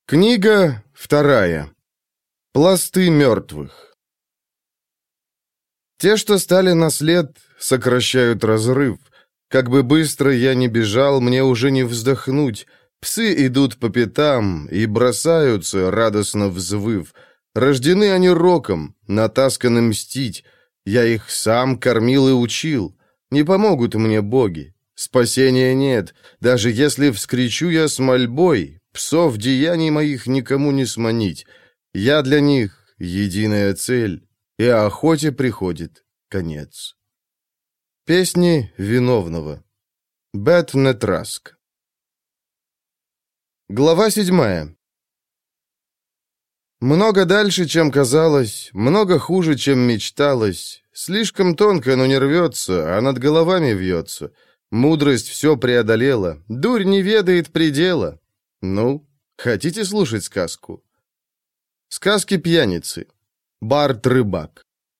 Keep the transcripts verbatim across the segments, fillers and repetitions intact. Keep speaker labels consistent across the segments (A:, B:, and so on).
A: Книга вторая. Пласты мертвых. Те, что стали на след, сокращают разрыв. Как бы быстро я ни бежал, мне уже не вздохнуть. Псы идут по пятам и бросаются, радостно взвыв. Рождены они роком, натасканы мстить. Я их сам кормил и учил. Не помогут мне боги. Спасения нет, даже если вскричу я с мольбой. Псов деяний моих никому не сманить. Я для них единая цель, и охоте приходит конец. Песни виновного. Бет Нетраск. Глава седьмая. Много дальше, чем казалось, много хуже, чем мечталось. Слишком тонко, но не рвется, а над головами вьется. Мудрость все преодолела, дурь не ведает предела. Ну, хотите слушать сказку? Сказки пьяницы. Бард-рыбак.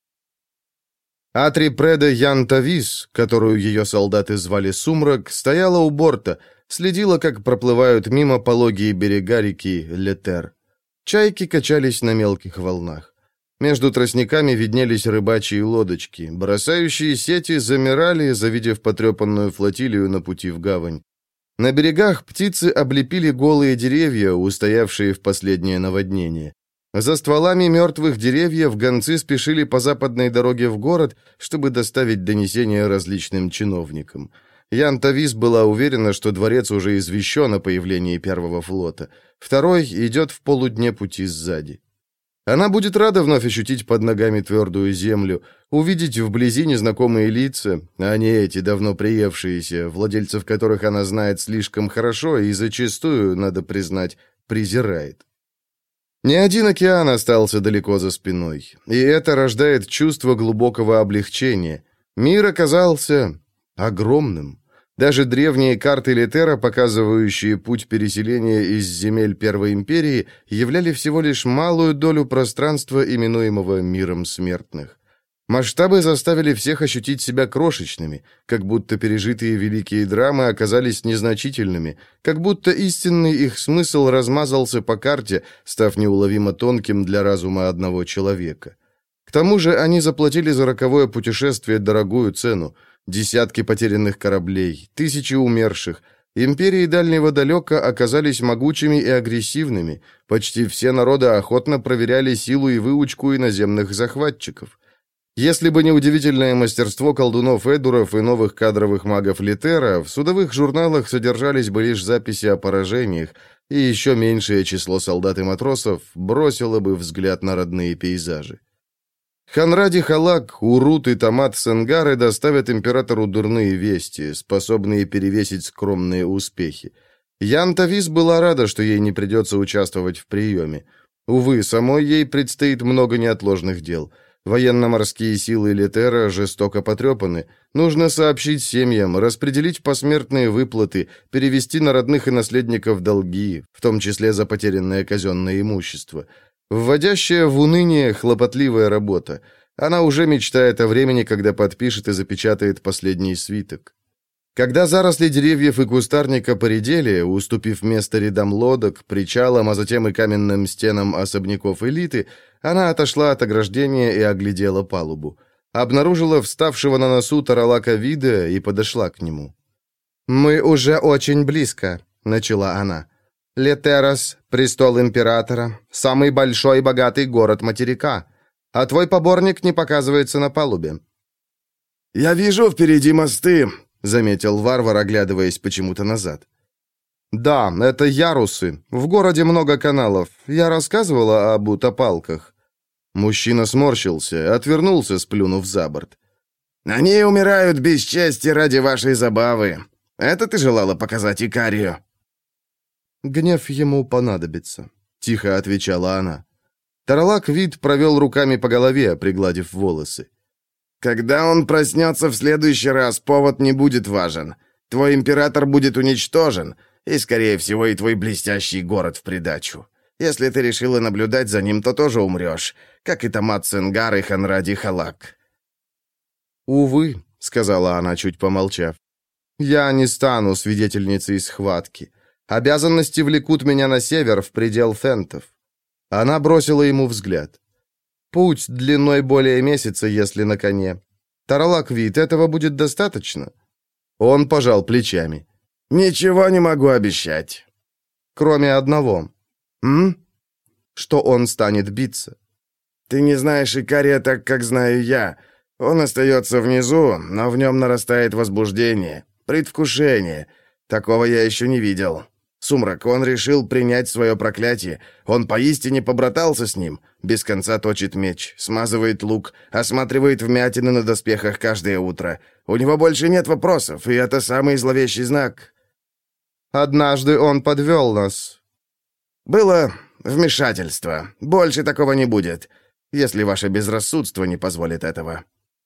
A: Атрипреда Янтавис, которую ее солдаты звали Сумрак, стояла у борта, следила, как проплывают мимо пологие берега реки Летер. Чайки качались на мелких волнах. Между тростниками виднелись рыбачьи лодочки. Бросающие сети замирали, завидев потрепанную флотилию на пути в гавань. На берегах птицы облепили голые деревья, устоявшие в последнее наводнение. За стволами мертвых деревьев гонцы спешили по западной дороге в город, чтобы доставить донесения различным чиновникам. Янтавис была уверена, что дворец уже извещен о появлении первого флота. Второй идет в полудне пути сзади. Она будет рада вновь ощутить под ногами твердую землю, увидеть вблизи незнакомые лица, а не эти давно приевшиеся, владельцев которых она знает слишком хорошо и зачастую, надо признать, презирает. Ни один океан остался далеко за спиной, и это рождает чувство глубокого облегчения. Мир оказался огромным. Даже древние карты Летера, показывающие путь переселения из земель Первой империи, являли всего лишь малую долю пространства, именуемого миром смертных. Масштабы заставили всех ощутить себя крошечными, как будто пережитые великие драмы оказались незначительными, как будто истинный их смысл размазался по карте, став неуловимо тонким для разума одного человека. К тому же они заплатили за роковое путешествие дорогую цену. Десятки потерянных кораблей, тысячи умерших. Империи Дальнего Далека оказались могучими и агрессивными. Почти все народы охотно проверяли силу и выучку иноземных захватчиков. Если бы не удивительное мастерство колдунов-эдуров и новых кадровых магов Летера, в судовых журналах содержались бы лишь записи о поражениях, и еще меньшее число солдат и матросов бросило бы взгляд на родные пейзажи. Ханради Халак, Урут и Томат Сенгары доставят императору дурные вести, способные перевесить скромные успехи. Янтавис была рада, что ей не придется участвовать в приеме. Увы, самой ей предстоит много неотложных дел. Военно-морские силы Летера жестоко потрепаны. Нужно сообщить семьям, распределить посмертные выплаты, перевести на родных и наследников долги, в том числе за потерянное казенное имущество. Вводящая в уныние хлопотливая работа. Она уже мечтает о времени, когда подпишет и запечатает последний свиток. Когда заросли деревьев и кустарника поредели, уступив место рядам лодок, причалам, а затем и каменным стенам особняков элиты, она отошла от ограждения и оглядела палубу. Обнаружила вставшего на носу Таралака Вида и подошла к нему. «Мы уже очень близко», — начала она. «Летерос, престол императора, самый большой и богатый город материка. А твой поборник не показывается на палубе».
B: «Я вижу впереди мосты», —
A: заметил варвар, оглядываясь почему-то назад. «Да, это ярусы. В городе много каналов. Я рассказывала об утопалках». Мужчина сморщился, отвернулся, сплюнув за борт.
B: «Они умирают без чести ради вашей забавы. Это ты желала показать Икарию?»
A: «Гнев ему понадобится», — тихо отвечала она. Таралак Вид провел руками по голове, пригладив волосы.
B: «Когда он проснется в следующий раз, повод не будет важен. Твой император будет уничтожен, и, скорее всего, и твой блестящий город в придачу. Если ты решила наблюдать за ним, то тоже умрешь, как и Томат Сенгар и Ханради Халак».
A: «Увы», — сказала она, чуть помолчав, — «я не стану свидетельницей схватки. Обязанности влекут меня на север, в предел фентов». Она бросила ему взгляд. «Путь длиной более месяца, если на коне. Таралаквит, этого будет достаточно?» Он пожал плечами.
B: «Ничего не могу обещать».
A: «Кроме одного».
B: «М?»
A: «Что он станет биться».
B: «Ты не знаешь Икария так, как знаю я. Он остается внизу, но в нем нарастает возбуждение, предвкушение. Такого я еще не видел. Сумрак, он решил принять свое проклятие. Он поистине побратался с ним. Без конца точит меч, смазывает лук, осматривает вмятины на доспехах каждое утро. У него больше нет вопросов, и это самый зловещий знак».
A: «Однажды он подвел нас».
B: «Было вмешательство. Больше такого не будет, если ваше безрассудство не позволит этого».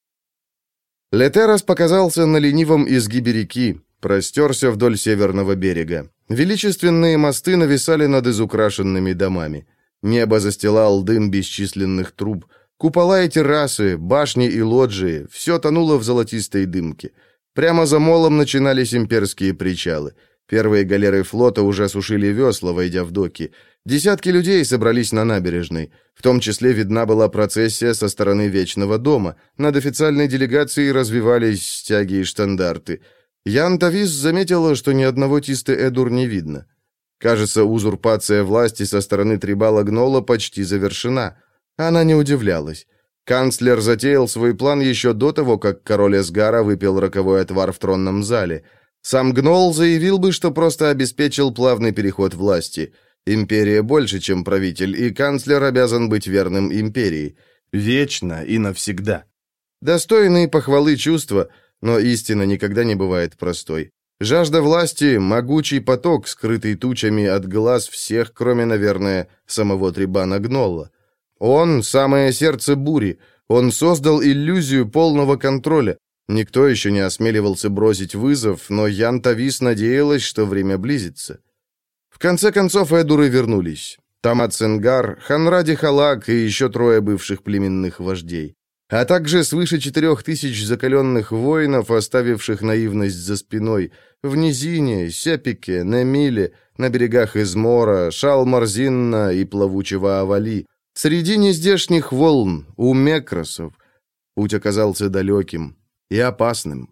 A: Летерос показался на ленивом изгибе реки, простерся вдоль северного берега. Величественные мосты нависали над изукрашенными домами. Небо застилал дым бесчисленных труб. Купола и террасы, башни и лоджии — все тонуло в золотистой дымке. Прямо за молом начинались имперские причалы. Первые галеры флота уже сушили весла, войдя в доки. Десятки людей собрались на набережной. В том числе видна была процессия со стороны Вечного дома. Над официальной делегацией развивались стяги и штандарты. Ян Тавис заметила, что ни одного Тисты Эдур не видно. Кажется, узурпация власти со стороны Трибала Гнола почти завершена. Она не удивлялась. Канцлер затеял свой план еще до того, как король Эсгара выпил роковой отвар в тронном зале. Сам Гнол заявил бы, что просто обеспечил плавный переход власти. Империя больше, чем правитель, и канцлер обязан быть верным империи. Вечно и навсегда. Достойные похвалы чувства, но истина никогда не бывает простой. Жажда власти — могучий поток, скрытый тучами от глаз всех, кроме, наверное, самого Трибана Гнолла. Он — самое сердце бури. Он создал иллюзию полного контроля. Никто еще не осмеливался бросить вызов, но Ян Тавис надеялась, что время близится. В конце концов, эдуры вернулись. Тамат Сенгар, Ханради Халак и еще трое бывших племенных вождей. А также свыше четырех тысяч закаленных воинов, оставивших наивность за спиной, в Низине, Сепике, Немиле, на берегах Измора, Шалмарзинна и плавучего Авали. Среди нездешних волн, у Мекросов. Путь оказался далеким и опасным.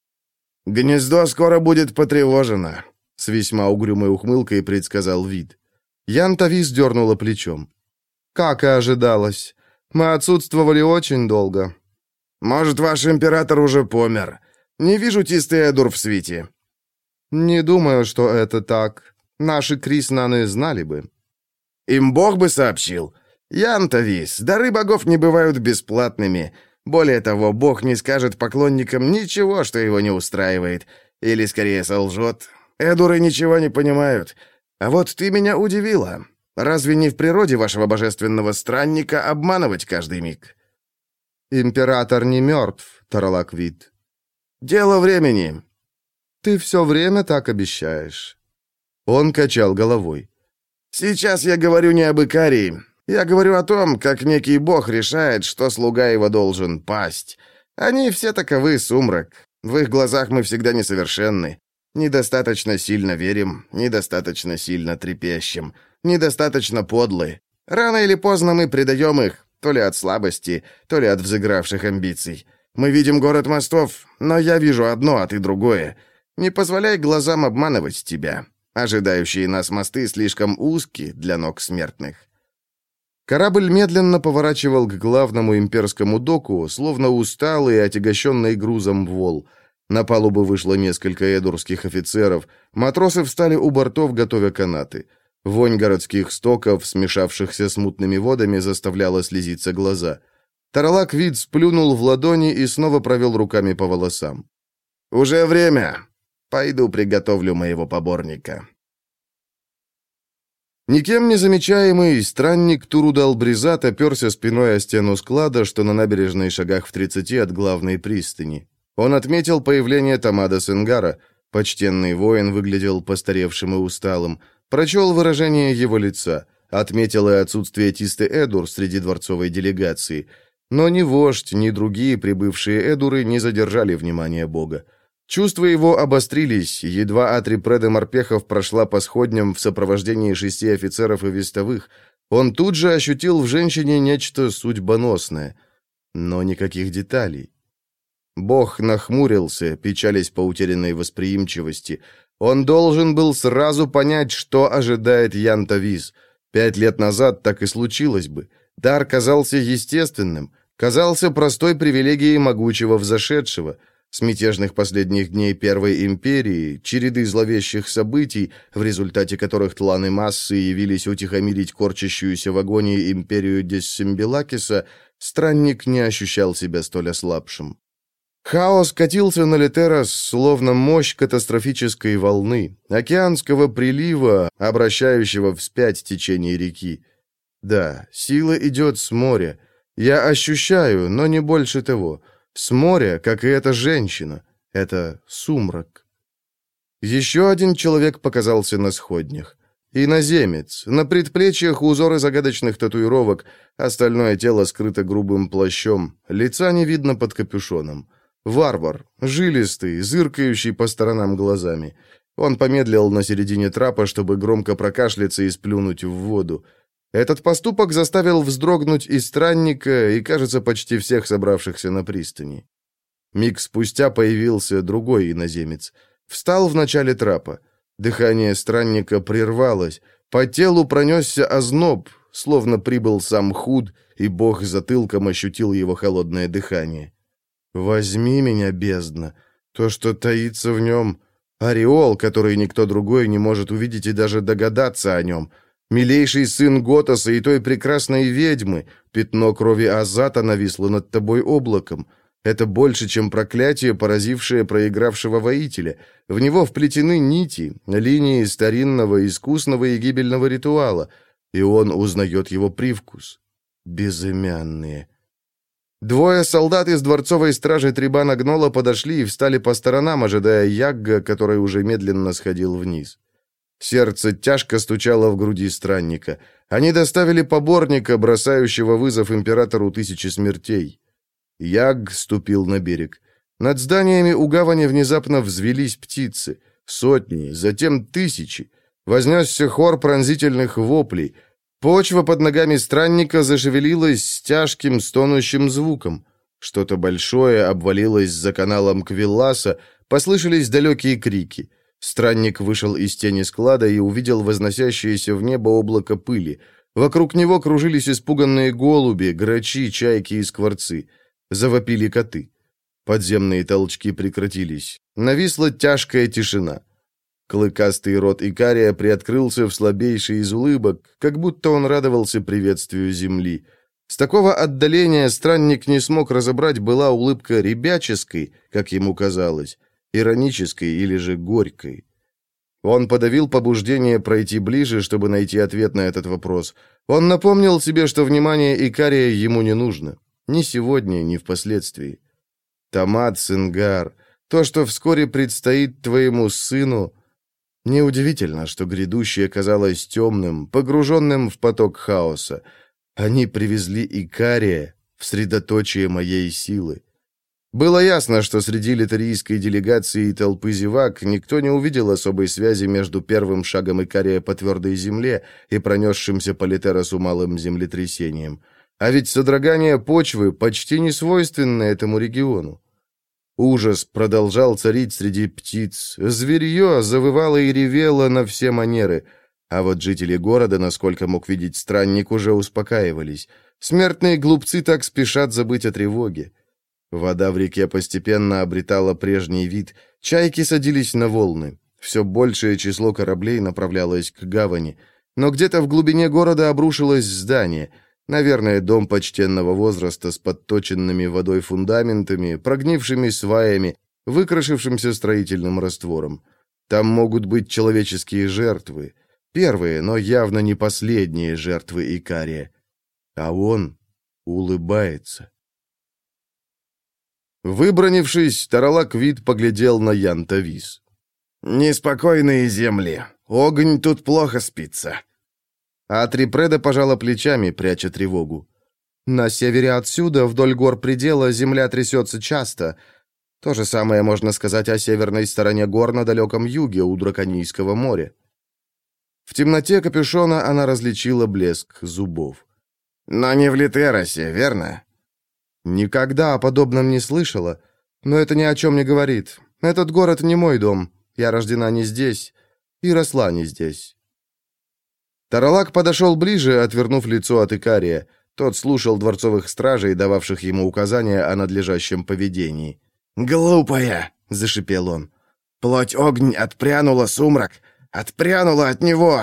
B: «Гнездо скоро будет потревожено»,
A: — с весьма угрюмой ухмылкой предсказал Вид. Ян Тавис дернула плечом. «Как и ожидалось. Мы отсутствовали очень долго».
B: «Может, ваш император уже помер. Не вижу Тисты Эдур в свите».
A: «Не думаю, что это так. Наши Криснаны знали бы».
B: «Им Бог бы сообщил. Ян Тавис, дары богов не бывают бесплатными. Более того, Бог не скажет поклонникам ничего, что его не устраивает. Или, скорее, солжет. Эдуры ничего не понимают. А вот ты меня удивила. Разве не в природе вашего божественного странника обманывать каждый миг?»
A: «Император не мертв, Таралаквит».
B: «Дело времени».
A: «Ты все время так обещаешь». Он качал головой.
B: «Сейчас я говорю не об Икарии. Я говорю о том, как некий бог решает, что слуга его должен пасть. Они все таковы, Сумрак. В их глазах мы всегда несовершенны. Недостаточно сильно верим, недостаточно сильно трепещем, недостаточно подлы. Рано или поздно мы предаем их, то ли от слабости, то ли от взыгравших амбиций. Мы видим город мостов, но я вижу одно, а ты другое. Не позволяй глазам обманывать тебя. Ожидающие нас мосты слишком узки для ног смертных».
A: Корабль медленно поворачивал к главному имперскому доку, словно усталый и отягощенный грузом вол. На палубу вышло несколько эдурских офицеров. Матросы встали у бортов, готовя канаты. Вонь городских стоков, смешавшихся с мутными водами, заставляла слезиться глаза. Таралак-Вид сплюнул в ладони и снова провел руками по волосам.
B: «Уже время. Пойду приготовлю моего поборника».
A: Никем не замечаемый странник Турудал-Бризат оперся спиной о стену склада, что на набережной шагах в тридцати от главной пристани. Он отметил появление Тамада Сенгара. Почтенный воин выглядел постаревшим и усталым. Прочел выражение его лица. Отметил и отсутствие Тисты Эдур среди дворцовой делегации. Но ни вождь, ни другие прибывшие эдуры не задержали внимания бога. Чувства его обострились, едва Атрипреда Морпехов прошла по сходням в сопровождении шести офицеров и вестовых. Он тут же ощутил в женщине нечто судьбоносное, но никаких деталей. Бог нахмурился, печалясь по утерянной восприимчивости. Он должен был сразу понять, что ожидает Янта Вис. Пять лет назад так и случилось бы. Дар казался естественным, казался простой привилегией могучего взошедшего. С мятежных последних дней Первой империи, череды зловещих событий, в результате которых тланы массы явились утихомирить корчащуюся в агонии империю Дессимбелакиса, странник не ощущал себя столь ослабшим. Хаос катился на Летерос, словно мощь катастрофической волны, океанского прилива, обращающего вспять течение реки. Да, сила идет с моря. Я ощущаю, но не больше того. С моря, как и эта женщина. Это сумрак. Еще один человек показался на сходнях. Иноземец. На предплечьях узоры загадочных татуировок. Остальное тело скрыто грубым плащом. Лица не видно под капюшоном. Варвар. Жилистый, зыркающий по сторонам глазами. Он помедлил на середине трапа, чтобы громко прокашляться и сплюнуть в воду. Этот поступок заставил вздрогнуть и странника, и, кажется, почти всех собравшихся на пристани. Миг спустя появился другой иноземец. Встал в начале трапа. Дыхание странника прервалось. По телу пронесся озноб, словно прибыл сам Худ, и бог затылком ощутил его холодное дыхание. «Возьми меня, бездна!» То, что таится в нем... Ореол, который никто другой не может увидеть и даже догадаться о нем... Милейший сын Готоса и той прекрасной ведьмы, пятно крови Азата нависло над тобой облаком. Это больше, чем проклятие, поразившее проигравшего воителя. В него вплетены нити, линии старинного, искусного и гибельного ритуала, и он узнает его привкус. Безымянные. Двое солдат из дворцовой стражи Трибана Гнола подошли и встали по сторонам, ожидая Ягга, который уже медленно сходил вниз. Сердце тяжко стучало в груди странника. Они доставили поборника, бросающего вызов императору тысячи смертей. Ягг ступил на берег. Над зданиями у гавани внезапно взвелись птицы. Сотни, затем тысячи. Вознесся хор пронзительных воплей. Почва под ногами странника зашевелилась с тяжким стонущим звуком. Что-то большое обвалилось за каналом Квилласа, послышались далекие крики. Странник вышел из тени склада и увидел возносящееся в небо облако пыли. Вокруг него кружились испуганные голуби, грачи, чайки и скворцы. Завопили коты. Подземные толчки прекратились. Нависла тяжкая тишина. Клыкастый рот Икария приоткрылся в слабейший из улыбок, как будто он радовался приветствию земли. С такого отдаления странник не смог разобрать, была улыбка ребяческой, как ему казалось, иронической или же горькой. Он подавил побуждение пройти ближе, чтобы найти ответ на этот вопрос. Он напомнил себе, что внимание Икария ему не нужно. Ни сегодня, ни впоследствии. Тамат Сингар, то, что вскоре предстоит твоему сыну... Неудивительно, что грядущее казалось темным, погруженным в поток хаоса. Они привезли Икария в средоточие моей силы. Было ясно, что среди литарийской делегации и толпы зевак никто не увидел особой связи между первым шагом Икария по твердой земле и пронесшимся по Литеросу малым землетрясением. А ведь содрогание почвы почти не свойственно этому региону. Ужас продолжал царить среди птиц. Зверье завывало и ревело на все манеры. А вот жители города, насколько мог видеть странник, уже успокаивались. Смертные глупцы так спешат забыть о тревоге. Вода в реке постепенно обретала прежний вид. Чайки садились на волны. Все большее число кораблей направлялось к гавани. Но где-то в глубине города обрушилось здание. Наверное, дом почтенного возраста с подточенными водой фундаментами, прогнившими сваями, выкрашившимся строительным раствором. Там могут быть человеческие жертвы. Первые, но явно не последние жертвы Икария. А он улыбается. Выбранившись, Таралак Вид поглядел на Янта Вис.
B: «Неспокойные земли. Огонь тут плохо спится».
A: А Трипреда пожала плечами, пряча тревогу.
C: «На севере отсюда, вдоль гор предела, земля трясется часто.
A: То же самое можно сказать о северной стороне гор на далеком юге у Драконийского моря. В темноте капюшона она различила блеск зубов.
B: «Но не в Литеросе, верно?»
A: «Никогда о подобном не слышала, но это ни о чем не говорит. Этот город не мой дом. Я рождена не здесь и росла не здесь». Таралак подошел ближе, отвернув лицо от Икария. Тот слушал дворцовых стражей, дававших ему указания о надлежащем поведении.
B: «Глупая!» — зашипел он. «Плоть огнь отпрянула, сумрак! Отпрянула от него!»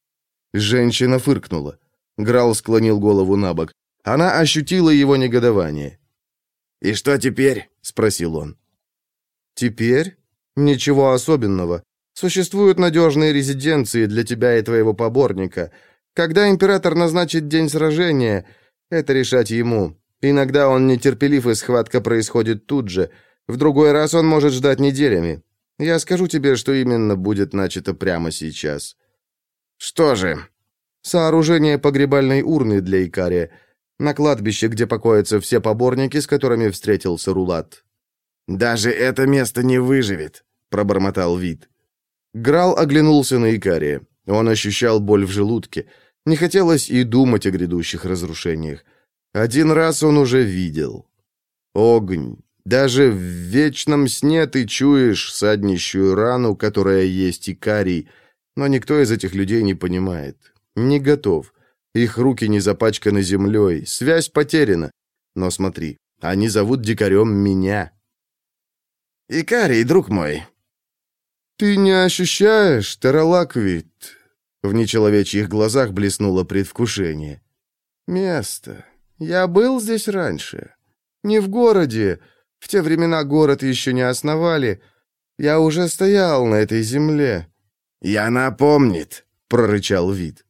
A: Женщина фыркнула. Грал склонил голову на бок. Она ощутила его негодование.
B: «И что теперь?» — спросил он.
A: «Теперь? Ничего особенного. Существуют надежные резиденции для тебя и твоего поборника. Когда император назначит день сражения, это решать ему. Иногда он нетерпелив, и схватка происходит тут же. В другой раз он может ждать неделями. Я скажу тебе, что именно будет начато прямо сейчас».
B: «Что же?»
A: «Сооружение погребальной урны для Икария. На кладбище, где покоятся все поборники, с которыми встретился Рулат».
B: «Даже это место не выживет», — пробормотал Вид.
A: Грал оглянулся на Икария. Он ощущал боль в желудке. Не хотелось и думать о грядущих разрушениях. Один раз он уже видел. Огонь. Даже в вечном сне ты чуешь саднищую рану, которая есть Икарий, но никто из этих людей не понимает. Не готов. Их руки не запачканы землей, связь потеряна. Но смотри, они зовут дикарем меня.
B: «Икарий, друг мой».
A: «Ты не ощущаешь, Таралаквит?» В нечеловечьих глазах блеснуло предвкушение. «Место. Я был здесь раньше. Не в городе. В те времена город еще не основали. Я уже стоял на этой земле».
B: «И она помнит», — прорычал Вид.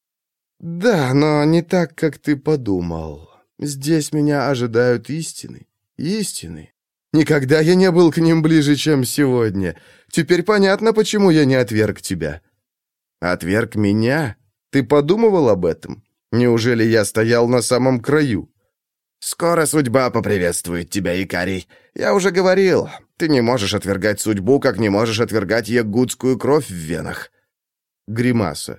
A: «Да, но не так, как ты подумал. Здесь меня ожидают истины. Истины. Никогда я не был к ним ближе, чем сегодня. Теперь понятно, почему я не отверг тебя». «Отверг меня? Ты подумывал об этом? Неужели я стоял на самом краю?»
B: «Скоро судьба поприветствует тебя, Икарий. Я уже говорил, ты не можешь отвергать судьбу, как не можешь отвергать ягудскую кровь в венах».
A: Гримаса.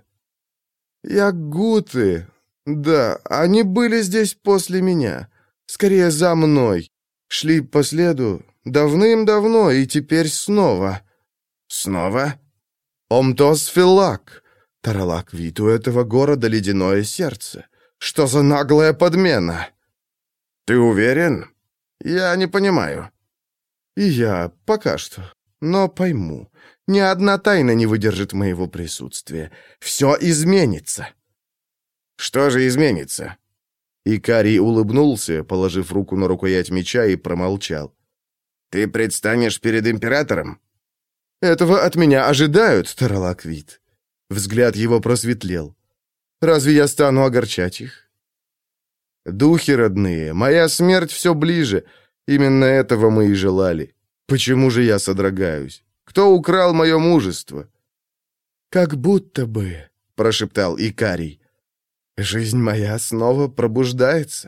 A: «Ягуты. Да, они были здесь после меня. Скорее, за мной. Шли по следу давным-давно и теперь снова».
B: «Снова?»
A: «Омтос-Филак. Таралаквит, у этого города ледяное сердце. Что за наглая подмена?»
B: «Ты уверен? Я не понимаю».
A: «И я пока что. Но пойму. Ни одна тайна не выдержит моего присутствия. Все изменится».
B: «Что же изменится?»
A: Икарий улыбнулся, положив руку на рукоять меча, и промолчал.
B: «Ты предстанешь перед императором?»
A: «Этого от меня ожидают, Таралаквит». Взгляд его просветлел. «Разве я стану огорчать их?» «Духи родные, моя смерть все ближе. Именно этого мы и желали. Почему же я содрогаюсь? Кто украл мое мужество?» «Как будто бы», — прошептал Икарий, — «жизнь моя снова пробуждается».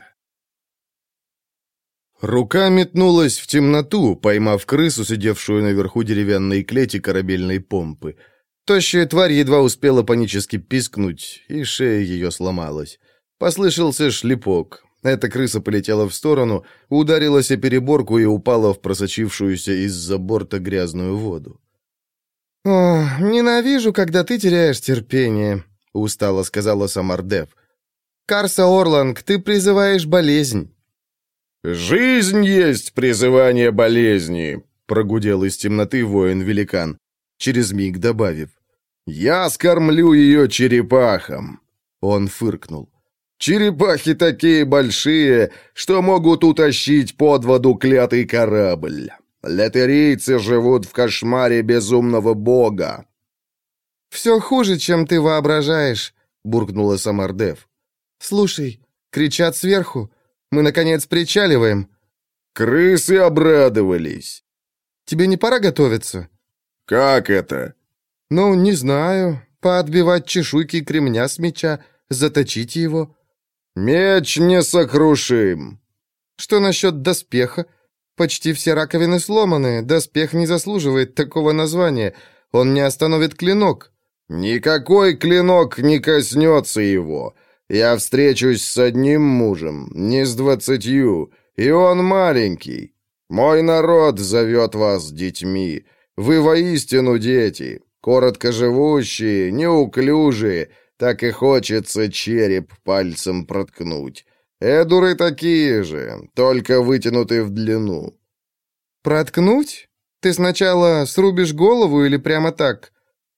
A: Рука метнулась в темноту, поймав крысу, сидевшую наверху деревянной клети корабельной помпы. Тощая тварь едва успела панически пискнуть, и шея ее сломалась. Послышался шлепок. Эта крыса полетела в сторону, ударилась о переборку и упала в просочившуюся из-за борта грязную воду. «О, ненавижу, когда ты теряешь терпение», — устало сказала Самардев. «Карса Орланг, ты призываешь болезнь».
C: «Жизнь есть призывание болезни», — прогудел из темноты воин-великан, через миг добавив. «Я скормлю ее черепахам». Он фыркнул. «Черепахи такие большие, что могут утащить под воду клятый корабль. Летерийцы живут в кошмаре безумного бога».
A: «Все хуже, чем ты воображаешь», — буркнула Самардев. «Слушай, кричат сверху. Мы, наконец, причаливаем».
C: Крысы обрадовались.
A: «Тебе не пора готовиться?»
C: «Как это?»
A: «Ну, не знаю. Поотбивать чешуйки кремня с меча, заточить его».
C: «Меч несокрушим».
A: «Что насчет доспеха? Почти все раковины сломаны, доспех не заслуживает такого названия. Он не остановит клинок».
C: «Никакой клинок не коснется его. Я встречусь с одним мужем, не с двадцатью, и он маленький. Мой народ зовет вас детьми. Вы воистину дети, короткоживущие, неуклюжие, так и хочется череп пальцем проткнуть. Эдуры такие же, только вытянуты в длину».
A: «Проткнуть? Ты сначала срубишь голову или прямо так?»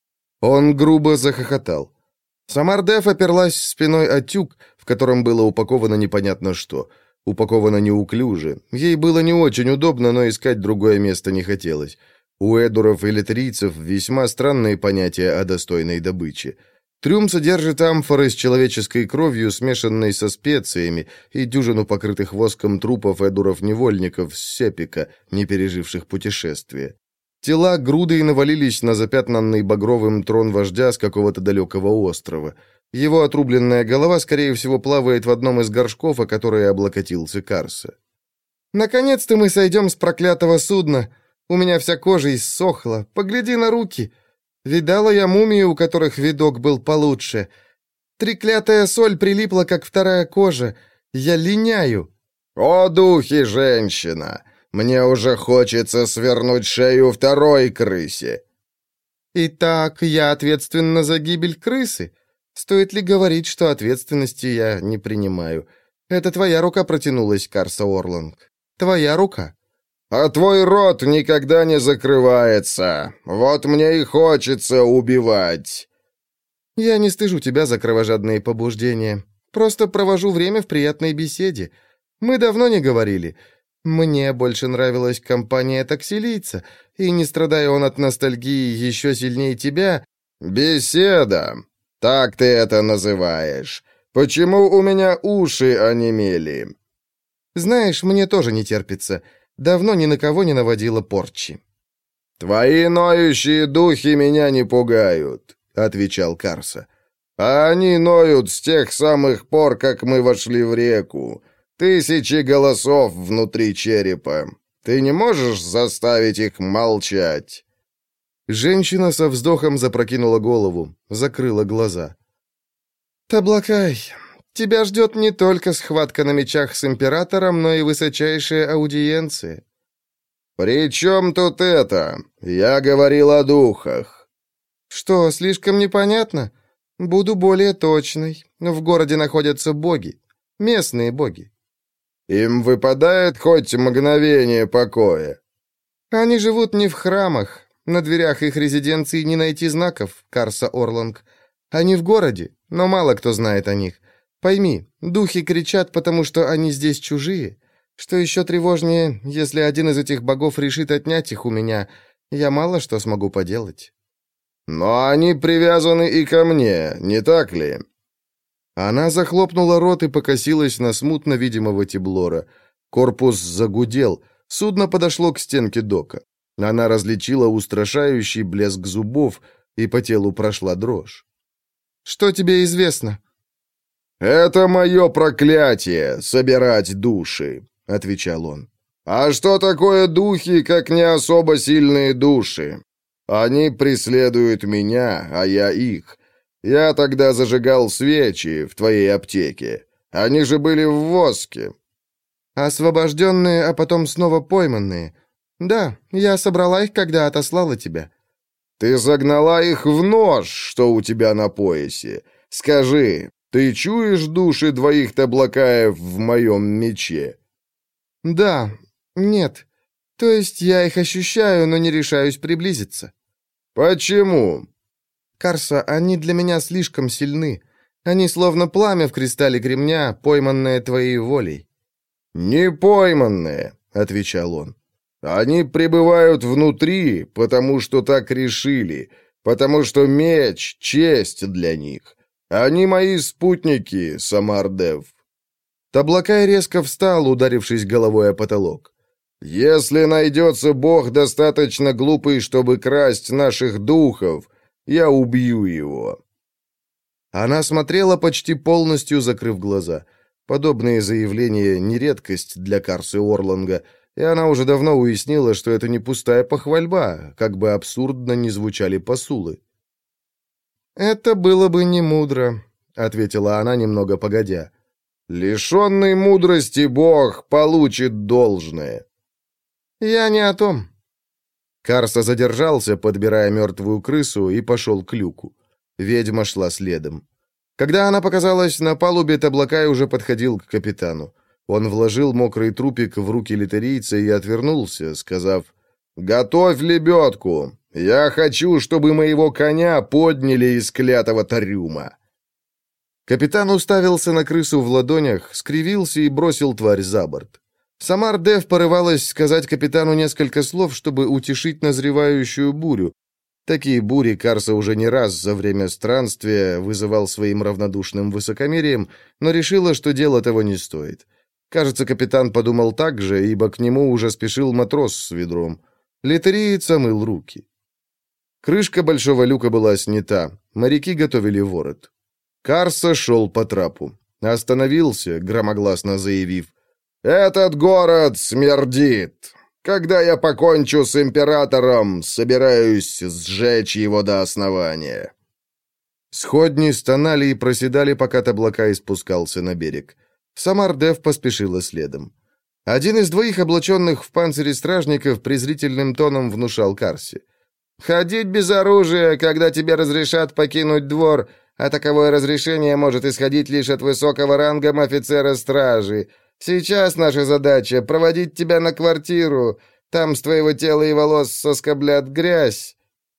A: Он грубо захохотал. Самардеф оперлась спиной о тюк, в котором было упаковано непонятно что. Упаковано неуклюже. Ей было не очень удобно, но искать другое место не хотелось. У эдуров и литрийцев весьма странные понятия о достойной добыче. Трюм содержит амфоры с человеческой кровью, смешанной со специями, и дюжину покрытых воском трупов эдуров-невольников с Сепика, не переживших путешествие. Тела грудой навалились на запятнанный багровым трон вождя с какого-то далекого острова. Его отрубленная голова, скорее всего, плавает в одном из горшков, о которые облокотился Карса. «Наконец-то мы сойдем с проклятого судна. У меня вся кожа иссохла. Погляди на руки. Видала я мумии, у которых видок был получше. Треклятая соль прилипла, как вторая кожа. Я линяю».
C: «О, духи, женщина! Мне уже хочется свернуть шею второй крысе».
A: «Итак, я ответственна за гибель крысы. Стоит ли говорить, что ответственности я не принимаю? Это твоя рука протянулась, Карса Орланг. Твоя рука».
C: «А твой рот никогда не закрывается. Вот мне и хочется убивать».
A: «Я не стыжу тебя за кровожадные побуждения. Просто провожу время в приятной беседе. Мы давно не говорили. Мне больше нравилась компания таксилийца, и, не страдая он от ностальгии еще сильнее тебя...»
C: «Беседа. Так ты это называешь. Почему у меня уши онемели?»
A: «Знаешь, мне тоже не терпится. Давно ни на кого не наводила порчи».
C: «Твои ноющие духи меня не пугают», — отвечал Карса. «А они ноют с тех самых пор, как мы вошли в реку. Тысячи голосов внутри черепа. Ты не можешь заставить их молчать?»
A: Женщина со вздохом запрокинула голову, закрыла глаза. «Таблакай, тебя ждет не только схватка на мечах с императором, но и высочайшая аудиенция».
C: «При чем тут это? Я говорил о духах».
A: «Что, слишком непонятно? Буду более точной. В городе находятся боги, местные боги».
C: «Им выпадает хоть мгновение покоя?»
A: «Они живут не в храмах. На дверях их резиденции не найти знаков, Карса Орланг. Они в городе, но мало кто знает о них. Пойми, духи кричат, потому что они здесь чужие. Что еще тревожнее, если один из этих богов решит отнять их у меня, я мало что смогу поделать».
C: «Но они привязаны и ко мне, не так ли?»
A: Она захлопнула рот и покосилась на смутно видимого Тиблора. Корпус загудел, судно подошло к стенке дока. Она различила устрашающий блеск зубов, и по телу прошла дрожь. «Что тебе известно?»
C: «Это мое проклятие — собирать души», — отвечал он. «А что такое духи, как не особо сильные души? Они преследуют меня, а я их. Я тогда зажигал свечи в твоей аптеке. Они же были в воске».
A: «Освобожденные, а потом снова пойманные. Да, я собрала их, когда отослала тебя».
C: «Ты загнала их в нож, что у тебя на поясе. Скажи, ты чуешь души двоих таблакаев в моем мече?»
A: «Да, нет. То есть я их ощущаю, но не решаюсь приблизиться».
C: «Почему?»
A: «Карса, они для меня слишком сильны. Они словно пламя в кристалле кремня, пойманное твоей волей».
C: «Не пойманные», — отвечал он. «Они пребывают внутри, потому что так решили, потому что меч — честь для них. Они мои спутники, Самардев».
A: Таблакай резко встал, ударившись головой о потолок.
C: «Если найдется бог достаточно глупый, чтобы красть наших духов, я убью его».
A: Она смотрела, почти полностью закрыв глаза. Подобные заявления не редкость для Карсы Орланга, и она уже давно уяснила, что это не пустая похвальба, как бы абсурдно ни звучали посулы. «Это было бы не мудро», — ответила она немного погодя. «Лишенный мудрости Бог получит должное». «Я не о том». Карса задержался, подбирая мертвую крысу, и пошел к люку. Ведьма шла следом. Когда она показалась на палубе, Таблакай уже подходил к капитану. Он вложил мокрый трупик в руки литерийца и отвернулся, сказав: «Готовь лебедку! Я хочу, чтобы моего коня подняли из клятого тарюма!» Капитан уставился на крысу в ладонях, скривился и бросил тварь за борт. Самар Дев порывалась сказать капитану несколько слов, чтобы утешить назревающую бурю. Такие бури Карса уже не раз за время странствия вызывал своим равнодушным высокомерием, но решила, что дело того не стоит. Кажется, капитан подумал так же, ибо к нему уже спешил матрос с ведром. Литериец омыл руки. Крышка большого люка была снята, моряки готовили ворот. Карса шел по трапу. Остановился, громогласно заявив: «Этот город смердит. Когда я покончу с императором, собираюсь сжечь его до основания». Сходни стонали и проседали, пока Таблакай спускался на берег. Самар Дев поспешила следом. Один из двоих облаченных в панцире стражников презрительным тоном внушал Карсе: «Ходить без оружия, когда тебе разрешат покинуть двор, а таковое разрешение может исходить лишь от высокого рангом офицера стражи. Сейчас наша задача — проводить тебя на квартиру. Там с твоего тела и волос соскоблят грязь».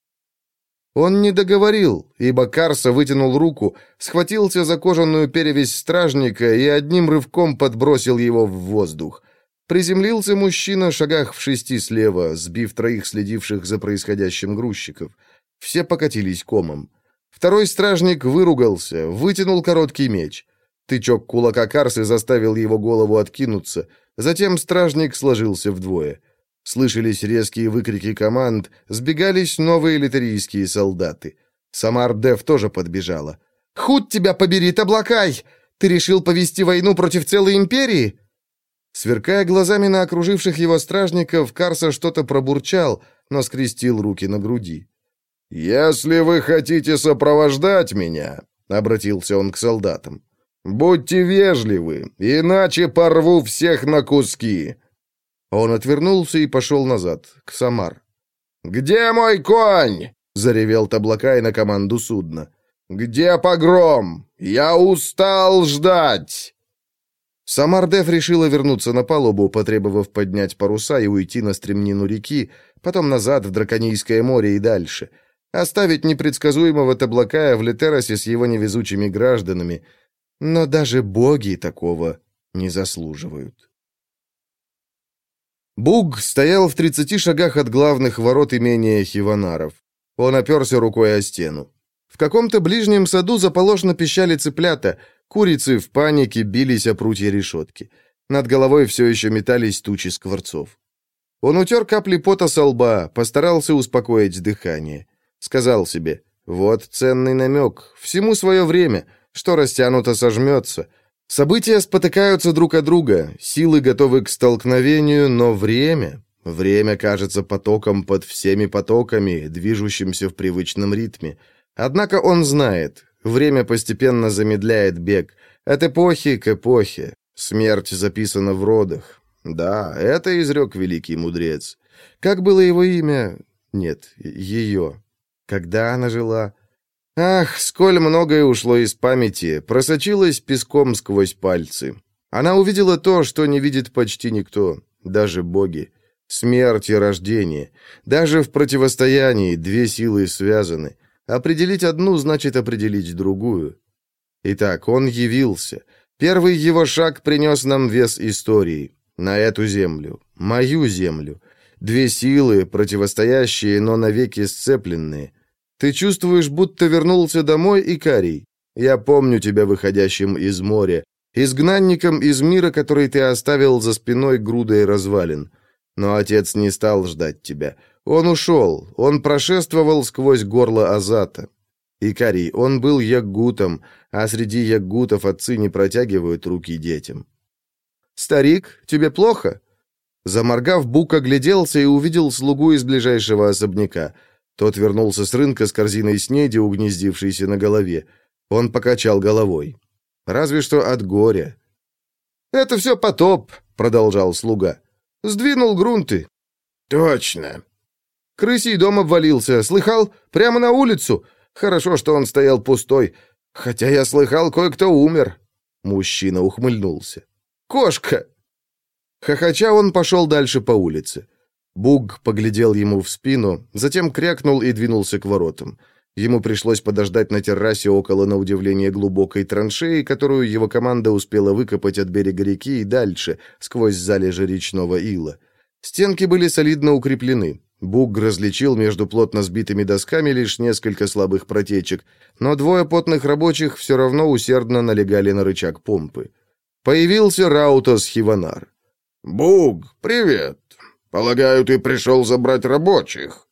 A: Он не договорил, ибо Карса вытянул руку, схватился за кожаную перевязь стражника и одним рывком подбросил его в воздух. Приземлился мужчина шагах в шести слева, сбив троих следивших за происходящим грузчиков. Все покатились комом. Второй стражник выругался, вытянул короткий меч. Тычок кулака Карсы заставил его голову откинуться. Затем стражник сложился вдвое. Слышались резкие выкрики команд, сбегались новые литерийские солдаты. Самар Дев тоже подбежала. «Худ тебя побери, Таблакай! Ты решил повести войну против целой империи?» Сверкая глазами на окруживших его стражников, Карса что-то пробурчал, но скрестил руки на груди. «Если вы хотите сопровождать меня», — обратился он к солдатам, — «будьте вежливы, иначе порву всех на куски». Он отвернулся и пошел назад, к Самар. «Где мой конь?» — заревел Таблакай на команду судна. «Где погром? Я устал ждать!» Самар Дев решила вернуться на палубу, потребовав поднять паруса и уйти на стремнину реки, потом назад в Драконийское море и дальше. Оставить непредсказуемого Таблакая в Литеросе с его невезучими гражданами. Но даже боги такого не заслуживают. Буг стоял в тридцати шагах от главных ворот имения Хиванаров. Он оперся рукой о стену. В каком-то ближнем саду заполошно пищали цыплята, курицы в панике бились о прутья решетки. Над головой все еще метались тучи скворцов. Он утер капли пота со лба, постарался успокоить дыхание. Сказал себе: вот ценный намек, всему свое время, что растянуто сожмется. События спотыкаются друг от друга, силы готовы к столкновению, но время... Время кажется потоком под всеми потоками, движущимся в привычном ритме. Однако он знает, время постепенно замедляет бег, от эпохи к эпохе. Смерть записана в родах. Да, это изрек великий мудрец. Как было его имя? Нет, ее. Когда она жила? Ах, сколь многое ушло из памяти, просочилось песком сквозь пальцы. Она увидела то, что не видит почти никто, даже боги. Смерть и рождение. Даже в противостоянии две силы связаны. Определить одну значит определить другую. Итак, он явился. Первый его шаг принес нам вес истории. На эту землю. Мою землю. Две силы, противостоящие, но навеки сцепленные. Ты чувствуешь, будто вернулся домой, Икарий? Я помню тебя выходящим из моря, изгнанником из мира, который ты оставил за спиной грудой развалин. Но отец не стал ждать тебя. Он ушел, он прошествовал сквозь горло Азата. Икарий, он был яггутом, а среди яггутов отцы не протягивают руки детям. «Старик, тебе плохо?» Заморгав, Бук огляделся и увидел слугу из ближайшего особняка. Тот вернулся с рынка с корзиной снеди, угнездившейся на голове. Он покачал головой. Разве что от горя. «Это все потоп», — продолжал слуга. «Сдвинул грунты».
B: «Точно».
A: «Крысий дом обвалился. Слыхал? Прямо на улицу. Хорошо, что он стоял пустой. Хотя я слыхал, кое-кто умер». Мужчина ухмыльнулся. «Кошка!» Хохоча, он пошел дальше по улице. Буг поглядел ему в спину, затем крякнул и двинулся к воротам. Ему пришлось подождать на террасе около, на удивление, глубокой траншеи, которую его команда успела выкопать от берега реки и дальше, сквозь залежи речного ила. Стенки были солидно укреплены. Буг различил между плотно сбитыми досками лишь несколько слабых протечек, но двое потных рабочих все равно усердно налегали на рычаг помпы. Появился Раутос Хиванар.
C: «Буг, привет. Полагаю, ты пришел забрать рабочих?»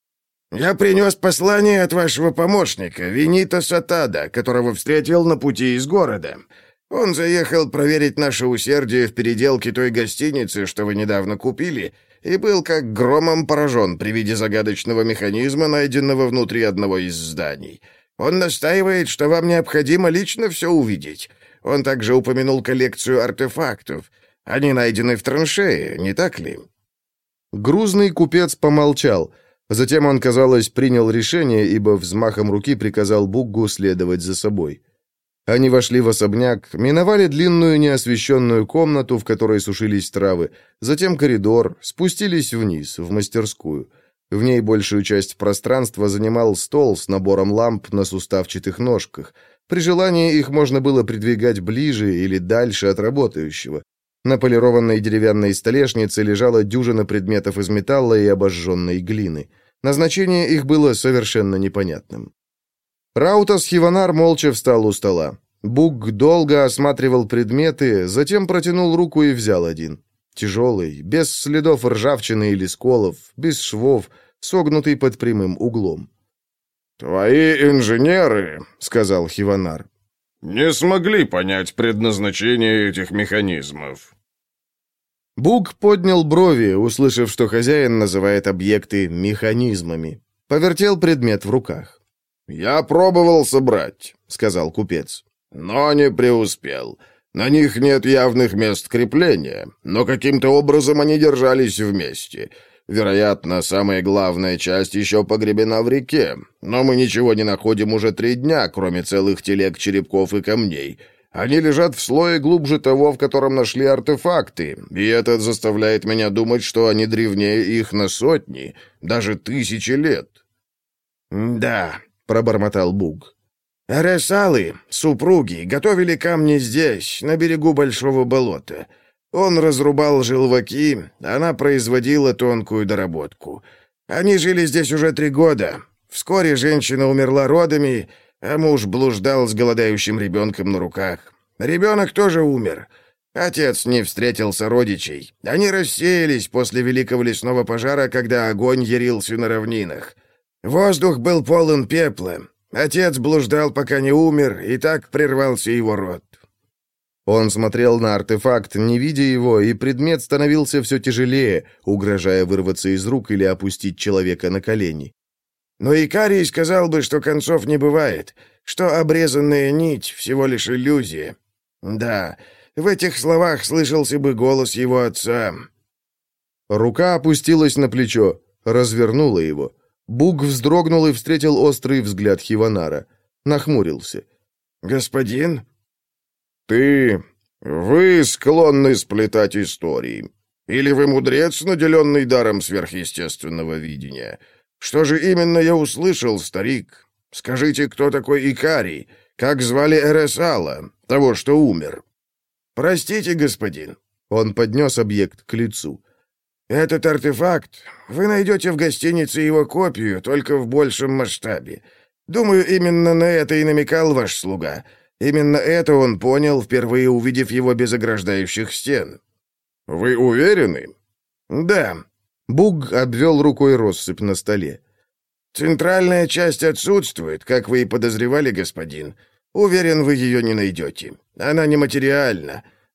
B: «Я принес послание от вашего помощника, Винита Сатада, которого встретил на пути из города. Он заехал проверить наше усердие в переделке той гостиницы, что вы недавно купили, и был как громом поражен при виде загадочного механизма, найденного внутри одного из зданий. Он настаивает, что вам необходимо лично все увидеть. Он также упомянул коллекцию артефактов. Они найдены в траншее, не так ли?»
A: Грузный купец помолчал. Затем он, казалось, принял решение, ибо взмахом руки приказал Буггу следовать за собой. Они вошли в особняк, миновали длинную неосвещенную комнату, в которой сушились травы, затем коридор, спустились вниз, в мастерскую. В ней большую часть пространства занимал стол с набором ламп на суставчатых ножках. При желании их можно было придвигать ближе или дальше от работающего. На полированной деревянной столешнице лежала дюжина предметов из металла и обожженной глины. Назначение их было совершенно непонятным. Раутос Хиванар молча встал у стола. Буг долго осматривал предметы, затем протянул руку и взял один. Тяжелый, без следов ржавчины или сколов, без швов, согнутый под прямым углом.
C: «Твои инженеры, — сказал Хиванар, — не смогли понять предназначение этих механизмов».
A: Буг поднял брови, услышав, что хозяин называет объекты механизмами. Повертел предмет в руках.
C: «Я пробовал собрать, — сказал купец, — но не преуспел. На них нет явных мест крепления, но каким-то образом они держались вместе. Вероятно, самая главная часть еще погребена в реке, но мы ничего не находим уже три дня, кроме целых телег черепков и камней. Они лежат в слое глубже того, в котором нашли артефакты, и это заставляет меня думать, что они древнее их на сотни, даже тысячи лет».
B: «Да», —
A: пробормотал Буг.
B: «Эресалы, супруги, готовили камни здесь, на берегу большого болота. Он разрубал желваки, она производила тонкую доработку. Они жили здесь уже три года. Вскоре женщина умерла родами, а муж блуждал с голодающим ребенком на руках. Ребенок тоже умер. Отец не встретил сородичей. Они рассеялись после великого лесного пожара, когда огонь ярился на равнинах. Воздух был полон пепла. Отец блуждал, пока не умер, и так прервался его род».
A: Он смотрел на артефакт, не видя его, и предмет становился все тяжелее, угрожая вырваться из рук или опустить человека на колени.
B: «Но Икарий сказал бы, что концов не бывает, что обрезанная нить — всего лишь иллюзия. Да, в этих словах слышался бы голос его отца».
A: Рука опустилась на плечо, развернула его. Буг вздрогнул и встретил острый взгляд Хиванара. Нахмурился.
B: «Господин?»
C: «Ты... вы склонны сплетать истории. Или вы мудрец, наделенный даром сверхъестественного видения? Что же именно я услышал, старик? Скажите, кто такой Икарий? Как звали Эресала, того, что умер?»
B: «Простите, господин».
A: Он поднес объект к лицу.
B: «Этот артефакт, вы найдете в гостинице его копию, только в большем масштабе. Думаю, именно на это и намекал ваш слуга. Именно это он понял, впервые увидев его без ограждающих стен».
C: «Вы уверены?»
B: «Да».
A: Буг обвел рукой россыпь на столе.
B: «Центральная часть отсутствует, как вы и подозревали, господин. Уверен, вы ее не найдете. Она нематериальна.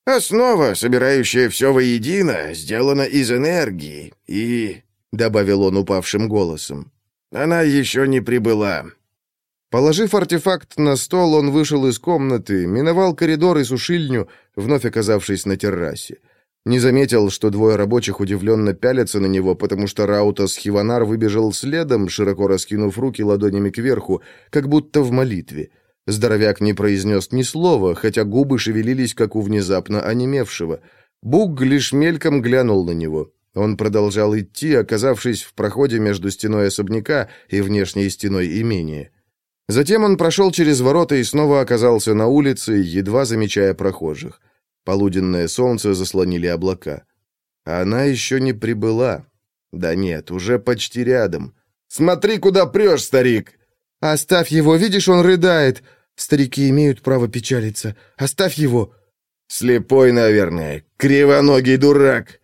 B: Основа, собирающая все воедино, сделана из энергии, и...» — добавил он упавшим голосом. «Она еще не прибыла».
A: Положив артефакт на стол, он вышел из комнаты, миновал коридор и сушильню, вновь оказавшись на террасе. Не заметил, что двое рабочих удивленно пялятся на него, потому что Раутас Хиванар выбежал следом, широко раскинув руки ладонями кверху, как будто в молитве. Здоровяк не произнес ни слова, хотя губы шевелились, как у внезапно онемевшего. Буг лишь мельком глянул на него. Он продолжал идти, оказавшись в проходе между стеной особняка и внешней стеной имения. Затем он прошел через ворота и снова оказался на улице, едва замечая прохожих. Полуденное солнце заслонили облака. Она еще не прибыла. Да нет, уже почти рядом. «Смотри, куда прешь, старик!» «Оставь его, видишь, он рыдает. Старики имеют право печалиться. Оставь его!»
B: «Слепой, наверное. Кривоногий дурак!»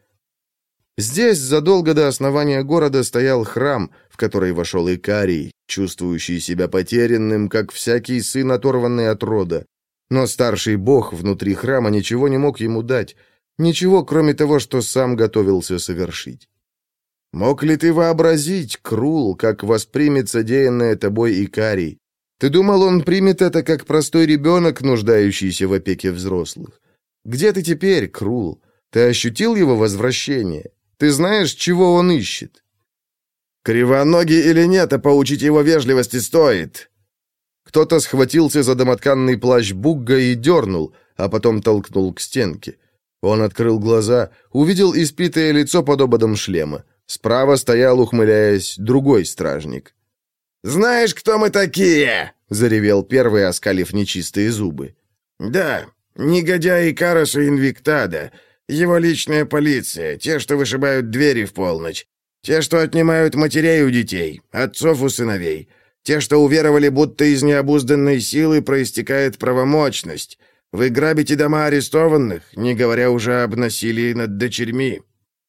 A: Здесь задолго до основания города стоял храм, в который вошел Икарий, чувствующий себя потерянным, как всякий сын, оторванный от рода. Но старший бог внутри храма ничего не мог ему дать, ничего, кроме того, что сам готовился совершить. Мог ли ты вообразить, Крул, как воспримет содеянное тобой Икарий? Ты думал, он примет это как простой ребенок, нуждающийся в опеке взрослых? Где ты теперь, Крул? Ты ощутил его возвращение? Ты знаешь, чего он ищет?»
B: «Кривоногий или нет, а поучить его вежливости стоит!»
A: Кто-то схватился за домотканный плащ Бугга и дернул, а потом толкнул к стенке. Он открыл глаза, увидел испитое лицо под ободом шлема. Справа стоял, ухмыляясь, другой стражник.
B: «Знаешь, кто мы такие?» — заревел первый, оскалив нечистые зубы. «Да, негодяи Кароса Инвиктада. Его личная полиция, те, что вышибают двери в полночь, те, что отнимают матерей у детей, отцов у сыновей, те, что уверовали, будто из необузданной силы проистекает правомочность. Вы грабите дома арестованных, не говоря уже об насилии над дочерьми».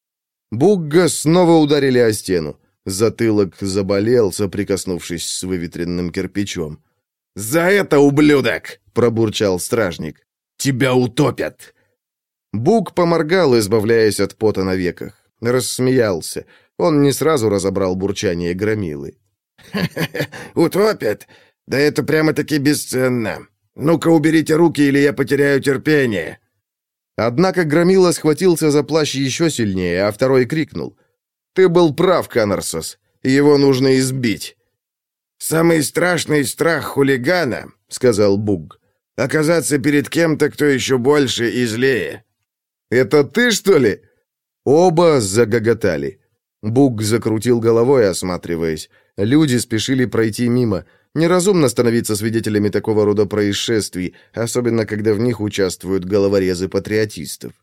A: Бугга снова ударили о стену. Затылок заболел, соприкоснувшись с выветренным кирпичом.
B: «За это, ублюдок!» — пробурчал стражник. «Тебя утопят!»
A: Буг поморгал, избавляясь от пота на веках. Рассмеялся. Он не сразу разобрал бурчание громилы.
B: «Ха-ха-ха! Утопят? Да это прямо-таки бесценно! Ну-ка уберите руки, или я потеряю терпение!»
A: Однако громила схватился за плащ еще сильнее, а второй крикнул. «Ты был прав, Канарсос. Его нужно избить!»
B: «Самый страшный страх хулигана, — сказал Буг, — оказаться перед кем-то, кто еще больше и злее».
A: «Это ты, что ли?» Оба загоготали. Буг закрутил головой, осматриваясь. Люди спешили пройти мимо. Неразумно становиться свидетелями такого рода происшествий, особенно когда в них участвуют головорезы патриотистов.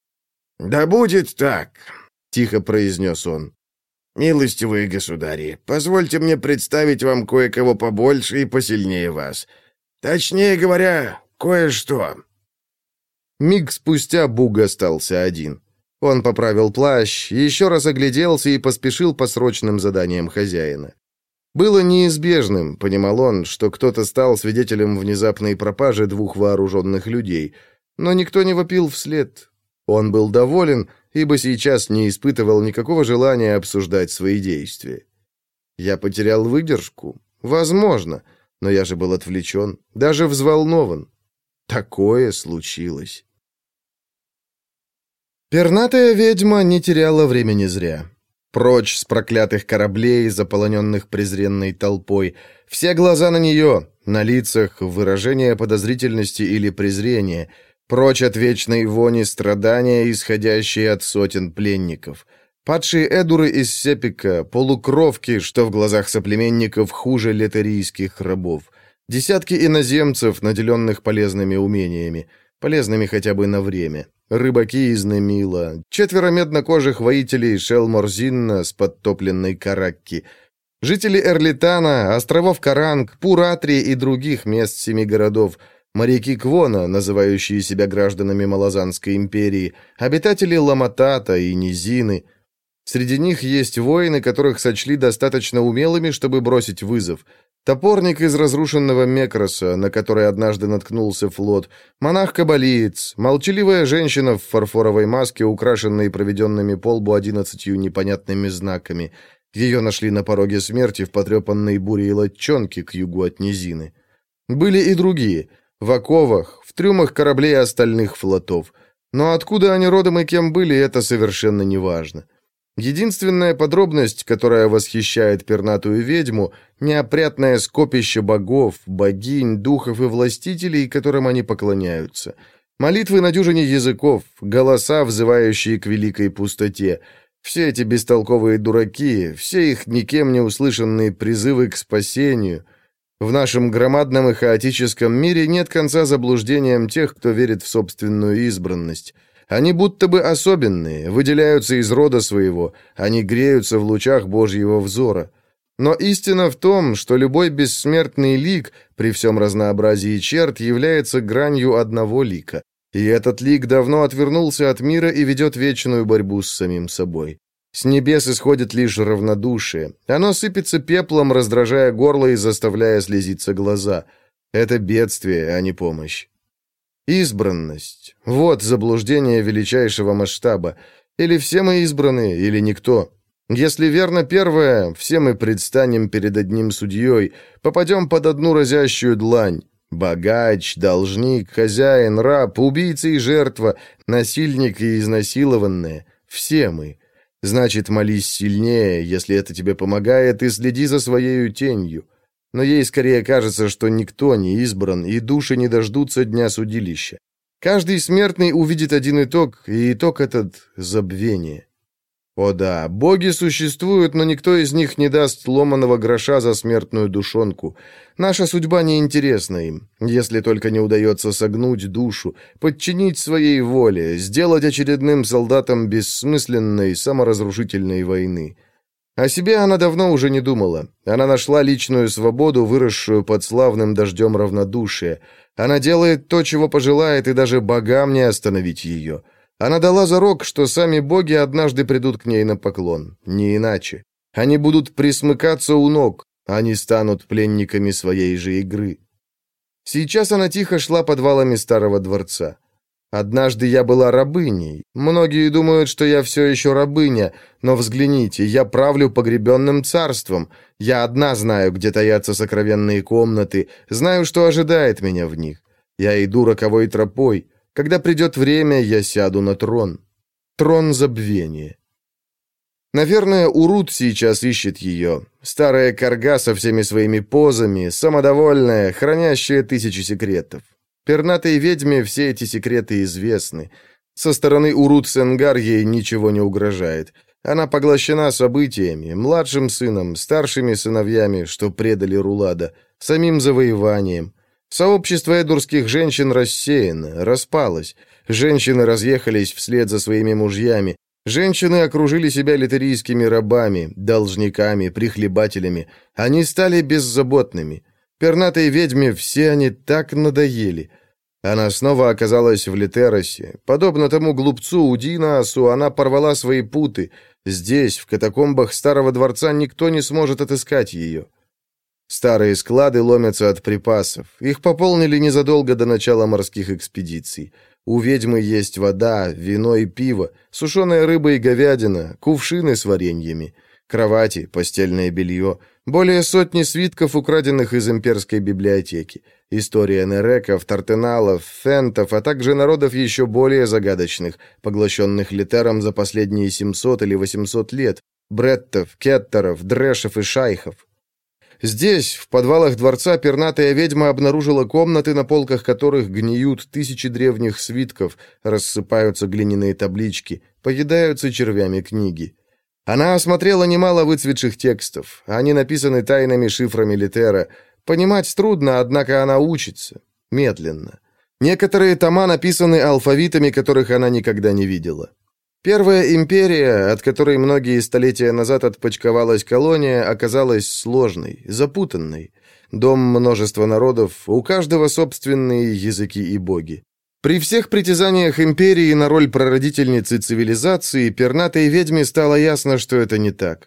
B: «Да будет так», — тихо произнес он. «Милостивые государи, позвольте мне представить вам кое-кого побольше и посильнее вас. Точнее говоря, кое-что».
A: Миг спустя Буг остался один. Он поправил плащ, еще раз огляделся и поспешил по срочным заданиям хозяина. Было неизбежным, понимал он, что кто-то стал свидетелем внезапной пропажи двух вооруженных людей, но никто не вопил вслед. Он был доволен, ибо сейчас не испытывал никакого желания обсуждать свои действия. Я потерял выдержку? Возможно, но я же был отвлечен, даже взволнован. Такое случилось. Пернатая ведьма не теряла времени зря. Прочь с проклятых кораблей, заполоненных презренной толпой. Все глаза на нее, на лицах выражение подозрительности или презрения. Прочь от вечной вони страдания, исходящие от сотен пленников. Падшие эдуры из Сепика, полукровки, что в глазах соплеменников хуже летерийских рабов. Десятки иноземцев, наделенных полезными умениями. Полезными хотя бы на время. Рыбаки из Немила, четверо меднокожих воителей Шелморзинна с подтопленной Каракки, жители Эрлитана, островов Каранг, Пуратри и других мест семи городов, моряки Квона, называющие себя гражданами Малазанской империи, обитатели Ламатата и Низины. Среди них есть воины, которых сочли достаточно умелыми, чтобы бросить вызов. Топорник из разрушенного Мекроса, на который однажды наткнулся флот, монах-каббалиец, молчаливая женщина в фарфоровой маске, украшенной проведенными по лбу одиннадцатью непонятными знаками. Ее нашли на пороге смерти в потрепанной бурей лодчонке к югу от низины. Были и другие, в оковах, в трюмах кораблей остальных флотов. Но откуда они родом и кем были, это совершенно неважно. Единственная подробность, которая восхищает пернатую ведьму, неопрятное скопище богов, богинь, духов и властителей, которым они поклоняются. Молитвы на дюжине языков, голоса, взывающие к великой пустоте. Все эти бестолковые дураки, все их никем не услышанные призывы к спасению. В нашем громадном и хаотическом мире нет конца заблуждениям тех, кто верит в собственную избранность. Они будто бы особенные, выделяются из рода своего, они греются в лучах Божьего взора. Но истина в том, что любой бессмертный лик, при всем разнообразии черт, является гранью одного лика. И этот лик давно отвернулся от мира и ведет вечную борьбу с самим собой. С небес исходит лишь равнодушие. Оно сыпется пеплом, раздражая горло и заставляя слезиться глаза. Это бедствие, а не помощь. Избранность. Вот заблуждение величайшего масштаба. Или все мы избраны, или никто. Если верно первое, все мы предстанем перед одним судьей, попадем под одну разящую длань. Богач, должник, хозяин, раб, убийца и жертва, насильник и изнасилованные. Все мы. Значит, молись сильнее, если это тебе помогает, и следи за своею тенью. Но ей скорее кажется, что никто не избран, и души не дождутся дня судилища. Каждый смертный увидит один итог, и итог этот — забвение. О да, боги существуют, но никто из них не даст ломаного гроша за смертную душонку. Наша судьба неинтересна им, если только не удается согнуть душу, подчинить своей воле, сделать очередным солдатом бессмысленной, саморазрушительной войны. О себе она давно уже не думала. Она нашла личную свободу, выросшую под славным дождем равнодушия. Она делает то, чего пожелает, и даже богам не остановить ее. Она дала зарок, что сами боги однажды придут к ней на поклон. Не иначе. Они будут присмыкаться у ног. Они станут пленниками своей же игры. Сейчас она тихо шла подвалами старого дворца. Однажды я была рабыней. Многие думают, что я все еще рабыня, но взгляните, я правлю погребенным царством. Я одна знаю, где таятся сокровенные комнаты, знаю, что ожидает меня в них. Я иду роковой тропой. Когда придет время, я сяду на трон. Трон забвения. Наверное, Урут сейчас ищет ее. Старая карга со всеми своими позами, самодовольная, хранящая тысячи секретов. Пернатой ведьме все эти секреты известны. Со стороны Урут-Сенгар ей ничего не угрожает. Она поглощена событиями, младшим сыном, старшими сыновьями, что предали Рулада, самим завоеванием. Сообщество эдурских женщин рассеяно, распалось. Женщины разъехались вслед за своими мужьями. Женщины окружили себя литерийскими рабами, должниками, прихлебателями. Они стали беззаботными. Пернатой ведьме все они так надоели. Она снова оказалась в Литеросе. Подобно тому глупцу Удинасу, она порвала свои путы. Здесь, в катакомбах старого дворца, никто не сможет отыскать ее. Старые склады ломятся от припасов. Их пополнили незадолго до начала морских экспедиций. У ведьмы есть вода, вино и пиво, сушеная рыба и говядина, кувшины с вареньями, кровати, постельное белье, более сотни свитков, украденных из имперской библиотеки, история нереков, тартеналов, фентов, а также народов еще более загадочных, поглощенных Литером за последние семьсот или восемьсот лет, бреттов, кеттеров, дрешев и шайхов. Здесь, в подвалах дворца, пернатая ведьма обнаружила комнаты, на полках которых гниют тысячи древних свитков, рассыпаются глиняные таблички, поедаются червями книги. Она осмотрела немало выцветших текстов. Они написаны тайными шифрами Литера. Понимать трудно, однако она учится. Медленно. Некоторые тома написаны алфавитами, которых она никогда не видела. Первая империя, от которой многие столетия назад отпочковалась колония, оказалась сложной, запутанной. Дом множества народов, у каждого собственные языки и боги. При всех притязаниях империи на роль прародительницы цивилизации, пернатой ведьме стало ясно, что это не так.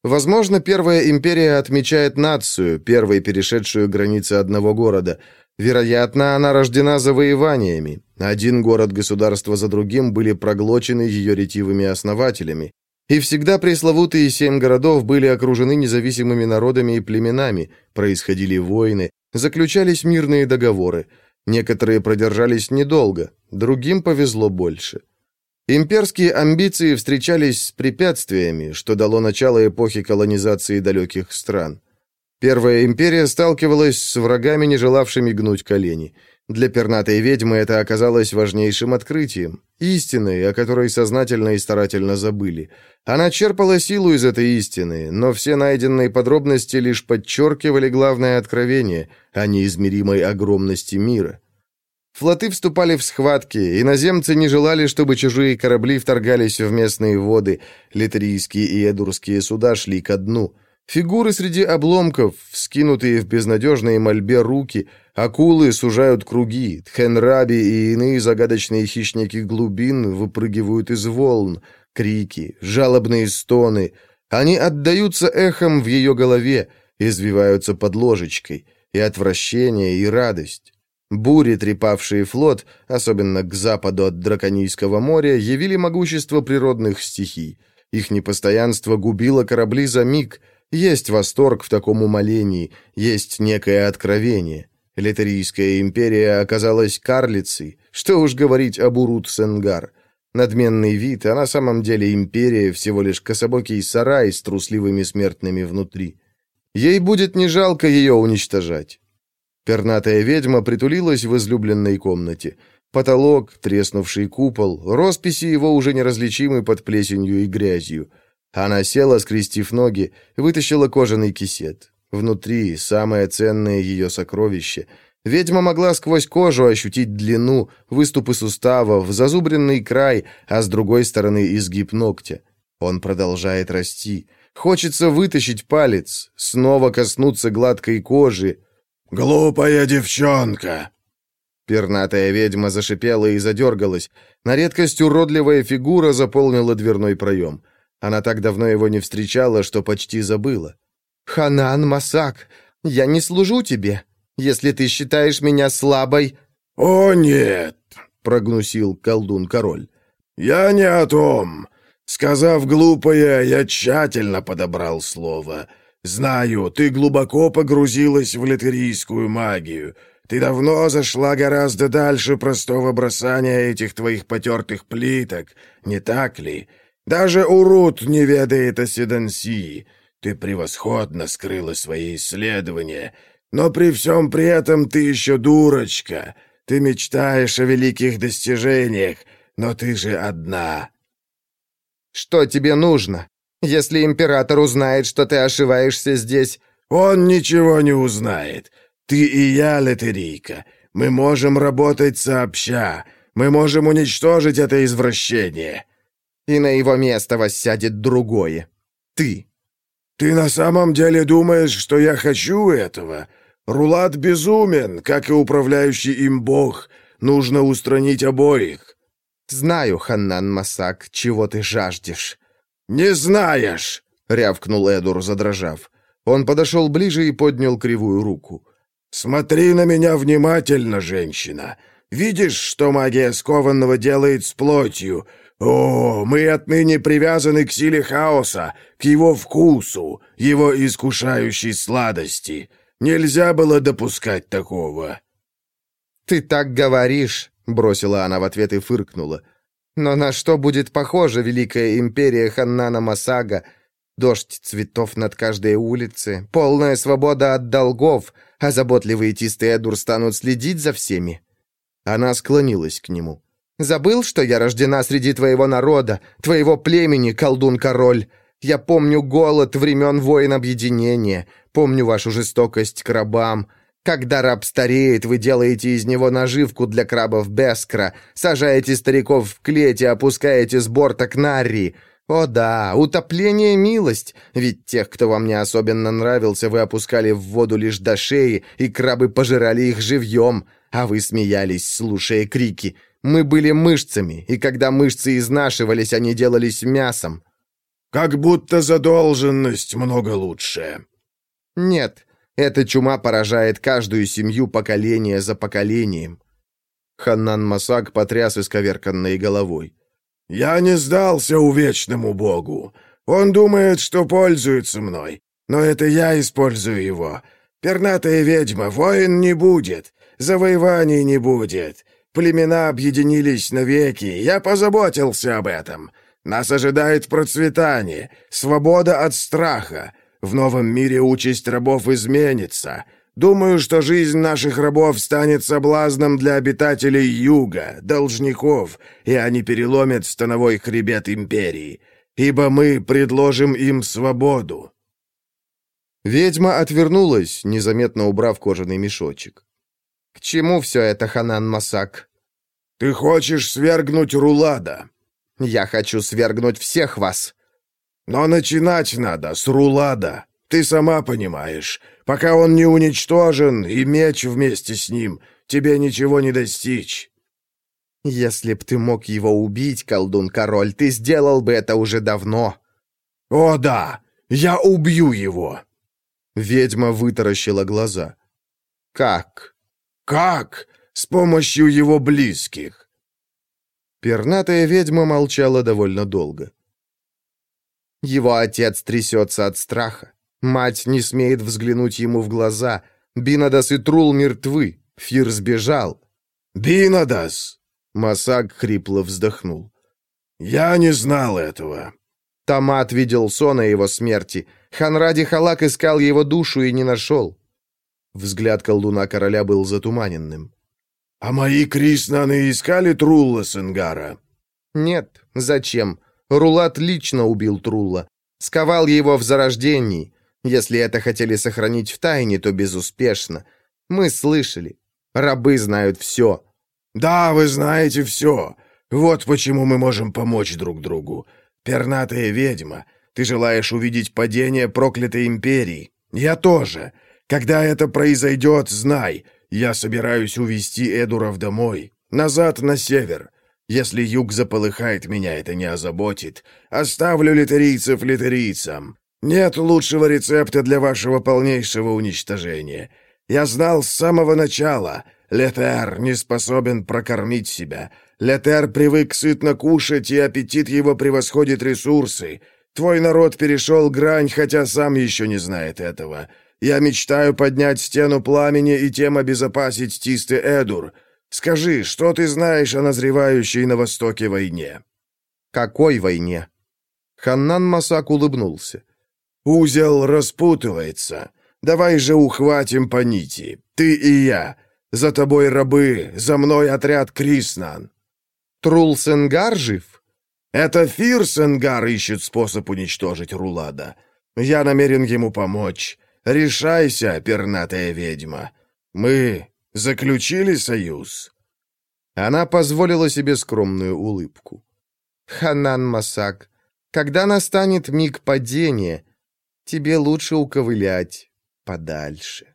A: Возможно, Первая империя отмечает нацию, первой перешедшую границы одного города. Вероятно, она рождена завоеваниями. Один город-государство за другим были проглочены ее ретивыми основателями. И всегда пресловутые семь городов были окружены независимыми народами и племенами, происходили войны, заключались мирные договоры. Некоторые продержались недолго, другим повезло больше. Имперские амбиции встречались с препятствиями, что дало начало эпохе колонизации далеких стран. Первая империя сталкивалась с врагами, не желавшими гнуть колени. Для пернатой ведьмы это оказалось важнейшим открытием, истиной, о которой сознательно и старательно забыли. Она черпала силу из этой истины, но все найденные подробности лишь подчеркивали главное откровение о неизмеримой огромности мира. Флоты вступали в схватки, иноземцы не желали, чтобы чужие корабли вторгались в местные воды, литерийские и эдурские суда шли ко дну. Фигуры среди обломков, вскинутые в безнадежной мольбе руки, акулы сужают круги, тхенраби и иные загадочные хищники глубин выпрыгивают из волн, крики, жалобные стоны. Они отдаются эхом в ее голове, извиваются под ложечкой, и отвращение, и радость. Бури, трепавшие флот, особенно к западу от Драконийского моря, явили могущество природных стихий. Их непостоянство губило корабли за миг. Есть восторг в таком умолении, есть некое откровение. Литерийская империя оказалась карлицей, что уж говорить об Урут-Сенгар. Надменный вид, а на самом деле империя всего лишь кособокий сарай с трусливыми смертными внутри. Ей будет не жалко ее уничтожать. Пернатая ведьма притулилась в излюбленной комнате. Потолок, треснувший купол, росписи его уже неразличимы под плесенью и грязью. Она села, скрестив ноги, вытащила кожаный кисет. Внутри самое ценное ее сокровище. Ведьма могла сквозь кожу ощутить длину, выступы суставов, зазубренный край, а с другой стороны изгиб ногтя. Он продолжает расти. Хочется вытащить палец, снова коснуться гладкой кожи.
B: «Глупая девчонка!»
A: Пернатая ведьма зашипела и задергалась. На редкость уродливая фигура заполнила дверной проем. Она так давно его не встречала, что почти забыла. «Ханан Масак, я не служу тебе. Если ты считаешь меня слабой...»
B: «О, нет!»
A: — прогнусил колдун-король.
B: «Я не о том. Сказав глупое, я тщательно подобрал слово. Знаю, ты глубоко погрузилась в литерийскую магию. Ты давно зашла гораздо дальше простого бросания этих твоих потертых плиток, не так ли? Даже Урут не ведает о Седансии. Ты превосходно скрыла свои исследования, но при всем при этом ты еще дурочка. Ты мечтаешь о великих достижениях, но ты же одна».
A: «Что тебе нужно? Если император узнает, что ты ошиваешься здесь...»
B: «Он ничего не узнает. Ты и я, литерийка. Мы можем работать сообща. Мы можем уничтожить это извращение».
A: «И на его место воссядет другое. Ты».
B: «Ты на самом деле думаешь, что я хочу этого? Рулат безумен, как и управляющий им бог. Нужно устранить обоих».
A: «Знаю, Ханнан Масак, чего ты жаждешь».
B: «Не знаешь!»
A: — рявкнул Эдур, задрожав. Он подошел ближе и поднял кривую руку.
B: «Смотри на меня внимательно, женщина. Видишь, что магия скованного делает с плотью? О, мы отныне привязаны к силе хаоса, к его вкусу, его искушающей сладости. Нельзя было допускать такого».
A: «Ты так говоришь», — бросила она в ответ и фыркнула. «Но на что будет похожа великая империя Ханнана Масага? Дождь цветов над каждой улицей, полная свобода от долгов, а заботливые Тисты Эдур станут следить за всеми». Она склонилась к нему. «Забыл, что я рождена среди твоего народа, твоего племени, колдун-король? Я помню голод времен войн объединения, помню вашу жестокость к рабам. Когда раб стареет, вы делаете из него наживку для крабов Бескра, сажаете стариков в клеть и опускаете с борта к Нарри. О да, утопление — милость, ведь тех, кто вам не особенно нравился, вы опускали в воду лишь до шеи, и крабы пожирали их живьем, а вы смеялись, слушая крики. Мы были мышцами, и когда мышцы изнашивались, они делались мясом».
B: Как будто задолженность много лучше».
A: «Нет, эта чума поражает каждую семью поколение за поколением». Ханнан Масак потряс исковерканной головой.
B: «Я не сдался увечному богу. Он думает, что пользуется мной, но это я использую его. Пернатая ведьма, войн не будет, завоеваний не будет. Племена объединились навеки, я позаботился об этом. Нас ожидает процветание, свобода от страха. В новом мире участь рабов изменится. Думаю, что жизнь наших рабов станет соблазном для обитателей Юга, должников, и они переломят становой хребет империи, ибо мы предложим им свободу».
A: Ведьма отвернулась, незаметно убрав кожаный мешочек. «К чему все это, Ханнан Масак?»
B: «Ты хочешь свергнуть Рулада?»
A: «Я хочу свергнуть всех вас».
B: «Но начинать надо с Рулада. Ты сама понимаешь. Пока он не уничтожен, и меч вместе с ним, тебе ничего не достичь».
A: «Если б ты мог его убить, колдун-король, ты сделал бы это уже давно».
B: «О да, я убью его».
A: Ведьма вытаращила глаза. «Как?»
B: «Как? С помощью его близких».
A: Пернатая ведьма молчала довольно долго. «Его отец трясется от страха. Мать не смеет взглянуть ему в глаза. Бинадас и Трул мертвы. Фир сбежал».
B: «Бинадас!»
A: Масак хрипло вздохнул.
B: «Я не знал этого».
A: Тамат видел сон о его смерти. Ханради Халак искал его душу и не нашел. Взгляд колдуна-короля был затуманенным.
B: «А мои Криснаны искали Трулла Сенгара?»
A: «Нет, зачем? Рулат лично убил Трулла. Сковал его в зарождении. Если это хотели сохранить в тайне, то безуспешно. Мы слышали. Рабы знают все».
B: «Да, вы знаете все. Вот почему мы можем помочь друг другу. Пернатая ведьма, ты желаешь увидеть падение проклятой империи. Я тоже. Когда это произойдет, знай, я собираюсь увести Эдуров домой, назад на север. Если юг заполыхает, меня это не озаботит. Оставлю литерийцев литерийцам. Нет лучшего рецепта для вашего полнейшего уничтожения. Я знал с самого начала, Летер не способен прокормить себя. Летер привык сытно кушать, и аппетит его превосходит ресурсы. Твой народ перешел грань, хотя сам еще не знает этого. Я мечтаю поднять стену пламени и тем обезопасить Тисты Эдур. Скажи, что ты знаешь о назревающей на востоке войне?»
A: «Какой войне?» Ханнан Масак улыбнулся.
B: «Узел распутывается. Давай же ухватим по нити. Ты и я. За тобой рабы, за мной отряд Криснан».
A: «Трул Сенгар жив?»
B: «Это Фир Сенгар ищет способ уничтожить Рулада. Я намерен ему помочь. Решайся, пернатая ведьма. Мы заключили союз».
A: Она позволила себе скромную улыбку. «Ханнан Масак, когда настанет миг падения, тебе лучше уковылять подальше».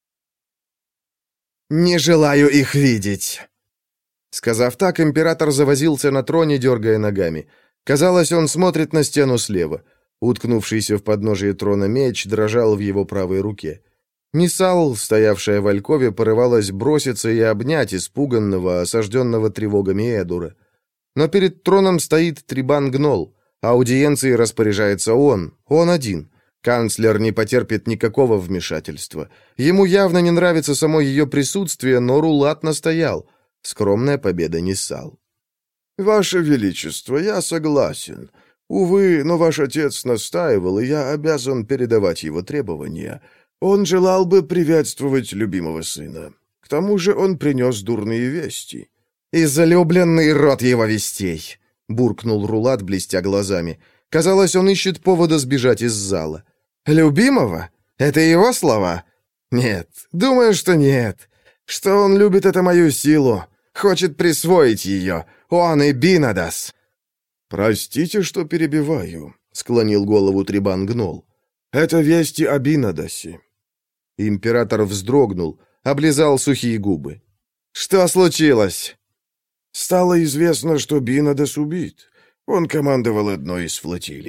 A: «Не желаю их видеть!» Сказав так, император завозился на троне, дергая ногами. Казалось, он смотрит на стену слева. Уткнувшийся в подножие трона меч дрожал в его правой руке. Нисал, стоявшая в алькове, порывалась броситься и обнять испуганного, осажденного тревогами Эдура. Но перед троном стоит Трибан Гнол. Аудиенцией распоряжается он, он один. Канцлер не потерпит никакого вмешательства. Ему явно не нравится само ее присутствие, но Рулат настоял. Скромная победа Нисал.
B: «Ваше Величество, я согласен. Увы, но ваш отец настаивал, и я обязан передавать его требования. Он желал бы приветствовать любимого сына. К тому же он принес дурные вести».
A: «Излюбленный род его вестей», — буркнул Рулат, блестя глазами. Казалось, он ищет повода сбежать из зала. «Любимого? Это его слова?» «Нет, думаю, что нет. Что он любит, это мою силу. Хочет присвоить ее. Он и Бинадас».
B: «Простите, что перебиваю», — склонил голову Трибан Гнол. «Это вести о Бинадасе».
A: Император вздрогнул, облизал сухие губы. «Что случилось?»
B: «Стало известно, что Бинадас убит. Он командовал одной из флотилий.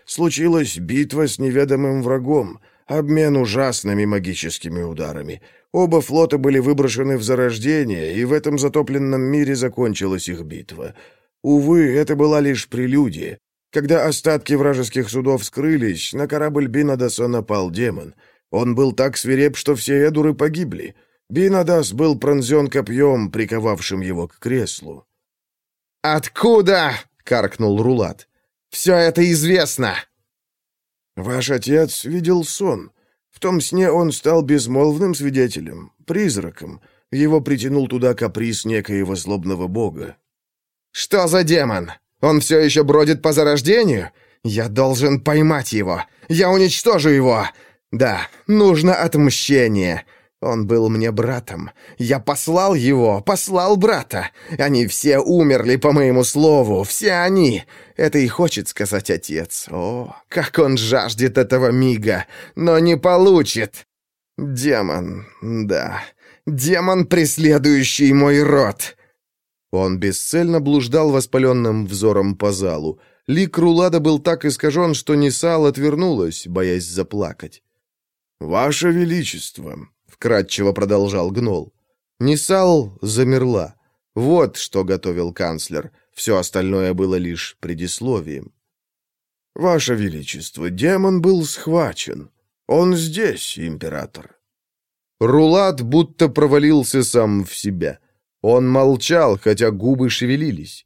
B: Случилась битва с неведомым врагом, обмен ужасными магическими ударами. Оба флота были выброшены в зарождение, и в этом затопленном мире закончилась их битва. Увы, это была лишь прелюдия. Когда остатки вражеских судов скрылись, на корабль Бинадаса напал демон. Он был так свиреп, что все эдуры погибли. Бинадас был пронзен копьем, приковавшим его к креслу.
A: «Откуда?» — каркнул Рулат. «Все это известно!»
B: «Ваш отец видел сон. В том сне он стал безмолвным свидетелем, призраком. Его притянул туда каприз некоего злобного бога».
A: «Что за демон? Он все еще бродит по зарождению? Я должен поймать его. Я уничтожу его. Да, нужно отмщение. Он был мне братом. Я послал его, послал брата. Они все умерли по моему слову, все они. Это и хочет сказать отец. О, как он жаждет этого мига, но не получит. Демон, да, демон, преследующий мой род». Он бесцельно блуждал воспаленным взором по залу. Лик Рулада был так искажен, что Нисал отвернулась, боясь заплакать.
B: «Ваше Величество», —
A: вкратчиво продолжал Гнол. Нисал замерла. Вот что готовил канцлер. Все остальное было лишь предисловием.
B: «Ваше Величество, демон был схвачен. Он здесь, император».
A: Рулад будто провалился сам в себя. Он молчал, хотя губы шевелились.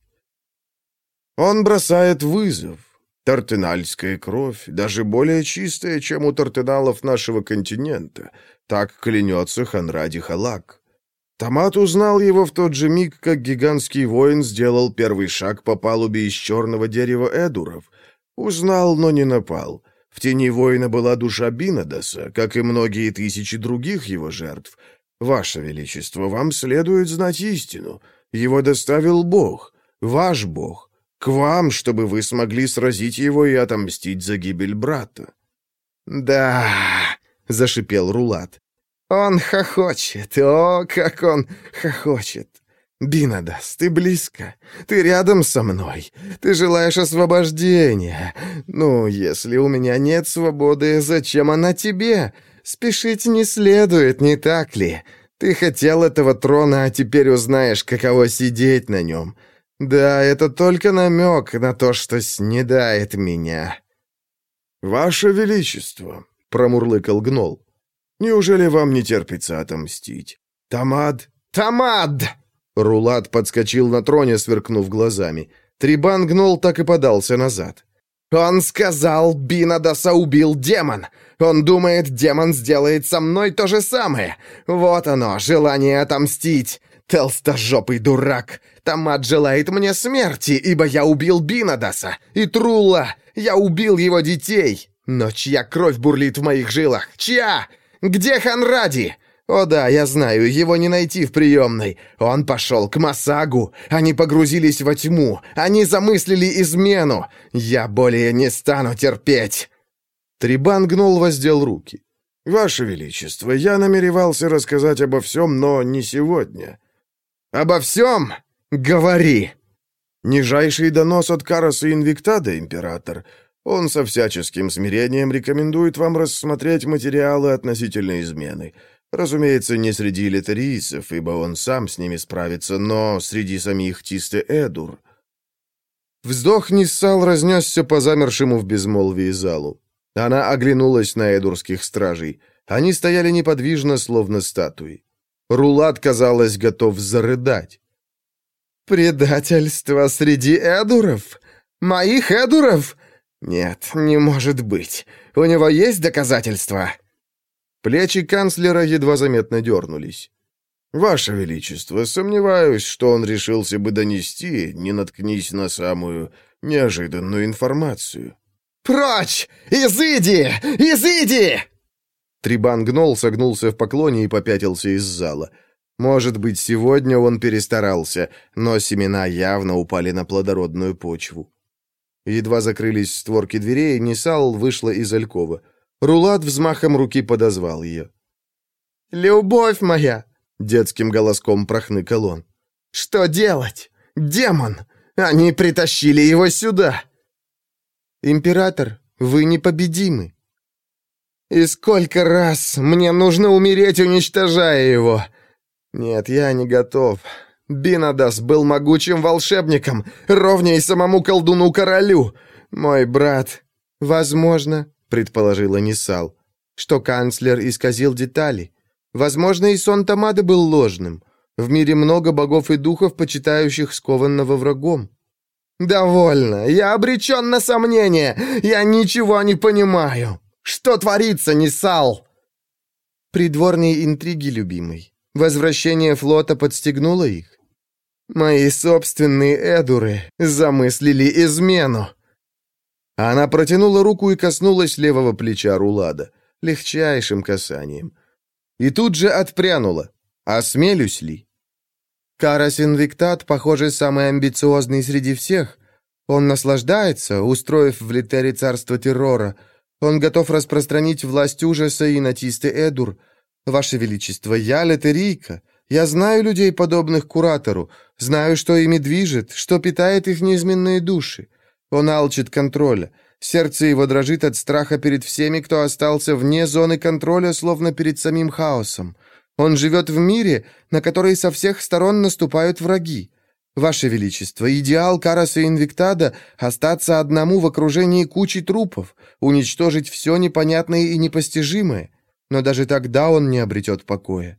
B: «Он бросает вызов. Тартенальская кровь, даже более чистая, чем у тартеналов нашего континента. Так клянется Ханради Халак. Тамат узнал его в тот же миг, как гигантский воин сделал первый шаг по палубе из черного дерева эдуров. Узнал, но не напал. В тени воина была душа Бинадаса, как и многие тысячи других его жертв. Ваше Величество, вам следует знать истину. Его доставил Бог, ваш Бог, к вам, чтобы вы смогли сразить его и отомстить за гибель брата».
A: «Да», — зашипел Рулат. «Он хохочет, о, как он хохочет. Бинадас, ты близко, ты рядом со мной, ты желаешь освобождения. Ну, если у меня нет свободы, зачем она тебе? Спешить не следует, не так ли? Ты хотел этого трона, а теперь узнаешь, каково сидеть на нем. Да, это только намек на то, что снедает меня».
B: «Ваше Величество», — промурлыкал Гнол, — «неужели вам не терпится отомстить? Тамад...»
A: «Тамад!» Рулат подскочил на троне, сверкнув глазами. Трибан Гнол так и подался назад. «Он сказал, Бинадаса убил демон. Он думает, демон сделает со мной то же самое. Вот оно, желание отомстить. Толстожопый дурак. Тамад желает мне смерти, ибо я убил Бинадаса. И Трулла, я убил его детей. Но чья кровь бурлит в моих жилах? Чья? Где Ханради? О да, я знаю, его не найти в приемной. Он пошел к Масагу. Они погрузились во тьму. Они замыслили измену. Я более не стану терпеть». Трибан Гнол воздел руки.
B: «Ваше Величество, я намеревался рассказать обо всем, но не сегодня».
A: «Обо всем? Говори!»
B: «Нижайший донос от Караса Инвиктада, император. Он со всяческим смирением рекомендует вам рассмотреть материалы относительно измены. Разумеется, не среди летарийцев, ибо он сам с ними справится, но среди самих Тисте-Эдур».
A: Вздох Ниссал разнесся по замершему в безмолвии залу. Она оглянулась на эдурских стражей. Они стояли неподвижно, словно статуи. Рулат, казалось, готов зарыдать. «Предательство среди эдуров? Моих эдуров? Нет, не может быть. У него есть доказательства?» Плечи канцлера едва заметно дернулись.
B: «Ваше Величество, сомневаюсь, что он решился бы донести, не наткнись на самую неожиданную информацию».
A: «Прочь! Изыди! Изыди!» Трибан Гнол согнулся в поклоне и попятился из зала. Может быть, сегодня он перестарался, но семена явно упали на плодородную почву. Едва закрылись створки дверей, Нисал вышла из алькова. Рулат взмахом руки подозвал ее. «Любовь моя!» — детским голоском прохныкал он. «Что делать? Демон! Они притащили его сюда!» «Император!» — Вы непобедимы. И сколько раз мне нужно умереть, уничтожая его? Нет, я не готов. Бинадас был могучим волшебником, ровней самому колдуну-королю. Мой брат... Возможно, предположила Нисал, что канцлер исказил детали. Возможно, и сон Тамады был ложным. В мире много богов и духов, почитающих скованного врагом. «Довольно! Я обречен на сомнение! Я ничего не понимаю! Что творится, Нисал?» Придворные интриги, любимый. Возвращение флота подстегнуло их. Мои собственные эдуры замыслили измену. Она протянула руку и коснулась левого плеча Рулада, легчайшим касанием. И тут же отпрянула. Осмелюсь ли? Карас Инвиктат, похоже, самый амбициозный среди всех. Он наслаждается, устроив в Литере царство террора. Он готов распространить власть ужаса и на Тисте Эдур. Ваше Величество, я литерийка. Я знаю людей, подобных куратору. Знаю, что ими движет, что питает их неизменные души. Он алчит контроля. Сердце его дрожит от страха перед всеми, кто остался вне зоны контроля, словно перед самим хаосом. Он живет в мире, на который со всех сторон наступают враги. Ваше Величество, идеал Караса Инвиктада — остаться одному в окружении кучи трупов, уничтожить все непонятное и непостижимое. Но даже тогда он не обретет покоя.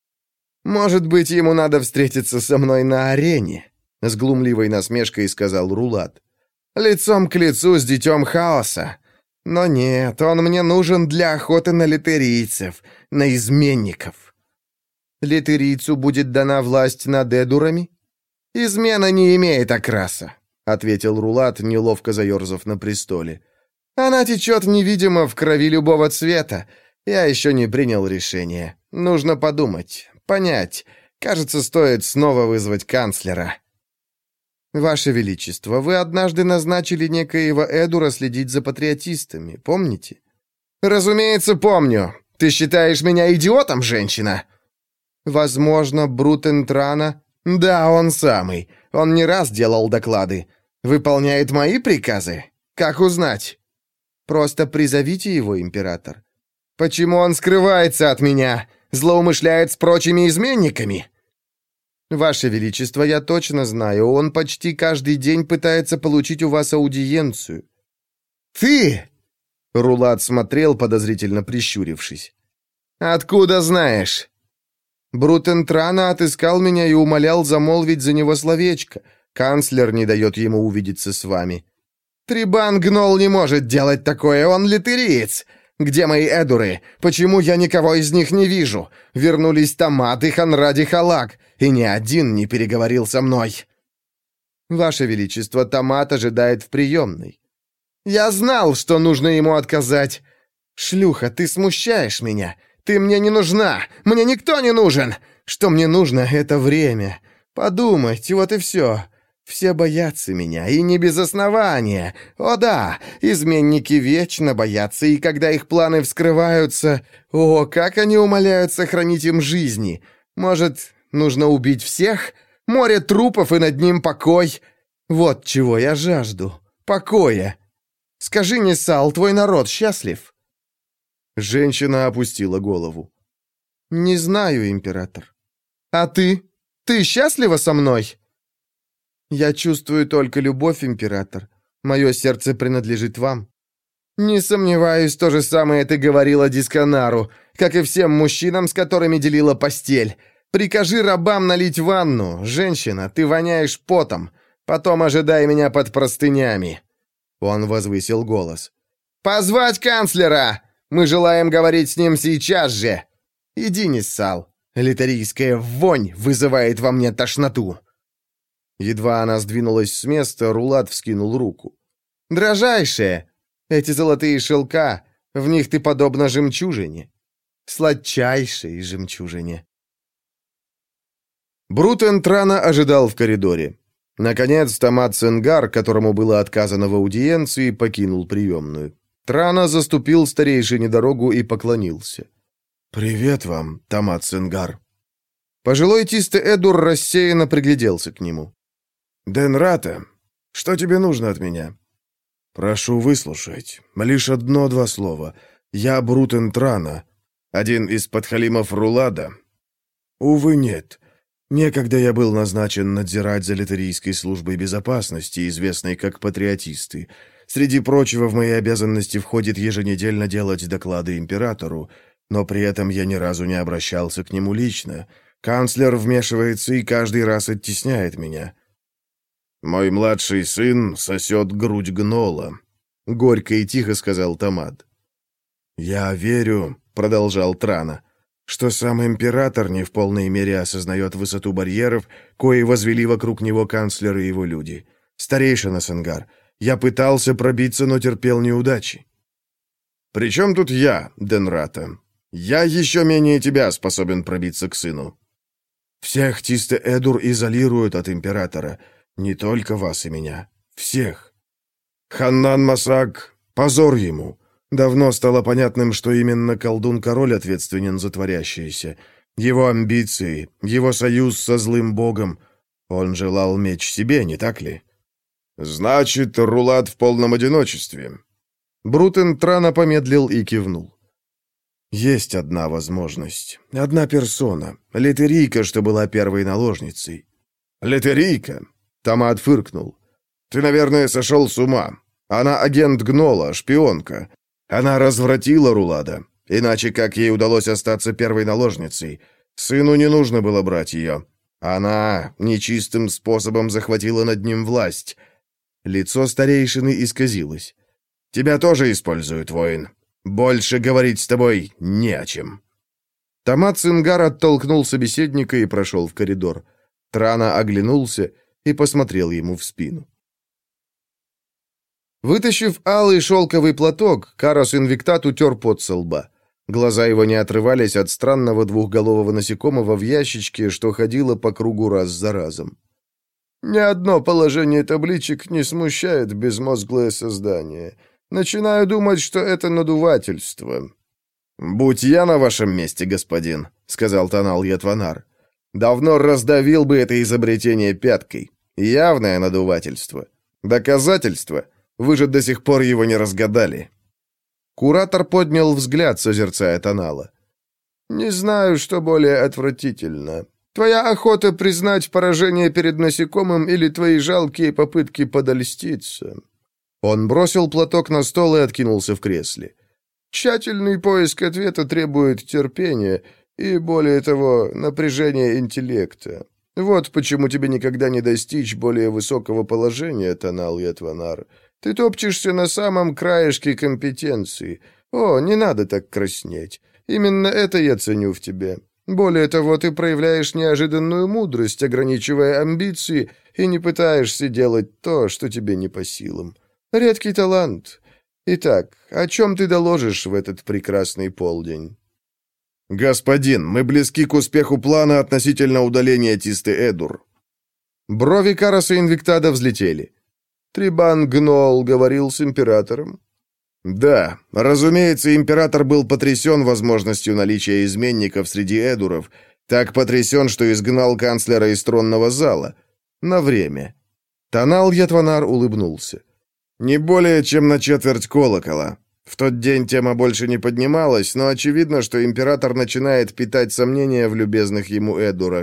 A: «Может быть, ему надо встретиться со мной на арене», — с глумливой насмешкой сказал Рулад. «Лицом к лицу с детем хаоса. Но нет, он мне нужен для охоты на литерийцев, на изменников». Литерийцу будет дана власть над эдурами? Измена не имеет окраса, ответил Рулад, неловко заерзав на престоле. Она течет невидимо в крови любого цвета. Я еще не принял решение. Нужно подумать, понять. Кажется, стоит снова вызвать канцлера. Ваше Величество, вы однажды назначили некоего Эдура следить за патриотистами, помните? Разумеется, помню. Ты считаешь меня идиотом, женщина? Возможно, Брутентрана? Да, он самый. Он не раз делал доклады. Выполняет мои приказы? Как узнать? Просто призовите его, император. Почему он скрывается от меня? Злоумышляет с прочими изменниками? Ваше Величество, я точно знаю, он почти каждый день пытается получить у вас аудиенцию. Ты? Рулад смотрел, подозрительно прищурившись. Откуда знаешь? Брутентрана отыскал меня и умолял замолвить за него словечко. Канцлер не дает ему увидеться с вами. Трибан Гнол не может делать такое, он литериец. Где мои эдуры? Почему я никого из них не вижу? Вернулись Тамад и Ханради Халак, и ни один не переговорил со мной. Ваше Величество, Тамад ожидает в приемной. Я знал, что нужно ему отказать. Шлюха, ты смущаешь меня. Ты мне не нужна! Мне никто не нужен! Что мне нужно, это время. Подумать, вот и все. Все боятся меня, и не без основания. О да, изменники вечно боятся, и когда их планы вскрываются... О, как они умоляют сохранить им жизни! Может, нужно убить всех? Море трупов, и над ним покой. Вот чего я жажду. Покоя. Скажи, Нисал, твой народ счастлив?» Женщина опустила голову. «Не знаю, император. А ты? Ты счастлива со мной?» «Я чувствую только любовь, император. Мое сердце принадлежит вам». «Не сомневаюсь, то же самое ты говорила Дисканару, как и всем мужчинам, с которыми делила постель. Прикажи рабам налить ванну. Женщина, ты воняешь потом. Потом ожидай меня под простынями». Он возвысил голос. «Позвать канцлера! Мы желаем говорить с ним сейчас же! Иди, Ниссал. Литерийская вонь вызывает во мне тошноту». Едва она сдвинулась с места, Рулад вскинул руку. «Дрожайшая! Эти золотые шелка, в них ты подобна жемчужине. Сладчайшей жемчужине».
C: Брутентрана ожидал в коридоре. Наконец, Тамад Сенгар, которому было отказано в аудиенции, покинул приемную. Трана заступил старейшине дорогу и поклонился. «Привет вам, Тамад Сенгар». Пожилой Тисте Эдур рассеянно пригляделся к нему. «Денрата, что тебе нужно от меня?» «Прошу выслушать. Лишь одно-два слова. Я Брутен Трана, один из подхалимов Рулада». «Увы, нет. Некогда я был назначен надзирать за литерийской службой безопасности, известной как патриотисты. Среди прочего, в мои обязанности входит еженедельно делать доклады императору, но при этом я ни разу не обращался к нему лично. Канцлер вмешивается и каждый раз оттесняет меня». «Мой младший сын сосет грудь гнола», — горько и тихо сказал Тамад. «Я верю», — продолжал Трана, — «что сам император не в полной мере осознает высоту барьеров, кои возвели вокруг него канцлер и его люди. Старейшина Сенгар, я пытался пробиться, но терпел неудачи». «При чем тут я, Денрата? Я еще менее тебя способен пробиться к сыну». «Всех Тисте-Эдур изолируют от императора. Не только вас и меня. Всех. Ханнан Масак, позор ему. Давно стало понятным, что именно колдун-король ответственен за творящееся. Его амбиции, его союз со злым богом. Он желал меч себе, не так ли?» «Значит, Рулад в полном одиночестве». Брутен Трана помедлил и кивнул. «Есть одна возможность. Одна персона. Литерийка, что была первой наложницей». «Литерийка?» Тамад фыркнул. «Ты, наверное, сошел с ума. Она агент Гнола, шпионка. Она развратила Рулада. Иначе как ей удалось остаться первой наложницей? Сыну не нужно было брать ее. Она нечистым способом захватила над ним власть». Лицо старейшины исказилось. «Тебя тоже используют, воин. Больше говорить с тобой не о чем». Тамад Сенгар оттолкнул собеседника и прошел в коридор. Трана оглянулся и посмотрел ему в спину. Вытащив алый шелковый платок, Карос Инвиктат утер пот со лба. Глаза его не отрывались от странного двухголового насекомого в ящичке, что ходило по кругу раз за разом. «Ни одно положение табличек не смущает безмозглое создание. Начинаю думать, что это надувательство». «Будь я на вашем месте, господин», — сказал Танал Ятванар, — «давно раздавил бы это изобретение пяткой. Явное надувательство. Доказательство. Вы же до сих пор его не разгадали». Куратор поднял взгляд, созерцая Танала. «Не знаю, что более отвратительно. Твоя охота признать поражение перед насекомым или твои жалкие попытки подольститься?» Он бросил платок на стол и откинулся в кресле. «Тщательный поиск ответа требует терпения и, более того, напряжения интеллекта. Вот почему тебе никогда не достичь более высокого положения, Танал Ятванар. Ты топчешься на самом краешке компетенции. О, не надо так краснеть. Именно это я ценю в тебе. Более того, ты проявляешь неожиданную мудрость, ограничивая амбиции, и не пытаешься делать то, что тебе не по силам. Редкий талант. Итак, о чем ты доложишь в этот прекрасный полдень?» «Господин, мы близки к успеху плана относительно удаления Тисте-Эдур». Брови Кароса Инвиктада взлетели. «Трибан Гнол говорил с императором?» «Да, разумеется, император был потрясен возможностью наличия изменников среди эдуров, так потрясен, что изгнал канцлера из тронного зала. На время». Танал Ятванар улыбнулся. «Не более, чем на четверть колокола. В тот день тема больше не поднималась, но очевидно, что император начинает питать сомнения в любезных ему эдурах».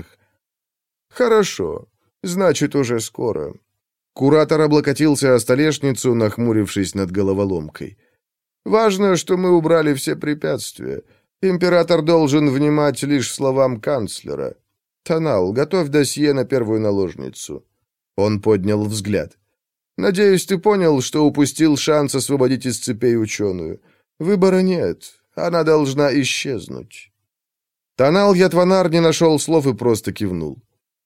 C: «Хорошо. Значит, уже скоро». Куратор облокотился о столешницу, нахмурившись над головоломкой. «Важно, что мы убрали все препятствия. Император должен внимать лишь словам канцлера. Танал, готовь досье на первую наложницу». Он поднял взгляд. «Надеюсь, ты понял, что упустил шанс освободить из цепей ученую. Выбора нет. Она должна исчезнуть». Танал Ятванар не нашел слов и просто кивнул.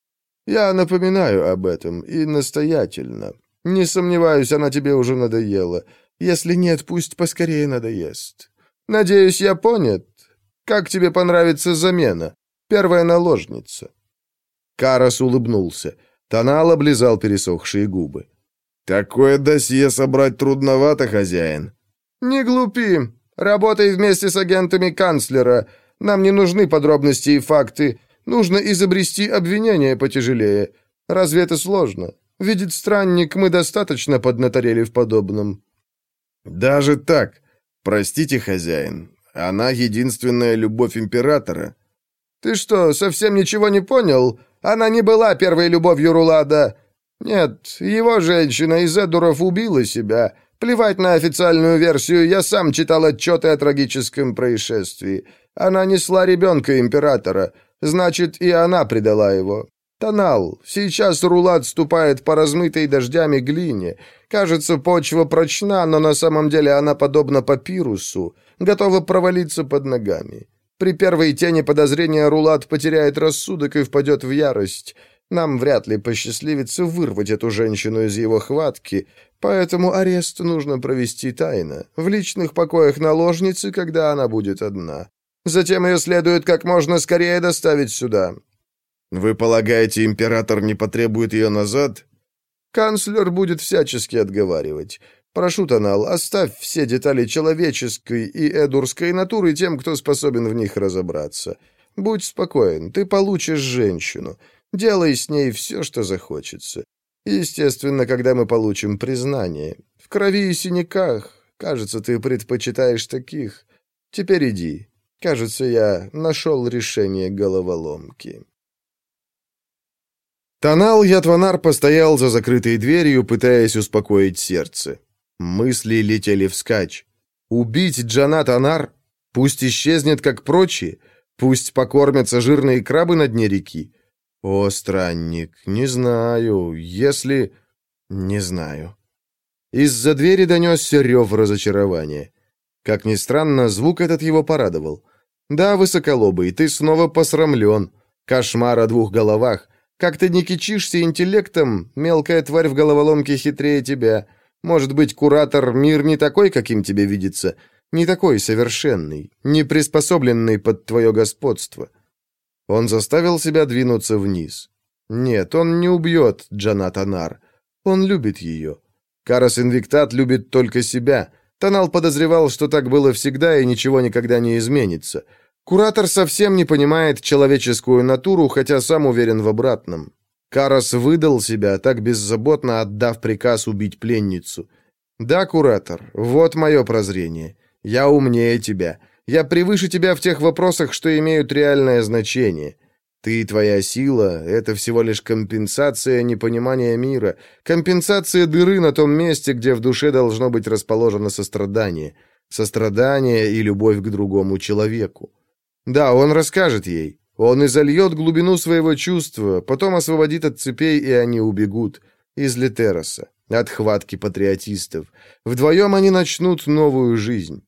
C: «Я напоминаю об этом, и настоятельно. Не сомневаюсь, она тебе уже надоела. Если нет, пусть поскорее надоест. Надеюсь, я понят. Как тебе понравится замена? Первая наложница». Карос улыбнулся. Танал облизал пересохшие губы. «Такое досье собрать трудновато, хозяин». «Не глупи. Работай вместе с агентами канцлера. Нам не нужны подробности и факты. Нужно изобрести обвинение потяжелее. Разве это сложно? Видит странник, мы достаточно поднаторели в подобном. Даже так? Простите, хозяин, она единственная любовь императора.
A: Ты что, совсем ничего не понял? Она не была первой любовью Рулада. Нет, его женщина из Эдуров убила себя. Плевать на официальную версию, я сам читал отчеты о трагическом происшествии. Она несла ребенка императора, значит, и она предала его. Танал, сейчас Рулад ступает по размытой дождями глине. Кажется, почва прочна, но на самом деле она подобна папирусу, готова провалиться под ногами. При первой тени подозрения Рулад потеряет рассудок и впадет в ярость. Нам вряд ли посчастливится вырвать эту женщину из его хватки, поэтому арест нужно провести тайно, в личных покоях наложницы, когда она будет одна. Затем ее следует как можно скорее доставить сюда.
C: Вы полагаете, император не потребует ее назад?
A: Канцлер будет всячески отговаривать. Прошу, Танал, оставь все детали человеческой и эдурской натуры тем, кто способен в них разобраться. Будь спокоен, ты получишь женщину. Делай с ней все, что захочется. Естественно, когда мы получим признание. В крови и синяках. Кажется, ты предпочитаешь таких. Теперь иди. Кажется, я нашел решение головоломки.
C: Танал Ятванар постоял за закрытой дверью, пытаясь успокоить сердце. Мысли летели вскачь. Убить Джанат Анар? Пусть исчезнет, как прочие. Пусть покормятся жирные крабы на дне реки. О, странник, не знаю, если... Не знаю. Из-за двери донесся рев разочарования. Как ни странно, звук этот его порадовал. Да, высоколобый, ты снова посрамлен. Кошмар о двух головах. Как ты не кичишься интеллектом, мелкая тварь в головоломке хитрее тебя. Может быть, куратор, мир не такой, каким тебе видится, не такой совершенный, не приспособленный под твое господство. Он заставил себя двинуться вниз. Нет, он не убьет Джанат Анар. Он любит ее. Карас Инвиктат любит только себя. Танал подозревал, что так было всегда и ничего никогда не изменится. Куратор совсем не понимает человеческую натуру, хотя сам уверен в обратном. Карас выдал себя, так беззаботно отдав приказ убить пленницу. Да, Куратор, вот мое прозрение. Я умнее тебя. Я превыше тебя в тех вопросах, что имеют реальное значение. Ты и твоя сила — это всего лишь компенсация непонимания мира, компенсация дыры на том месте, где в душе должно быть расположено сострадание. Сострадание и любовь к другому человеку. Да, он расскажет ей. Он изольет глубину своего чувства, потом освободит от цепей, и они убегут. Из Летероса, от хватки патриотистов. Вдвоем они начнут новую жизнь.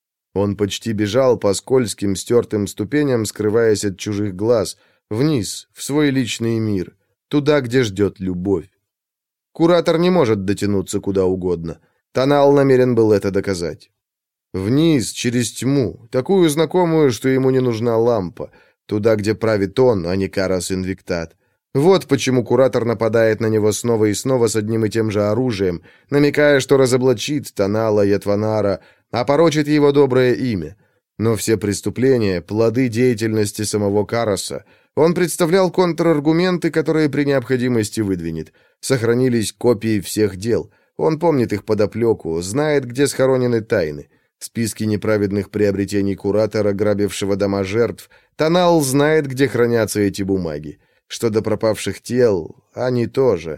C: Он почти бежал по скользким, стертым ступеням, скрываясь от чужих глаз, вниз, в свой личный мир, туда, где ждет любовь. Куратор не может дотянуться куда угодно. Танал намерен был это доказать. Вниз, через тьму, такую знакомую, что ему не нужна лампа, туда, где правит он, а не Карас Инвиктат. Вот почему Куратор нападает на него снова и снова с одним и тем же оружием, намекая, что разоблачит Танала Ятванара, опорочит его доброе имя. Но все преступления — плоды деятельности самого Караса. Он представлял контраргументы, которые при необходимости выдвинет. Сохранились копии всех дел. Он помнит их подоплеку, знает, где схоронены тайны. Списки неправедных приобретений Куратора, грабившего дома жертв. Танал знает, где хранятся эти бумаги. Что до пропавших тел, они тоже.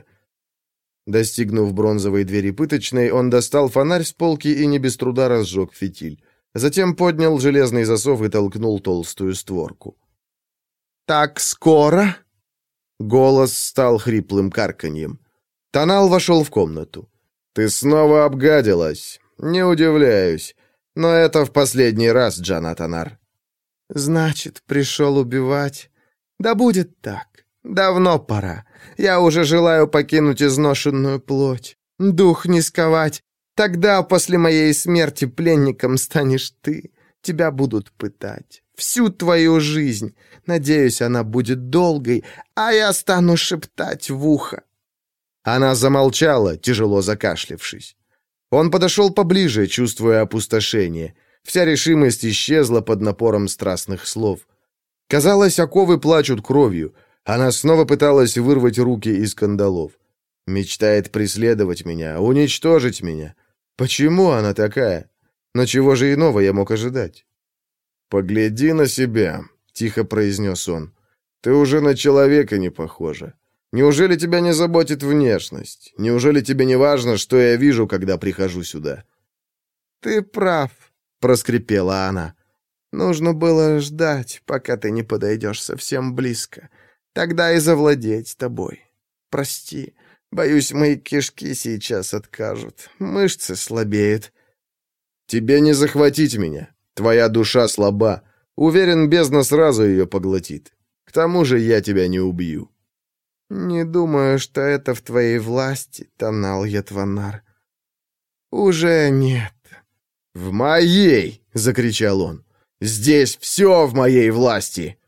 C: Достигнув бронзовой двери пыточной, он достал фонарь с полки и не без труда разжег фитиль. Затем поднял железный засов и толкнул толстую створку. «Так скоро?» Голос стал хриплым карканьем. Танал вошел в комнату. «Ты снова обгадилась. Не удивляюсь. Но это в последний раз, Джанат Анар». «Значит, пришел убивать? Да будет так. Давно пора. Я уже желаю покинуть изношенную плоть. Дух не сковать. Тогда, после моей смерти, пленником станешь ты. Тебя будут пытать. Всю твою жизнь. Надеюсь, она будет долгой, а я стану шептать в ухо». Она замолчала, тяжело закашлявшись. Он подошел поближе, чувствуя опустошение. Вся решимость исчезла под напором страстных слов. Казалось, оковы плачут кровью. Она снова пыталась вырвать руки из кандалов. Мечтает преследовать меня, уничтожить меня.
A: Почему она такая? Но чего же иного я мог ожидать?
C: «Погляди на себя», — тихо произнес он. «Ты уже на человека не похожа. Неужели тебя не заботит внешность? Неужели тебе не важно, что я вижу, когда прихожу сюда?»
A: «Ты прав», — проскрипела она. «Нужно было ждать, пока ты не подойдешь совсем близко. Тогда и завладеть тобой. Прости, боюсь, мои кишки сейчас откажут. Мышцы слабеют».
C: «Тебе не захватить меня. Твоя душа слаба. Уверен, бездна сразу ее поглотит. К тому же я тебя не убью».
A: «Не думаю, что это в твоей власти, Танал Ятванар. Уже нет».
C: «В моей!» — закричал он. «Здесь все в моей власти!»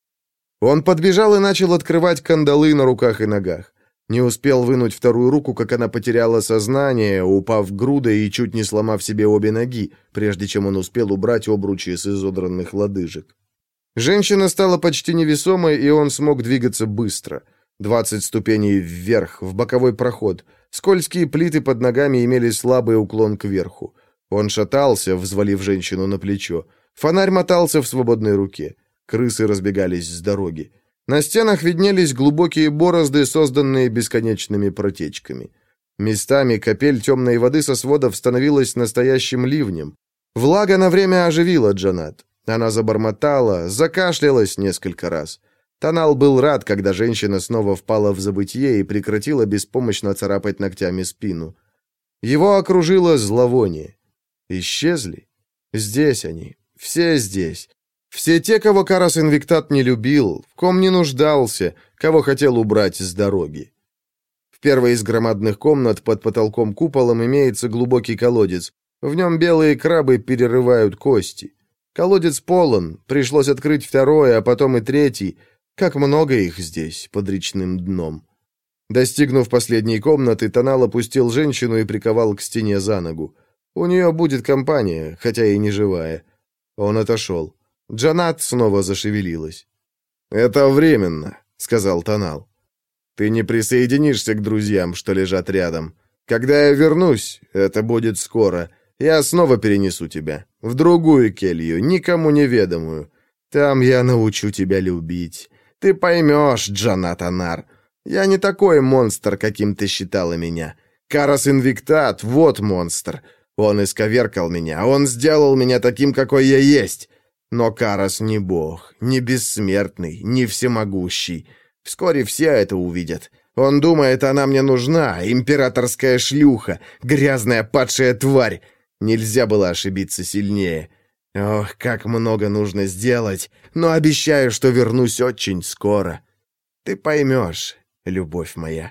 A: Он подбежал и начал открывать кандалы на руках и ногах. Не успел вынуть вторую руку, как она потеряла сознание, упав грудой и чуть не сломав себе обе ноги, прежде чем он успел убрать обручи с изодранных лодыжек. Женщина стала почти невесомой, и он смог двигаться быстро. Двадцать ступеней вверх, в боковой проход. Скользкие плиты под ногами имели слабый уклон кверху. Он шатался, взвалив женщину на плечо. Фонарь мотался в свободной руке. Крысы разбегались с дороги. На стенах виднелись глубокие борозды, созданные бесконечными протечками. Местами капель темной воды со сводов становилась настоящим ливнем. Влага на время оживила Джанат. Она забормотала, закашлялась несколько раз. Танал был рад, когда женщина снова впала в забытье и прекратила беспомощно царапать ногтями спину. Его окружило зловоние. Исчезли? Здесь они. Все здесь. Все те, кого Карас Инвиктат не любил, в ком не нуждался, кого хотел убрать с дороги. В первой из громадных комнат под потолком-куполом имеется глубокий колодец. В нем белые крабы перерывают кости. Колодец полон, пришлось открыть второй, а потом и третий. Как много их здесь, под речным дном. Достигнув последней комнаты, Танал опустил женщину и приковал к стене за ногу. У нее будет компания, хотя и не живая. Он отошел. Джанат снова зашевелилась.
C: «Это временно», — сказал Танал. «Ты не присоединишься к друзьям, что лежат рядом. Когда я вернусь, это будет скоро, я снова перенесу тебя. В другую келью, никому неведомую. Там я научу тебя любить. Ты поймешь, Джанат Анар. Я не такой монстр, каким ты считала меня. Карас Инвиктат — вот монстр. Он исковеркал меня, он сделал меня таким, какой я есть. Но Карас не бог, не бессмертный, не всемогущий. Вскоре все это увидят. Он думает, она мне нужна, императорская шлюха, грязная падшая тварь. Нельзя было ошибиться сильнее. Ох, как много нужно сделать, но обещаю, что вернусь очень скоро. Ты поймешь, любовь моя».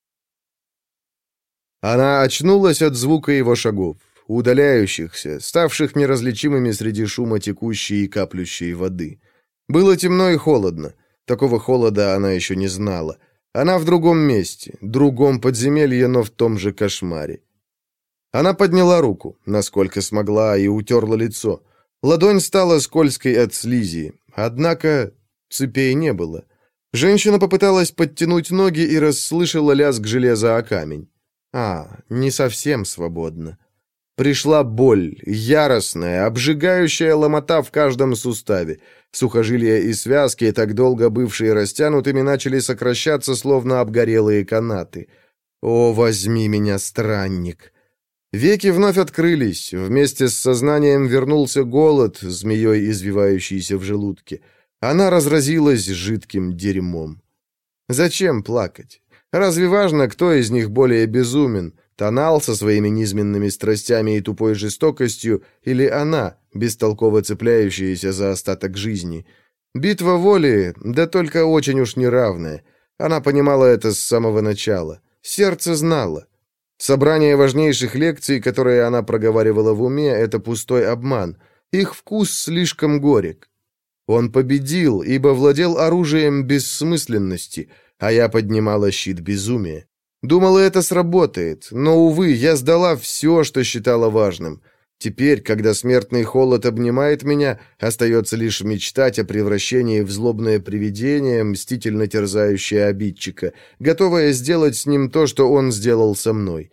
A: Она очнулась от звука его шагов, удаляющихся, ставших неразличимыми среди шума текущей и каплющей воды. Было темно и холодно. Такого холода она еще не знала. Она в другом месте, другом подземелье, но в том же кошмаре. Она подняла руку, насколько смогла, и утерла лицо. Ладонь стала скользкой от слизи, однако цепей не было. Женщина попыталась подтянуть ноги и расслышала лязг железа о камень. А, не совсем свободно. Пришла боль, яростная, обжигающая ломота в каждом суставе. Сухожилия и связки, так долго бывшие растянутыми, начали сокращаться, словно обгорелые канаты. «О, возьми меня, странник!» Веки вновь открылись, вместе с сознанием вернулся голод, змеей извивающийся в желудке. Она разразилась жидким дерьмом. Зачем плакать? Разве важно, кто из них более безумен? Танал со своими низменными страстями и тупой жестокостью, или она, бестолково цепляющаяся за остаток жизни? Битва воли, да только очень уж неравная. Она понимала это с самого начала. Сердце знало. Собрание важнейших лекций, которые она проговаривала в уме, это пустой обман. Их вкус слишком горек. Он победил, ибо владел оружием бессмысленности, а я поднимала щит безумия. Думала, это сработает, но, увы, я сдала все, что считала важным. Теперь, когда смертный холод обнимает меня, остается лишь мечтать о превращении в злобное привидение, мстительно терзающее обидчика, готовое сделать с ним то, что он сделал со мной.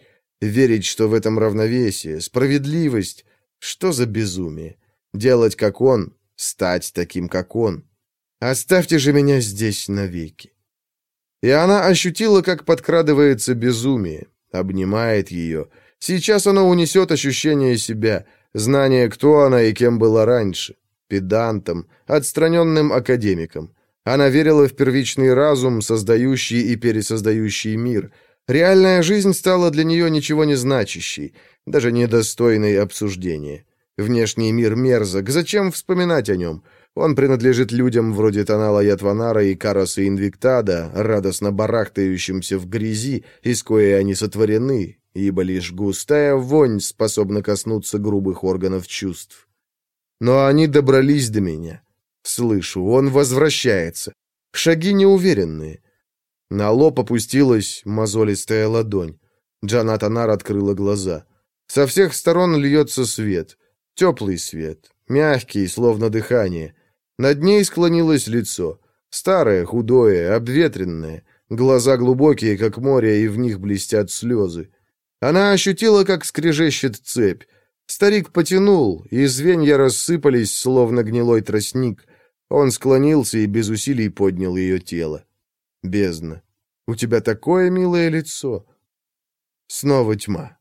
A: Верить, что в этом равновесие, справедливость. Что за безумие? Делать, как он, стать таким, как он. Оставьте же меня здесь навеки. И она ощутила, как подкрадывается безумие, обнимает ее. Сейчас оно унесет ощущение себя, знание, кто она и кем была раньше. Педантом, отстраненным академиком. Она верила в первичный разум, создающий и пересоздающий мир. Реальная жизнь стала для нее ничего не значащей, даже недостойной обсуждения. Внешний мир мерзок, зачем вспоминать о нем? Он принадлежит людям вроде Танала Ятванара и Караса Инвиктада, радостно барахтающимся в грязи, из коей они сотворены, ибо лишь густая вонь способна коснуться грубых органов чувств. Но они добрались до меня. Слышу, он возвращается. Шаги неуверенные. На лоб опустилась мозолистая ладонь. Джанат Анар открыла глаза. Со всех сторон льется свет. Теплый свет, мягкий, словно дыхание. Над ней склонилось лицо. Старое, худое, обветренное. Глаза глубокие, как море, и в них блестят слезы. Она ощутила, как скрежещет цепь. Старик потянул, и звенья рассыпались, словно гнилой тростник. Он склонился и без усилий поднял ее тело. Бездна. У тебя такое милое лицо. Снова тьма.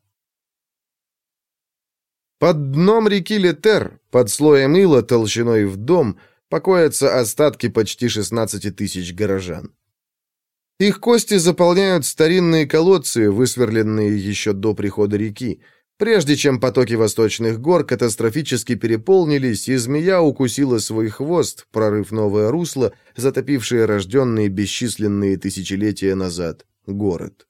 A: Под дном реки Летер, под слоем ила толщиной в дом, покоятся остатки почти шестнадцати тысяч горожан. Их кости заполняют старинные колодцы, высверленные еще до прихода реки. Прежде чем потоки восточных гор катастрофически переполнились, и змея укусила свой хвост, прорыв новое русло, затопившее рожденные бесчисленные тысячелетия назад город.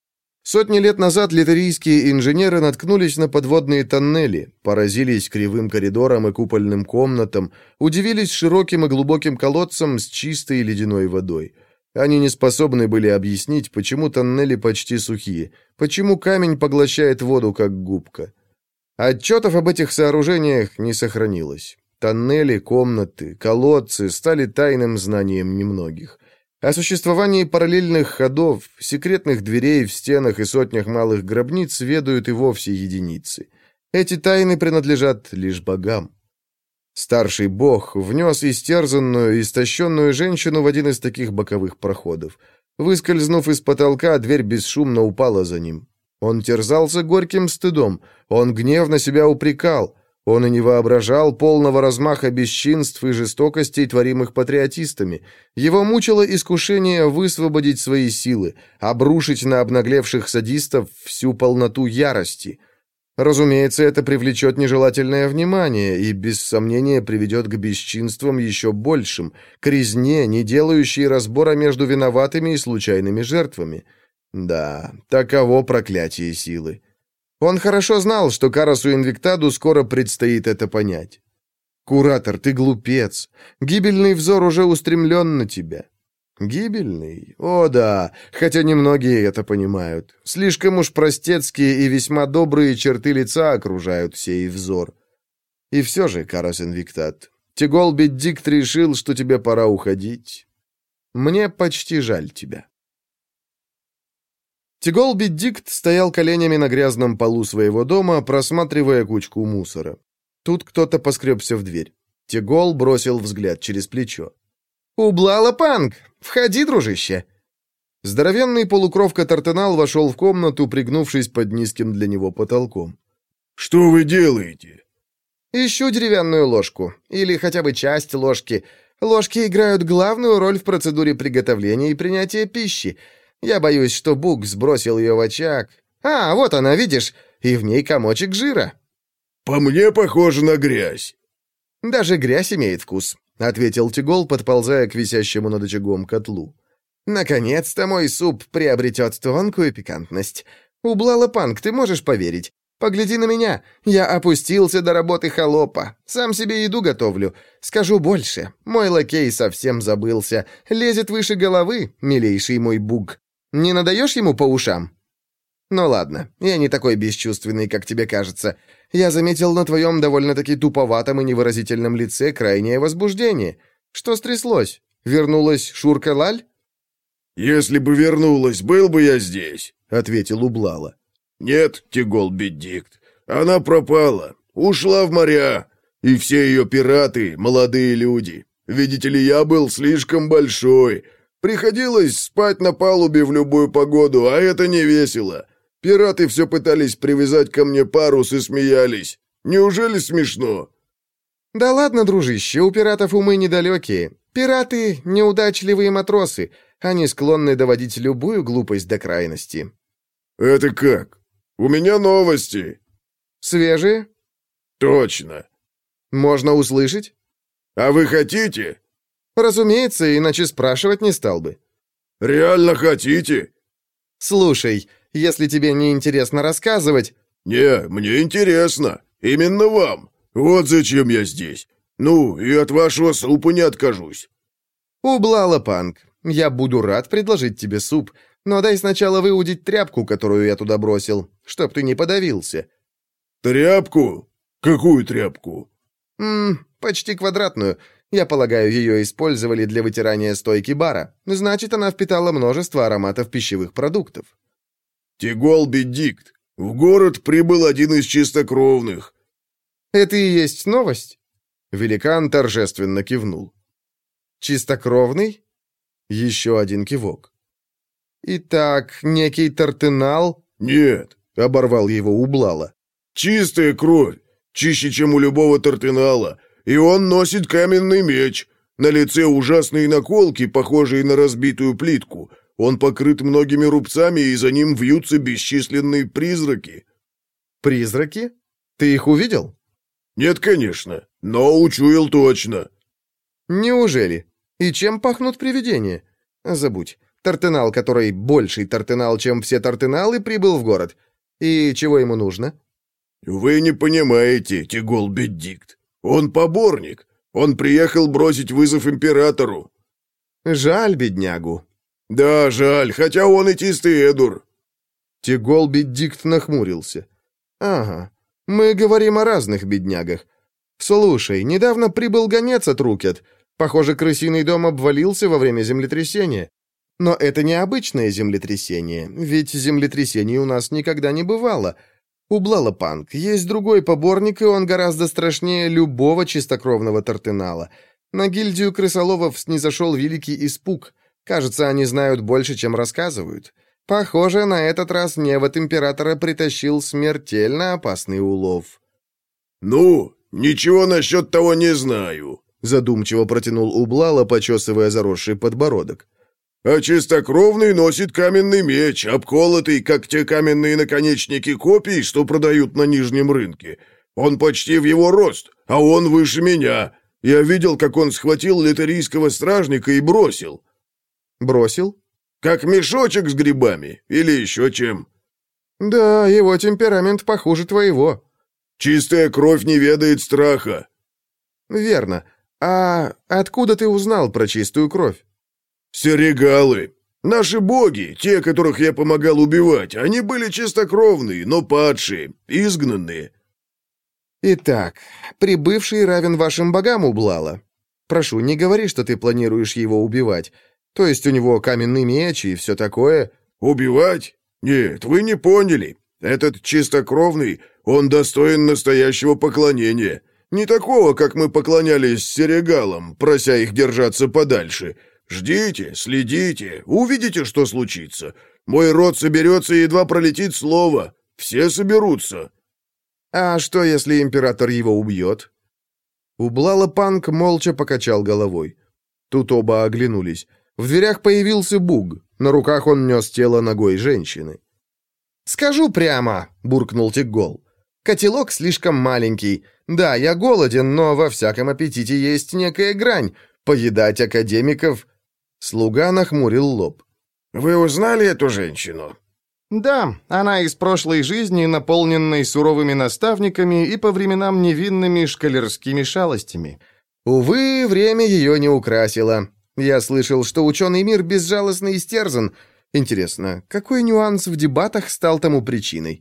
A: Сотни лет назад литерийские инженеры наткнулись на подводные тоннели, поразились кривым коридорам и купольным комнатам, удивились широким и глубоким колодцам с чистой ледяной водой. Они не способны были объяснить, почему тоннели почти сухие, почему камень поглощает воду, как губка. Отчетов об этих сооружениях не сохранилось. Тоннели, комнаты, колодцы стали тайным знанием немногих. О существовании параллельных ходов, секретных дверей в стенах и сотнях малых гробниц ведают и вовсе единицы. Эти тайны принадлежат лишь богам. Старший бог внес истерзанную, истощенную женщину в один из таких боковых проходов. Выскользнув из потолка, дверь бесшумно упала за ним. Он терзался горьким стыдом, он гневно себя упрекал, он и не воображал полного размаха бесчинств и жестокостей, творимых патриотистами. Его мучило искушение высвободить свои силы, обрушить на обнаглевших садистов всю полноту ярости. Разумеется, это привлечет нежелательное внимание и, без сомнения, приведет к бесчинствам еще большим, к резне, не делающей разбора между виноватыми и случайными жертвами. Да, таково проклятие силы. Он хорошо знал, что Карасу Инвиктаду скоро предстоит это понять. «Куратор, ты глупец. Гибельный взор уже устремлен на тебя». «Гибельный? О да, хотя немногие это понимают. Слишком уж простецкие и весьма добрые черты лица окружают сей взор. И все же, Карас Инвиктад, Тигол Беддикт решил, что тебе пора уходить. Мне почти жаль тебя». Тигол Беддикт стоял коленями на грязном полу своего дома, просматривая кучку мусора. Тут кто-то поскребся в дверь. Тигол бросил взгляд через плечо. «Ублала Панг! Входи, дружище!» Здоровенный полукровка Тартенал вошел в комнату, пригнувшись под низким для него потолком.
C: «Что вы делаете?»
A: «Ищу деревянную ложку. Или хотя бы часть ложки. Ложки играют главную роль в процедуре приготовления и принятия пищи. Я боюсь, что Бук сбросил ее в очаг. А, вот она, видишь? И в ней комочек жира».
C: «По мне похоже на грязь».
A: «Даже грязь имеет вкус», — ответил Тигол, подползая к висящему над очагом котлу. «Наконец-то мой суп приобретет тонкую пикантность. Ублала Панг, ты можешь поверить? Погляди на меня. Я опустился до работы холопа. Сам себе еду готовлю. Скажу больше. Мой лакей совсем забылся. Лезет выше головы, милейший мой Бук. Не надаешь ему по ушам?» «Ну ладно, я не такой бесчувственный, как тебе кажется. Я заметил на твоем довольно-таки туповатом и невыразительном лице крайнее возбуждение. Что стряслось? Вернулась Шурка Лаль?»
C: «Если бы вернулась, был бы я здесь», —
A: ответил Ублала.
C: «Нет, Тигол Беддикт, она пропала, ушла в моря, и все ее пираты — молодые люди. Видите ли, я был слишком большой. Приходилось спать на палубе в любую погоду, а это не весело. Пираты все пытались привязать ко мне парус и смеялись. Неужели смешно?»
A: «Да ладно, дружище, у пиратов умы недалекие. Пираты — неудачливые матросы. Они склонны доводить любую глупость до крайности».
C: «Это как? У меня новости».
A: «Свежие?»
C: «Точно».
A: «Можно услышать?»
C: «А вы хотите?»
A: «Разумеется, иначе спрашивать не стал бы».
C: «Реально хотите?»
A: «Слушай, если тебе не интересно рассказывать...»
C: «Не, мне интересно. Именно вам. Вот зачем я здесь. Ну, и от вашего супа не откажусь».
A: «Ублала, Панк. Я буду рад предложить тебе суп, но дай сначала выудить тряпку, которую я туда бросил, чтоб ты не подавился».
C: «Тряпку? Какую тряпку?»
A: «Ммм, почти квадратную. Я полагаю, ее использовали для вытирания стойки бара. Значит, она впитала множество ароматов пищевых продуктов».
C: «Тигол Беддикт, в город прибыл один из чистокровных».
A: «Это и есть новость?» Великан торжественно кивнул. «Чистокровный?» Еще один кивок. «Итак, некий Тартенал...»
C: «Нет», — оборвал его Ублала. «Чистая кровь, чище, чем у любого Тартенала, и он носит каменный меч. На лице ужасные наколки, похожие на разбитую плитку. Он покрыт многими рубцами, и за ним вьются бесчисленные призраки».
A: «Призраки? Ты их увидел?»
C: «Нет, конечно, но учуял точно».
A: «Неужели? И чем пахнут привидения?» «Забудь. Тартенал, который больший Тартенал, чем все Тартеналы, прибыл в город. И чего ему нужно?»
C: «Вы не понимаете, Тигол Беддикт. Он поборник. Он приехал бросить вызов императору».
A: «Жаль беднягу».
C: «Да, жаль, хотя он и чистый Эдур».
A: Тигол Беддикт нахмурился. «Ага, мы говорим о разных беднягах. Слушай, недавно прибыл гонец от Рукет. Похоже, крысиный дом обвалился во время землетрясения. Но это не обычное землетрясение, ведь землетрясений у нас никогда не бывало. Ублала, Панк, есть другой поборник, и он гораздо страшнее любого чистокровного Тартенала. На гильдию крысоловов снизошел великий испуг. Кажется, они знают больше, чем рассказывают. Похоже, на этот раз невод императора притащил смертельно опасный улов».
C: «Ну, ничего насчет того не знаю», —
A: задумчиво протянул Ублала, почесывая заросший подбородок.
C: «А чистокровный носит каменный меч, обколотый, как те каменные наконечники копий, что продают на нижнем рынке. Он почти в его рост, а он выше меня. Я видел, как он схватил литерийского стражника и бросил».
A: «Бросил?»
C: «Как мешочек с грибами или еще чем».
A: «Да, его темперамент похуже твоего».
C: «Чистая кровь не ведает страха».
A: «Верно. А откуда ты узнал про чистую кровь?»
C: «Серегалы. Наши боги, те, которых я помогал убивать, они были чистокровные, но падшие, изгнанные».
A: «Итак, прибывший равен вашим богам, Ублала. Прошу, не говори, что ты планируешь его убивать. То есть у него каменный меч и все такое».
C: «Убивать? Нет, вы не поняли. Этот чистокровный, он достоин настоящего поклонения. Не такого, как мы поклонялись Серегалам, прося их держаться подальше. Ждите, следите, увидите, что случится. Мой род соберется, едва пролетит слово. Все соберутся».
A: «А что, если император его убьет?» Ублала Панк молча покачал головой. Тут оба оглянулись. В дверях появился Буг. На руках он нес тело ногой женщины. «Скажу прямо», — буркнул Тиггол. «Котелок слишком маленький. Да, я голоден, но во всяком аппетите есть некая грань. Поедать академиков...» Слуга нахмурил лоб.
C: «Вы узнали эту женщину?»
A: «Да, она из прошлой жизни, наполненной суровыми наставниками и по временам невинными школярскими шалостями. Увы, время ее не украсило. Я слышал, что ученый мир безжалостно истерзан. Интересно, какой нюанс в дебатах стал тому причиной?»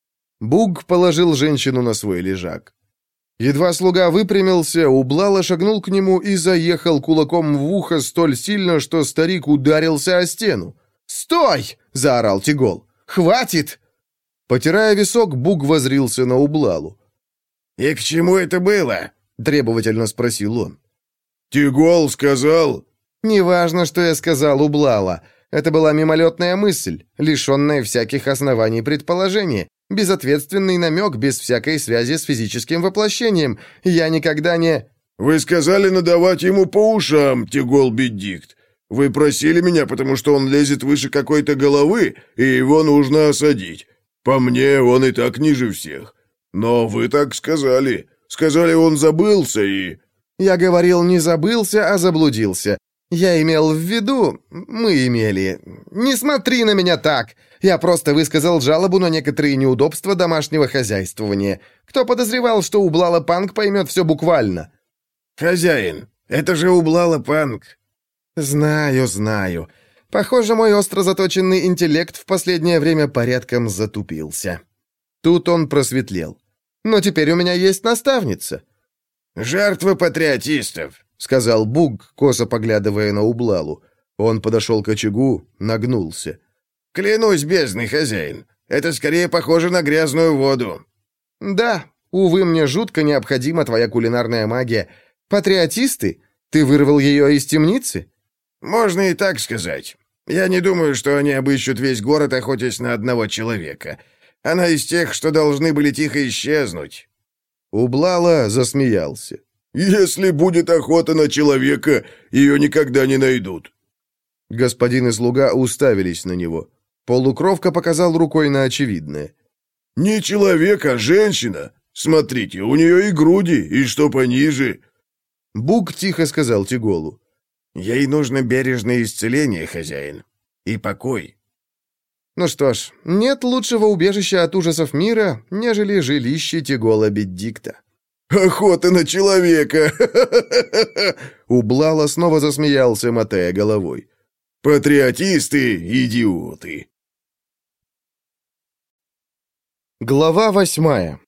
A: Буг положил женщину на свой лежак. Едва слуга выпрямился, Ублала шагнул к нему и заехал кулаком в ухо столь сильно, что старик ударился о стену. «Стой!» — заорал Тигол. «Хватит!» Потирая висок, Буг воззрился на Ублалу.
B: «И к чему это было?» — требовательно спросил он.
C: «Тигол сказал...»
A: «Неважно, что я сказал, Ублала. Это была мимолетная мысль, лишенная всяких оснований предположения, безответственный намек без всякой связи с физическим воплощением. Я никогда не...»
C: «Вы сказали надавать ему по ушам, Тигол Беддикт. Вы просили меня, потому что он лезет выше какой-то головы, и его нужно осадить. По мне, он и так ниже всех. Но вы так сказали. Сказали, он забылся и...»
A: «Я говорил, не забылся, а заблудился. Я имел в виду... Мы имели... Не смотри на меня так! Я просто высказал жалобу на некоторые неудобства домашнего хозяйствования. Кто подозревал, что Ублала Панк поймет все буквально?»
B: «Хозяин, это же Ублала Панк».
A: «Знаю, знаю. Похоже, мой остро заточенный интеллект в последнее время порядком затупился». Тут он просветлел. «Но теперь у меня есть наставница».
B: «Жертва патриотистов»,
A: — сказал Буг, косо поглядывая на Ублалу. Он подошел к очагу, нагнулся.
B: «Клянусь бездной, хозяин, это скорее похоже на грязную воду».
A: «Да, увы, мне жутко необходима твоя кулинарная магия. Патриотисты? Ты вырвал ее из темницы?»
B: «Можно и так сказать. Я не думаю, что они обыщут весь город, охотясь на одного человека. Она из тех, что должны были тихо исчезнуть».
A: Ублала засмеялся.
C: «Если будет охота на человека, ее никогда не найдут».
A: Господин и слуга уставились на него. Полукровка показал рукой на очевидное.
C: «Не человек, а женщина. Смотрите, у нее и груди, и что пониже».
A: Буг тихо сказал Тиголу.
B: «Ей нужно бережное исцеление, хозяин. И покой».
A: Ну что ж, нет лучшего убежища от ужасов мира, нежели жилище Тигола Беддикта.
C: «Охота на человека!»
A: Ублала снова засмеялся, мотая головой.
C: «Патриотисты, идиоты!»
A: Глава восьмая.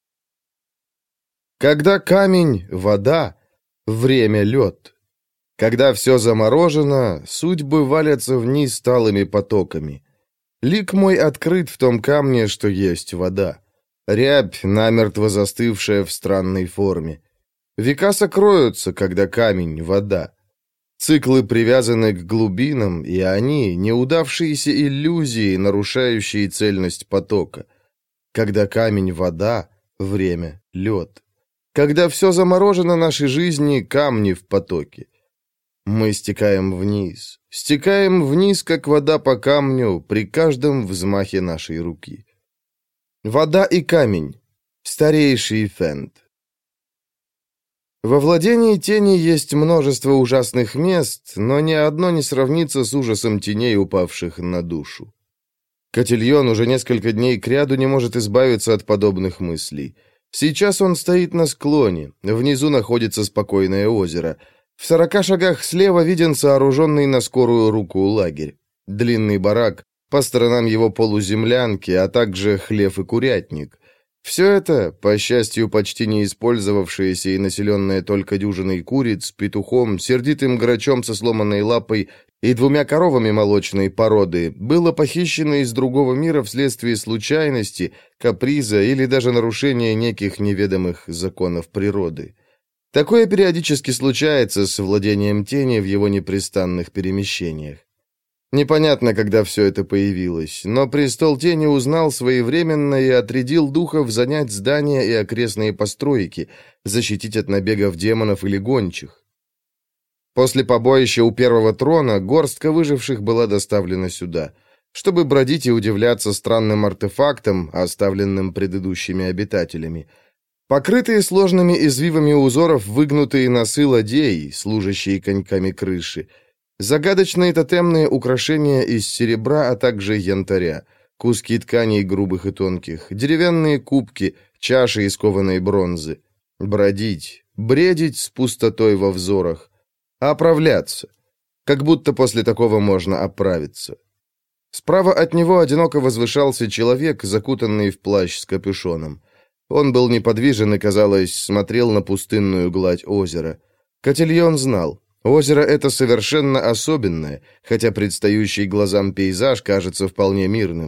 A: Когда камень — вода, время — лед. Когда все заморожено, судьбы валятся вниз талыми потоками. Лик мой открыт в том камне, что есть вода. Рябь, намертво застывшая в странной форме. Века сокроются, когда камень — вода. Циклы привязаны к глубинам, и они — неудавшиеся иллюзии, нарушающие цельность потока. Когда камень — вода, время — лед. Когда все заморожено нашей жизни, камни в потоке. Мы стекаем вниз, стекаем вниз, как вода по камню, при каждом взмахе нашей руки. Вода и камень. Старейший Фент. Во владении тени есть множество ужасных мест, но ни одно не сравнится с ужасом теней, упавших на душу. Котильон уже несколько дней кряду не может избавиться от подобных мыслей. Сейчас он стоит на склоне, внизу находится спокойное озеро. В сорока шагах слева виден сооруженный на скорую руку лагерь. Длинный барак, по сторонам его полуземлянки, а также хлев и курятник. Все это, по счастью, почти не использовавшееся и населенное только дюжиной куриц, петухом, сердитым грачом со сломанной лапой и двумя коровами молочной породы, было похищено из другого мира вследствие случайности, каприза или даже нарушения неких неведомых законов природы. Такое периодически случается с владением тени в его непрестанных перемещениях. Непонятно, когда все это появилось, но престол тени узнал своевременно и отрядил духов занять здания и окрестные постройки, защитить от набегов демонов или гончих. После побоища у первого трона горстка выживших была доставлена сюда, чтобы бродить и удивляться странным артефактам, оставленным предыдущими обитателями. Покрытые сложными извивами узоров выгнутые носы ладей, служащие коньками крыши, загадочные тотемные украшения из серебра, а также янтаря, куски тканей грубых и тонких, деревянные кубки, чаши из кованой бронзы. Бродить, бредить с пустотой во взорах, оправляться. Как будто после такого можно оправиться. Справа от него одиноко возвышался человек, закутанный в плащ с капюшоном. Он был неподвижен и, казалось, смотрел на пустынную гладь озера. Котильон знал. Озеро это совершенно особенное, хотя предстающий глазам пейзаж кажется вполне мирным.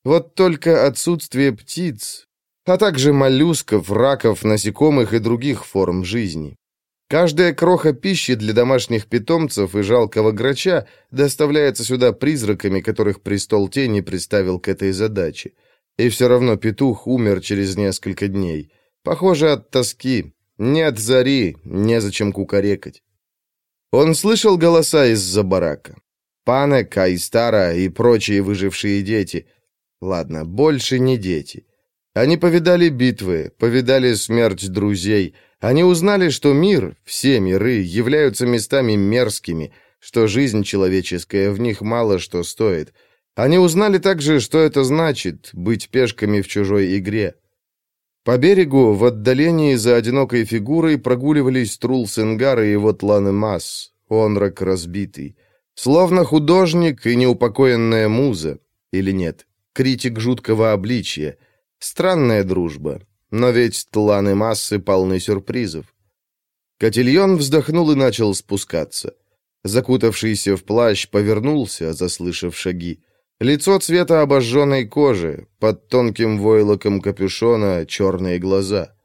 A: Вот только отсутствие птиц, а также моллюсков, раков, насекомых и других форм жизни. Каждая кроха пищи для домашних питомцев и жалкого грача доставляется сюда призраками, которых престол тени представил к этой задаче. И все равно петух умер через несколько дней. Похоже, от тоски. Нет зари, незачем кукарекать. Он слышал голоса из-за барака. Панек, Айстара и прочие выжившие дети. Ладно, больше не дети. Они повидали битвы, повидали смерть друзей. Они узнали, что мир, все миры, являются местами мерзкими, что жизнь человеческая в них мало что стоит. Они узнали также, что это значит — быть пешками в чужой игре. По берегу, в отдалении за одинокой фигурой, прогуливались Трул-Сенгар и его Тлан-Эмас, Онрак разбитый. Словно художник и неупокоенная муза. Или нет, критик жуткого обличия. Странная дружба. Но ведь Тлан-Эмасы полны сюрпризов. Котильон вздохнул и начал спускаться. Закутавшийся в плащ повернулся, заслышав шаги. Лицо цвета обожженной кожи, под тонким войлоком капюшона черные глаза.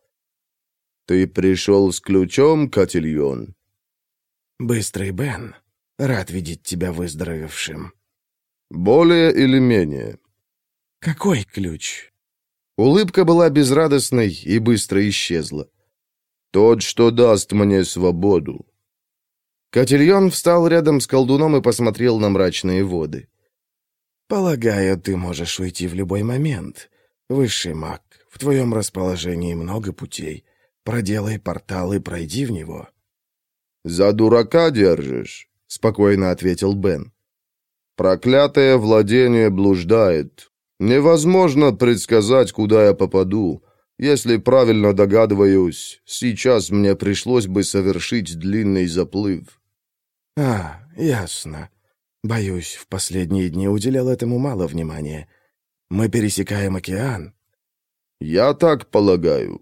A: «Ты пришел с ключом, Котильон?»
B: «Быстрый Бен, рад видеть тебя выздоровевшим».
C: «Более или менее?»
B: «Какой ключ?»
A: Улыбка была безрадостной и быстро исчезла.
C: «Тот, что даст мне свободу».
A: Котильон встал рядом с колдуном и посмотрел на мрачные воды.
B: «Полагаю, ты можешь уйти в любой момент. Высший маг, в твоем расположении много путей. Проделай портал и пройди в него».
C: «За дурака держишь?» — спокойно ответил Бен. «Проклятое владение блуждает. Невозможно предсказать, куда я попаду. Если правильно догадываюсь, сейчас мне пришлось бы совершить длинный заплыв».
B: «А, ясно. Боюсь, в последние дни уделял этому мало внимания. Мы пересекаем океан».
C: «Я так полагаю».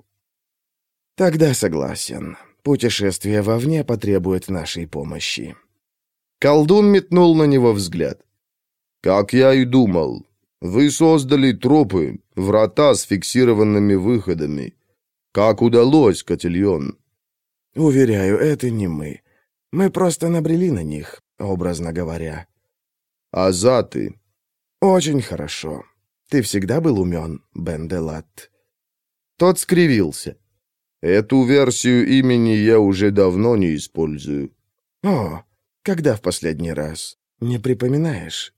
B: «Тогда согласен. Путешествие вовне потребует нашей помощи».
A: Колдун метнул на него взгляд.
C: «Как я и думал. Вы создали тропы, врата с фиксированными выходами. Как удалось, Котильон?»
B: «Уверяю, это не мы. Мы просто набрели на них, образно говоря».
C: «Азаты?»
B: «Очень хорошо. Ты всегда был умен, Бен де Латт».
A: Тот скривился.
C: «Эту версию имени я уже давно не использую».
B: «О, когда в последний раз? Не припоминаешь?»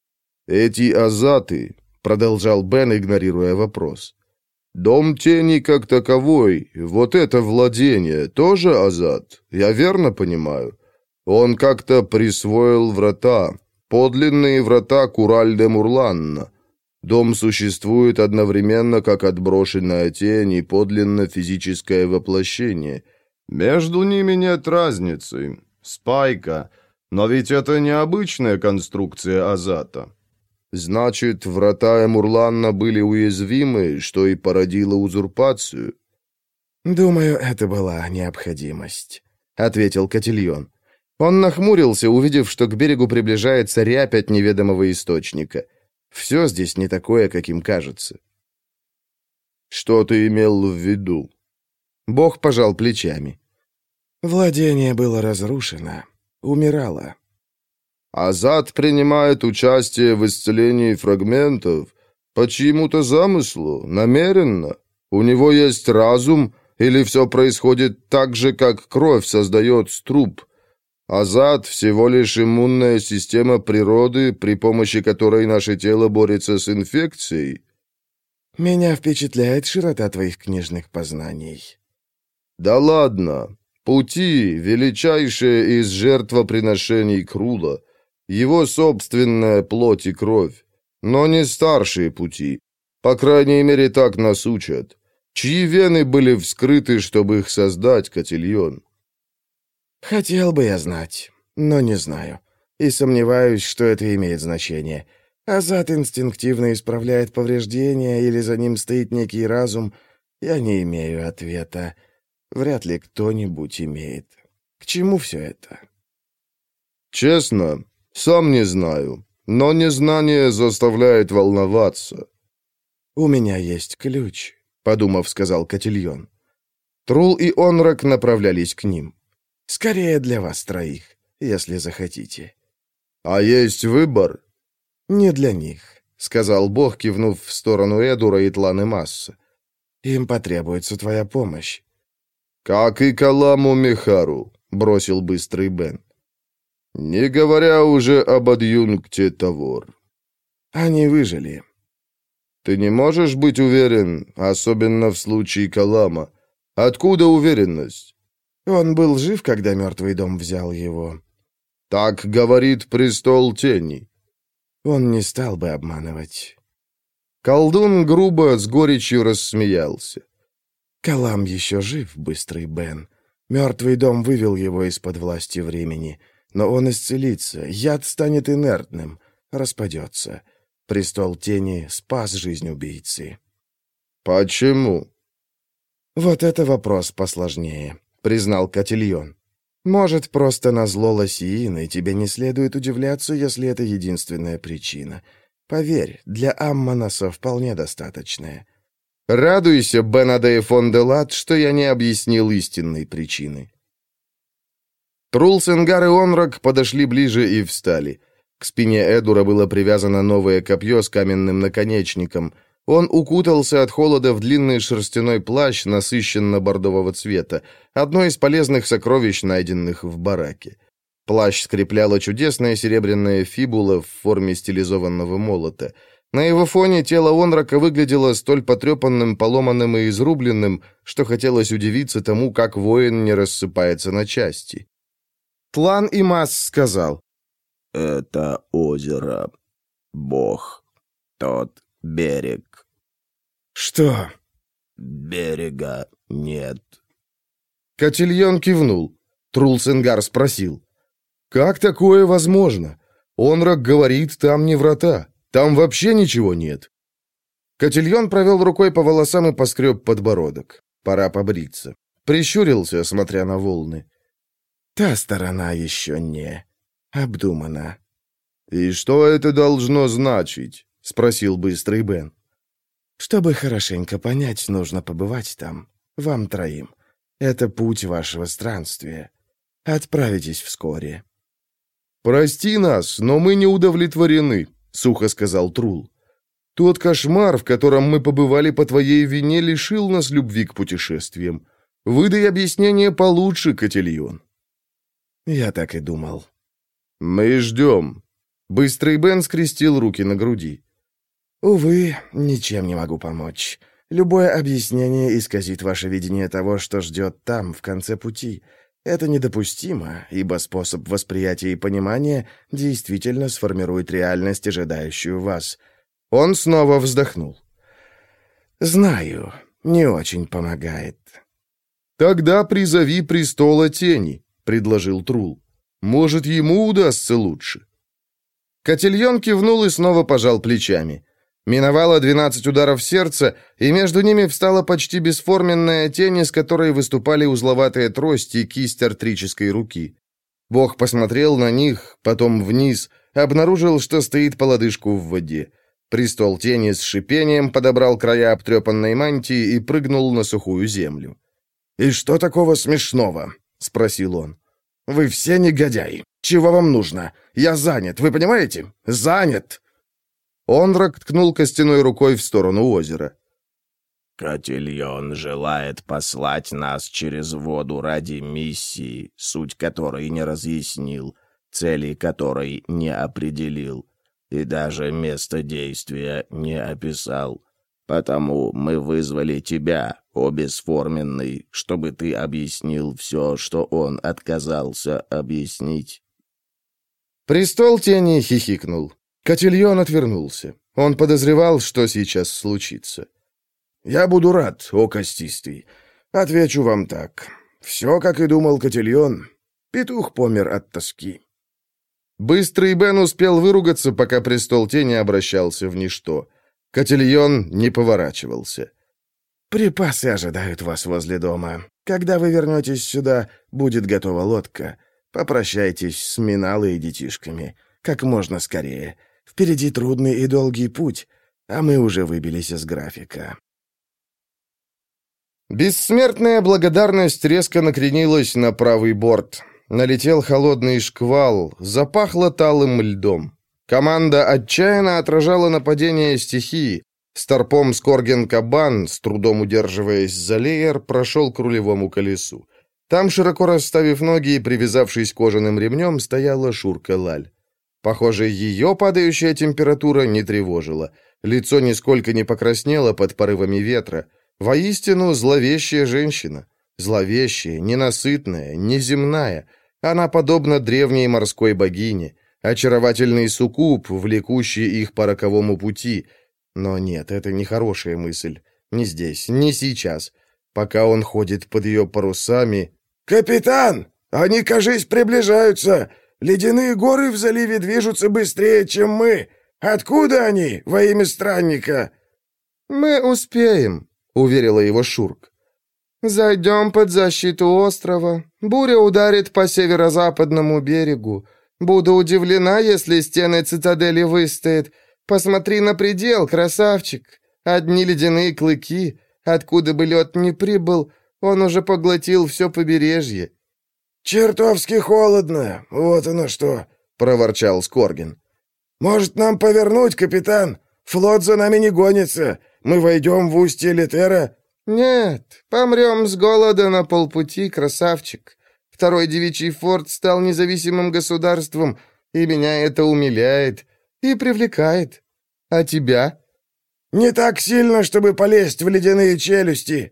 C: «Эти азаты», — продолжал Бен, игнорируя вопрос. «Дом тени как таковой, вот это владение, тоже азат, я верно понимаю? Он как-то присвоил врата, подлинные врата Кураль-де-Мурланна. Дом существует одновременно как отброшенная тень и подлинно физическое воплощение. Между ними нет разницы. Спайка. Но ведь это необычная конструкция азата. Значит, врата Эмурланна были уязвимы, что и породило узурпацию?»
B: «Думаю, это была необходимость», — ответил Котильон.
A: Он нахмурился, увидев, что к берегу приближается рябь от неведомого источника. Все здесь не такое, каким кажется.
C: «Что ты имел в виду?»
A: Бог пожал плечами.
B: «Владение было разрушено. Умирало».
C: «Азат принимает участие в исцелении фрагментов. По чьему-то замыслу, намеренно. У него есть разум, или все происходит так же, как кровь создает струп. Азат — всего лишь иммунная система природы, при помощи которой наше тело борется с инфекцией».
B: «Меня впечатляет широта твоих книжных познаний».
C: «Да ладно. Пути — величайшее из жертвоприношений Крула. Его собственная плоть и кровь. Но не старшие пути. По крайней мере, так нас учат. Чьи вены были вскрыты, чтобы их создать, Котильон?»
B: «Хотел бы я знать, но не знаю. И сомневаюсь, что это имеет значение. Азат инстинктивно исправляет повреждения, или за ним стоит некий разум. Я не имею ответа. Вряд ли кто-нибудь имеет. К чему все это?»
C: «Честно, сам не знаю. но незнание заставляет волноваться».
A: «У меня есть ключ», — подумав, сказал Котильон. Трул и Онрак направлялись к ним. «Скорее для вас троих, если захотите».
C: «А есть выбор?»
A: «Не для них», — сказал Бог, кивнув в сторону Эдура и Тланы Масса. «Им потребуется твоя помощь».
C: «Как и Каламу Мехару», — бросил быстрый Бен. «Не говоря уже об адъюнкте Тавор».
A: «Они выжили».
C: «Ты не можешь быть уверен, особенно в случае Калама. Откуда уверенность?»
A: «Он был жив, когда мертвый дом взял его».
C: «Так говорит престол тени».
A: «Он не стал бы обманывать».
C: Колдун грубо с горечью рассмеялся.
A: «Калам еще жив, быстрый Бен. Мертвый дом вывел его из-под власти времени. Но он исцелится, яд станет инертным, распадется. Престол тени спас жизнь убийцы».
C: «Почему?»
A: «Вот это вопрос посложнее», — признал Котильон. «Может, просто назло Лосиин, и тебе не следует удивляться, если это единственная причина. Поверь, для Аммонаса вполне достаточная». «Радуйся, Бенаде фон де Лат, что я не объяснил истинной причины». Трул, Сенгар и Онрак подошли ближе и встали. К спине Эдура было привязано новое копье с каменным наконечником. Он укутался от холода в длинный шерстяной плащ насыщенно-бордового цвета, одно из полезных сокровищ, найденных в бараке. Плащ скрепляла чудесная серебряная фибула в форме стилизованного молота. На его фоне тело Онрака выглядело столь потрепанным, поломанным и изрубленным, что хотелось удивиться тому, как воин не рассыпается на части. Тлан и Мас сказал:
B: «Это озеро. Бог. Тот берег».
A: «Что?»
B: «Берега нет».
A: Котильон кивнул. Трул Сенгар спросил: «Как такое возможно? Онрак говорит, там не врата. Там вообще ничего нет». Котильон провел рукой по волосам и поскреб подбородок. Пора побриться. Прищурился, смотря на волны. «Та сторона еще не обдумана».
C: «И что это должно значить?» — спросил быстрый Бен.
A: «Чтобы хорошенько понять, нужно побывать там. Вам троим. Это путь вашего странствия. Отправитесь вскоре».
C: «Прости нас, но мы не удовлетворены», — сухо сказал Трул. «Тот кошмар, в котором мы побывали по твоей вине, лишил нас любви к путешествиям. Выдай объяснение получше, Котильон».
A: «Я так и думал».
C: «Мы ждем».
A: Быстрый Бен скрестил руки на груди. «Увы, ничем не могу помочь. Любое объяснение исказит ваше видение того, что ждет там, в конце пути. Это недопустимо, ибо способ восприятия и понимания действительно сформирует реальность, ожидающую вас». Он снова вздохнул. «Знаю, не очень помогает».
C: «Тогда призови престола тени», — предложил Трул. «Может, ему удастся лучше».
A: Котильон кивнул и снова пожал плечами. Миновало двенадцать ударов сердца, и между ними встала почти бесформенная тень, из которой выступали узловатые трости и кисть артрической руки. Бог посмотрел на них, потом вниз, обнаружил, что стоит по лодыжку в воде. Престол тени с шипением подобрал края обтрепанной мантии и прыгнул на сухую землю. «И что такого смешного?» — спросил он. «Вы все негодяи. Чего вам нужно? Я занят, вы понимаете? Занят!» Онрак ткнул костяной рукой в сторону озера.
B: «Котильон желает послать нас через воду ради миссии, суть которой не разъяснил, цели которой не определил, и даже место действия не описал. Потому мы вызвали тебя, о бесформенный, чтобы ты объяснил все, что он отказался объяснить».
A: Престол тени хихикнул. Котильон отвернулся. Он подозревал, что сейчас случится. «Я буду рад, о костистый. Отвечу вам так. Все, как и думал Котильон. Петух помер от тоски». Быстрый Бен успел выругаться, пока престол тени обращался в ничто. Котильон не поворачивался. «Припасы ожидают вас возле дома. Когда вы вернетесь сюда, будет готова лодка. Попрощайтесь с Миналой и детишками. Как можно скорее.
B: Впереди трудный и долгий путь, а мы уже выбились из графика».
A: Бессмертная благодарность резко накренилась на правый борт. Налетел холодный шквал, запахло талым льдом. Команда отчаянно отражала нападение стихии. Старпом Скорген-Кабан, с трудом удерживаясь за леер, прошел к рулевому колесу. Там, широко расставив ноги и привязавшись кожаным ремнем, стояла Шурка-Лаль. Похоже, ее падающая температура не тревожила. Лицо нисколько не покраснело под порывами ветра. Воистину, зловещая женщина. Зловещая, ненасытная, неземная. Она подобна древней морской богине. Очаровательный суккуб, влекущий их по роковому пути. Но нет, это не хорошая мысль. Не здесь, не сейчас. Пока он ходит под ее парусами...
B: «Капитан! Они, кажись, приближаются! Ледяные горы в заливе движутся быстрее, чем мы! Откуда они, во имя странника?»
A: «Мы успеем», — уверила его Шурк. «Зайдем под защиту острова. Буря ударит по северо-западному берегу. Буду удивлена, если стены цитадели выстоят. Посмотри на предел, красавчик. Одни ледяные клыки. Откуда бы лед ни прибыл, он уже поглотил все побережье».
B: «Чертовски холодно, вот оно что», — проворчал Скорген. «Может, нам повернуть, капитан? Флот за нами не гонится. Мы войдем в устье Летера».
A: «Нет, помрем с голода на полпути, красавчик. Второй девичий форт стал независимым государством, и меня это умиляет и привлекает. А тебя?»
B: «Не так сильно, чтобы полезть в ледяные челюсти».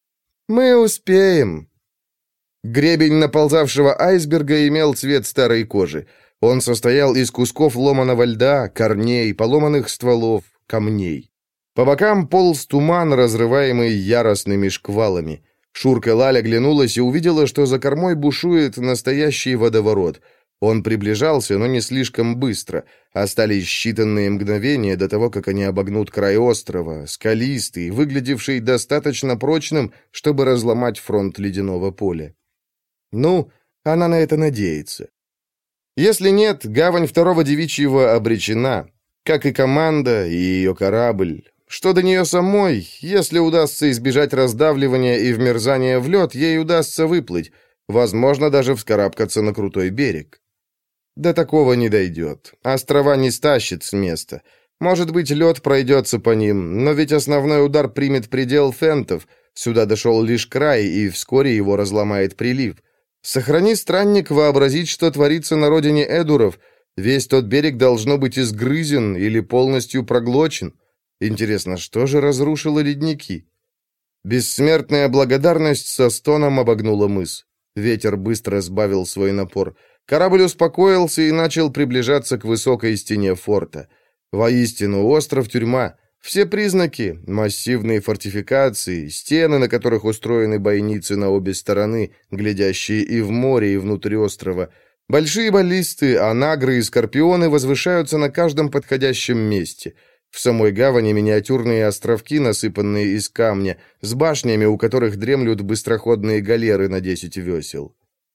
A: «Мы успеем». Гребень наползавшего айсберга имел цвет старой кожи. Он состоял из кусков ломаного льда, корней, поломанных стволов, камней. По бокам полз туман, разрываемый яростными шквалами. Шурка-Лаль оглянулась и увидела, что за кормой бушует настоящий водоворот. Он приближался, но не слишком быстро. Остались считанные мгновения до того, как они обогнут край острова, скалистый, выглядевший достаточно прочным, чтобы разломать фронт ледяного поля. Ну, она на это надеется. Если нет, гавань второго девичьего обречена, как и команда, и ее корабль. Что до нее самой, если удастся избежать раздавливания и вмерзания в лед, ей удастся выплыть, возможно, даже вскарабкаться на крутой берег. До такого не дойдет. Острова не стащит с места. Может быть, лед пройдется по ним, но ведь основной удар примет предел фентов. Сюда дошел лишь край, и вскоре его разломает прилив. Сохрани, странник, вообразить, что творится на родине эдуров. Весь тот берег должно быть изгрызен или полностью проглочен. Интересно, что же разрушило ледники? Бессмертная благодарность со стоном обогнула мыс. Ветер быстро сбавил свой напор. Корабль успокоился и начал приближаться к высокой стене форта. Воистину, остров-тюрьма. Все признаки — массивные фортификации, стены, на которых устроены бойницы на обе стороны, глядящие и в море, и внутрь острова. Большие баллисты, анагры и скорпионы возвышаются на каждом подходящем месте. В самой гавани миниатюрные островки, насыпанные из камня, с башнями, у которых дремлют быстроходные галеры на десять весел.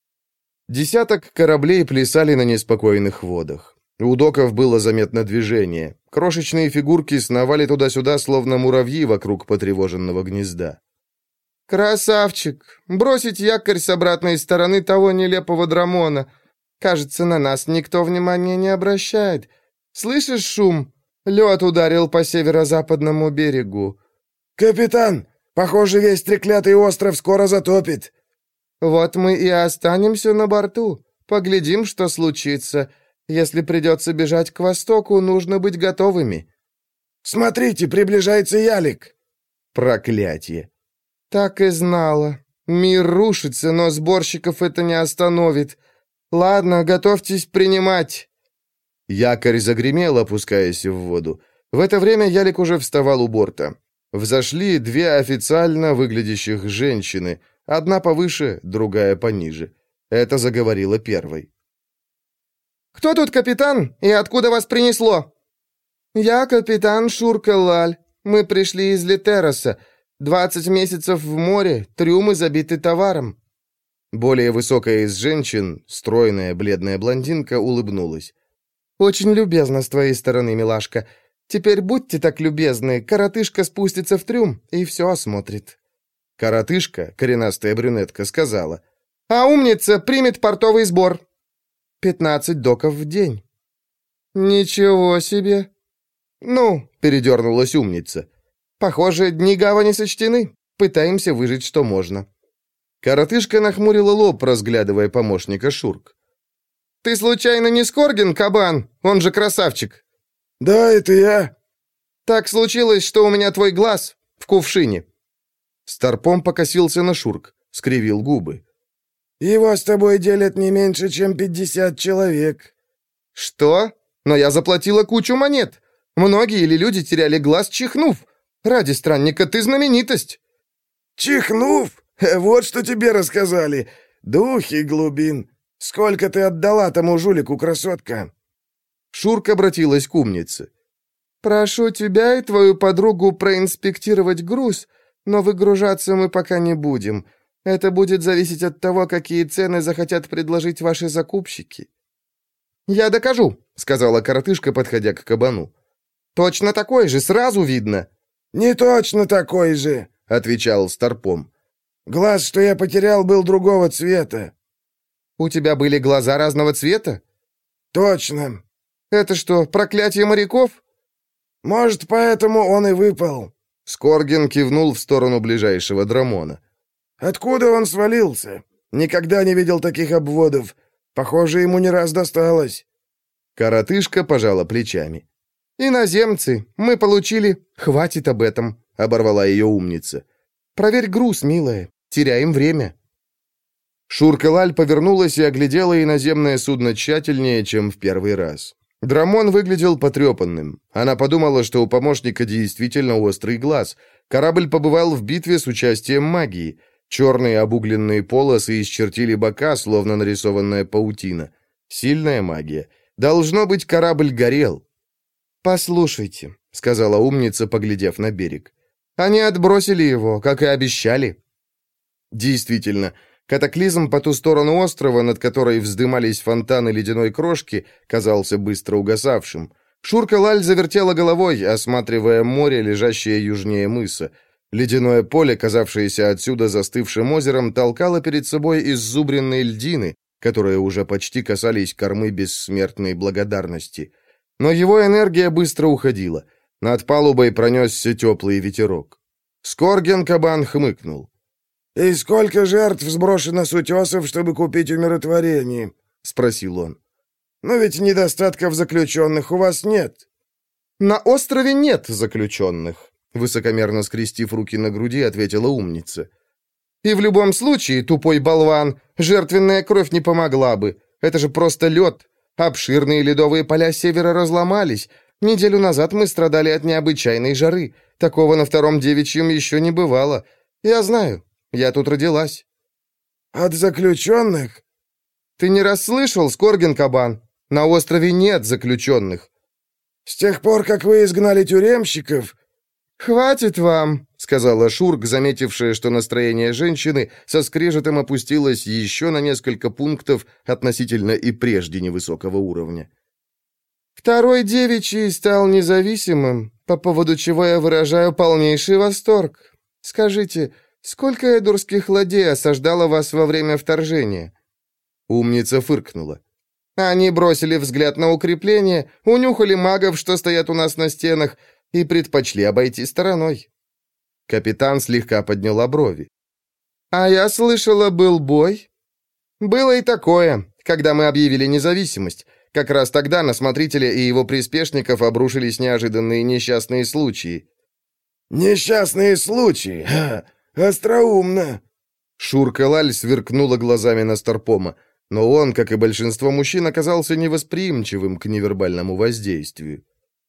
A: Десяток кораблей плясали на неспокойных водах. У доков было заметно движение. Крошечные фигурки сновали туда-сюда, словно муравьи вокруг потревоженного гнезда. «Красавчик! Бросить якорь с обратной стороны того нелепого драмона. Кажется, на нас никто внимания не обращает. Слышишь шум? Лед ударил по северо-западному берегу».
B: «Капитан, похоже, весь треклятый остров скоро затопит».
A: «Вот мы и останемся на борту. Поглядим, что случится. Если придется бежать к востоку, нужно быть готовыми».
B: «Смотрите, приближается ялик».
A: «Проклятие!» «Так и знала. Мир рушится, но сборщиков это не остановит. Ладно, готовьтесь принимать». Якорь загремел, опускаясь в воду. В это время ялик уже вставал у борта. Взошли две официально выглядящих женщины, одна повыше, другая пониже. Это заговорила первой. «Кто тут капитан и откуда вас принесло?» «Я капитан Шурка-Лаль. Мы пришли из Летероса. Двадцать месяцев в море, трюмы забиты товаром». Более высокая из женщин, стройная бледная блондинка, улыбнулась.
D: «Очень любезно с твоей стороны, милашка. Теперь будьте так любезны, коротышка спустится в трюм и все осмотрит».
A: Коротышка, коренастая брюнетка, сказала:
D: «А умница примет портовый сбор. Пятнадцать доков в день». «Ничего себе!» «Ну», — передернулась умница, «похоже, дни гавани сочтены. Пытаемся выжить, что можно».
A: Коротышка нахмурила лоб, разглядывая помощника Шурк.
D: «Ты случайно не Скорген, кабан? Он же красавчик».
B: «Да, это я».
D: «Так случилось, что у меня твой глаз в кувшине».
A: Старпом покосился на Шурк, скривил губы.
B: «Его с тобой делят не меньше, чем пятьдесят человек».
D: «Что? Но я заплатила кучу монет. Многие или люди теряли глаз, чихнув. Ради странника, ты знаменитость».
B: «Чихнув? Вот что тебе рассказали. Духи глубин. Сколько ты отдала тому жулику, красотка?»
A: Шурк обратилась к умнице.
D: «Прошу тебя и твою подругу проинспектировать груз, но выгружаться мы пока не будем. Это будет зависеть от того, какие цены захотят предложить ваши закупщики». «Я докажу», — сказала коротышка, подходя к кабану. «Точно такой же, сразу видно».
B: «Не точно такой же», — отвечал Старпом. «Глаз, что я потерял, был другого цвета».
D: «У тебя были глаза разного цвета?»
B: «Точно».
D: «Это что, проклятие моряков?»
B: «Может, поэтому он и выпал».
A: Скорген кивнул в сторону ближайшего драмона.
B: «Откуда он свалился? Никогда не видел таких обводов. Похоже, ему не раз досталось».
A: Коротышка пожала плечами.
D: «Иноземцы, мы получили...» «Хватит об этом», — оборвала ее умница. «Проверь груз, милая. Теряем время».
A: Шурка-Лаль повернулась и оглядела иноземное судно тщательнее, чем в первый раз. Драмон выглядел потрепанным. Она подумала, что у помощника действительно острый глаз. Корабль побывал в битве с участием магии. Черные обугленные полосы исчертили бока, словно нарисованная паутина. Сильная магия. Должно быть, корабль горел.
D: «Послушайте», — сказала умница, поглядев на берег. «Они отбросили его, как и обещали».
A: Действительно, катаклизм по ту сторону острова, над которой вздымались фонтаны ледяной крошки, казался быстро угасавшим. Шурка-Лаль завертела головой, осматривая море, лежащее южнее мыса. Ледяное поле, казавшееся отсюда застывшим озером, толкало перед собой иззубренные льдины, которые уже почти касались кормы бессмертной благодарности. Но его энергия быстро уходила. Над палубой пронесся теплый ветерок. Скорген-кабан хмыкнул.
B: «И сколько жертв сброшено с утесов, чтобы купить умиротворение?» — спросил он. «Но ведь недостатков заключенных у вас нет».
D: «На острове нет заключенных»,
A: — высокомерно скрестив руки на груди, ответила умница.
D: «И в любом случае, тупой болван, жертвенная кровь не помогла бы. Это же просто лед. Обширные ледовые поля севера разломались. Неделю назад мы страдали от необычайной жары. Такого на втором девичьем еще не бывало. Я знаю». Я тут родилась».
B: «От заключенных?»
D: «Ты не расслышал, Скорген-кабан? На острове нет заключенных».
B: «С тех пор, как вы изгнали тюремщиков?»
D: «Хватит вам»,
A: — сказала Шурк, заметившая, что настроение женщины со скрежетом опустилось еще на несколько пунктов относительно и прежде невысокого уровня.
D: «Второй девичий стал независимым, по поводу чего я выражаю полнейший восторг. Скажите, сколько эдурских ладей осаждало вас во время вторжения?»
A: Умница фыркнула.
D: «Они бросили взгляд на укрепление, унюхали магов, что стоят у нас на стенах, и предпочли обойти стороной».
A: Капитан слегка подняла брови.
D: «А я слышала, был бой?» «Было и такое, когда мы объявили независимость. Как раз тогда на смотрителя и его приспешников обрушились неожиданные несчастные случаи».
B: «Несчастные случаи? Ха! Остроумно!»
A: Шурка-Лаль сверкнула глазами на Старпома, но он, как и большинство мужчин, оказался невосприимчивым к невербальному воздействию.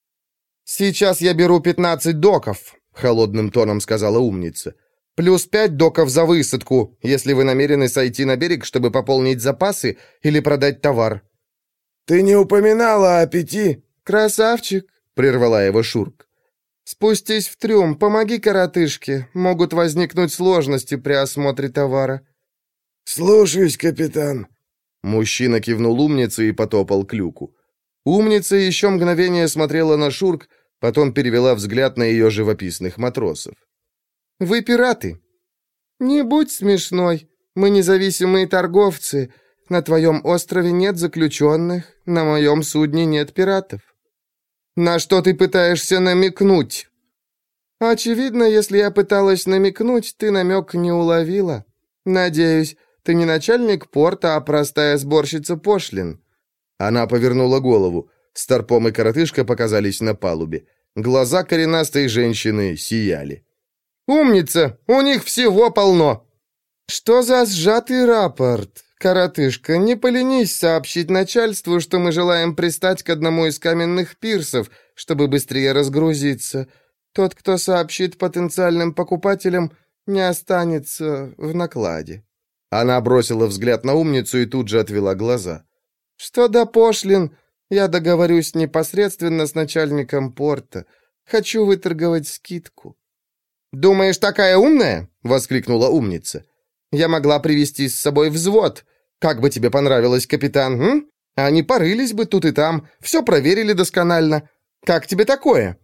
D: «Сейчас я беру пятнадцать доков», — холодным тоном сказала умница. «Плюс пять доков за высадку, если вы намерены сойти на берег, чтобы пополнить запасы или продать товар».
B: «Ты не упоминала о пяти?»
D: «Красавчик», — прервала его Шурк. «Спустись в трюм, помоги коротышке. Могут возникнуть сложности при осмотре товара».
B: «Слушаюсь, капитан».
A: Мужчина кивнул умнице и потопал к люку. Умница еще мгновение смотрела на Шурк, потом перевела взгляд на ее живописных матросов. «Вы пираты?» «Не будь смешной. Мы независимые торговцы. На твоем острове нет заключенных, на моем судне нет пиратов». «На что ты пытаешься намекнуть?» «Очевидно, если я пыталась намекнуть, ты намек не уловила. Надеюсь, ты не начальник порта, а простая сборщица пошлин». Она повернула голову. Старпом и коротышка показались на палубе. Глаза коренастой женщины сияли. «Умница! У них всего полно!» «Что за сжатый рапорт? Коротышка, не поленись сообщить начальству, что мы желаем пристать к одному из каменных пирсов, чтобы быстрее разгрузиться. Тот, кто сообщит потенциальным покупателям, не останется в накладе». Она бросила взгляд на умницу и тут же отвела глаза. «Что до пошлин, я договорюсь непосредственно с начальником порта. Хочу выторговать скидку». «Думаешь, такая умная?» — воскликнула умница. «Я могла привезти с собой взвод. Как бы тебе понравилось, капитан, м? Они порылись бы тут и там, все проверили досконально. Как тебе такое?»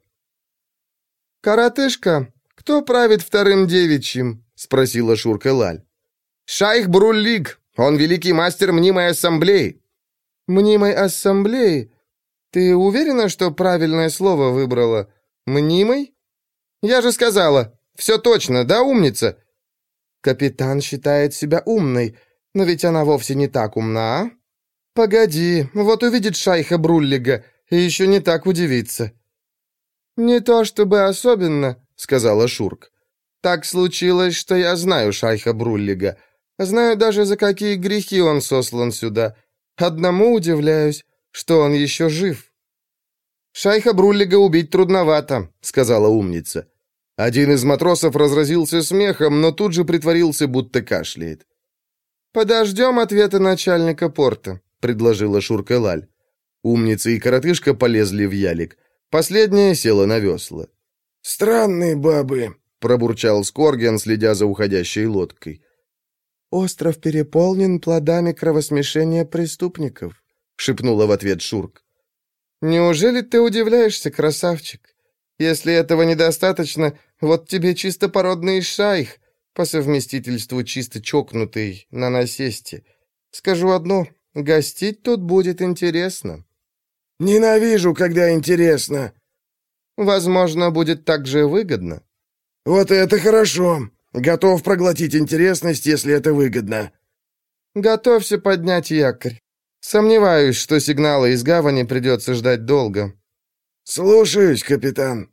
A: «Коротышка, кто правит вторым девичьим?» — спросила Шурка Лаль. «Шайх Бруллиг, он великий мастер мнимой ассамблеи». «Мнимой ассамблеи? Ты уверена, что правильное слово выбрала? Мнимой?» «Я же сказала, все точно, да, умница?» «Капитан считает себя умной, но ведь она вовсе не так умна, а? Погоди, вот увидит шайха Бруллига и еще не так удивится». «Не то чтобы особенно», — сказала Шурк. «Так случилось, что я знаю шайха Бруллига. Знаю даже, за какие грехи он сослан сюда. Одному удивляюсь, что он еще жив». «Шайха Бруллига убить трудновато», — сказала умница. Один из матросов разразился смехом, но тут же притворился, будто кашляет. «Подождем ответа начальника порта», — предложила Шурка Лаль. Умница и коротышка полезли в ялик. Последняя села на весла.
B: «Странные бабы», —
A: пробурчал Скорген, следя за уходящей лодкой.
D: «Остров переполнен плодами кровосмешения преступников», — шепнула в ответ Шурк.
A: «Неужели ты удивляешься, красавчик? Если этого недостаточно, вот тебе чистопородный шайх, по совместительству чисто чокнутый, на насесте. Скажу одно, гостить тут будет интересно».
B: «Ненавижу, когда интересно».
A: «Возможно, будет также выгодно».
B: «Вот это хорошо. Готов проглотить интересность, если это выгодно».
A: «Готовься поднять якорь. Сомневаюсь, что сигнала из гавани придется ждать долго».
B: «Слушаюсь, капитан».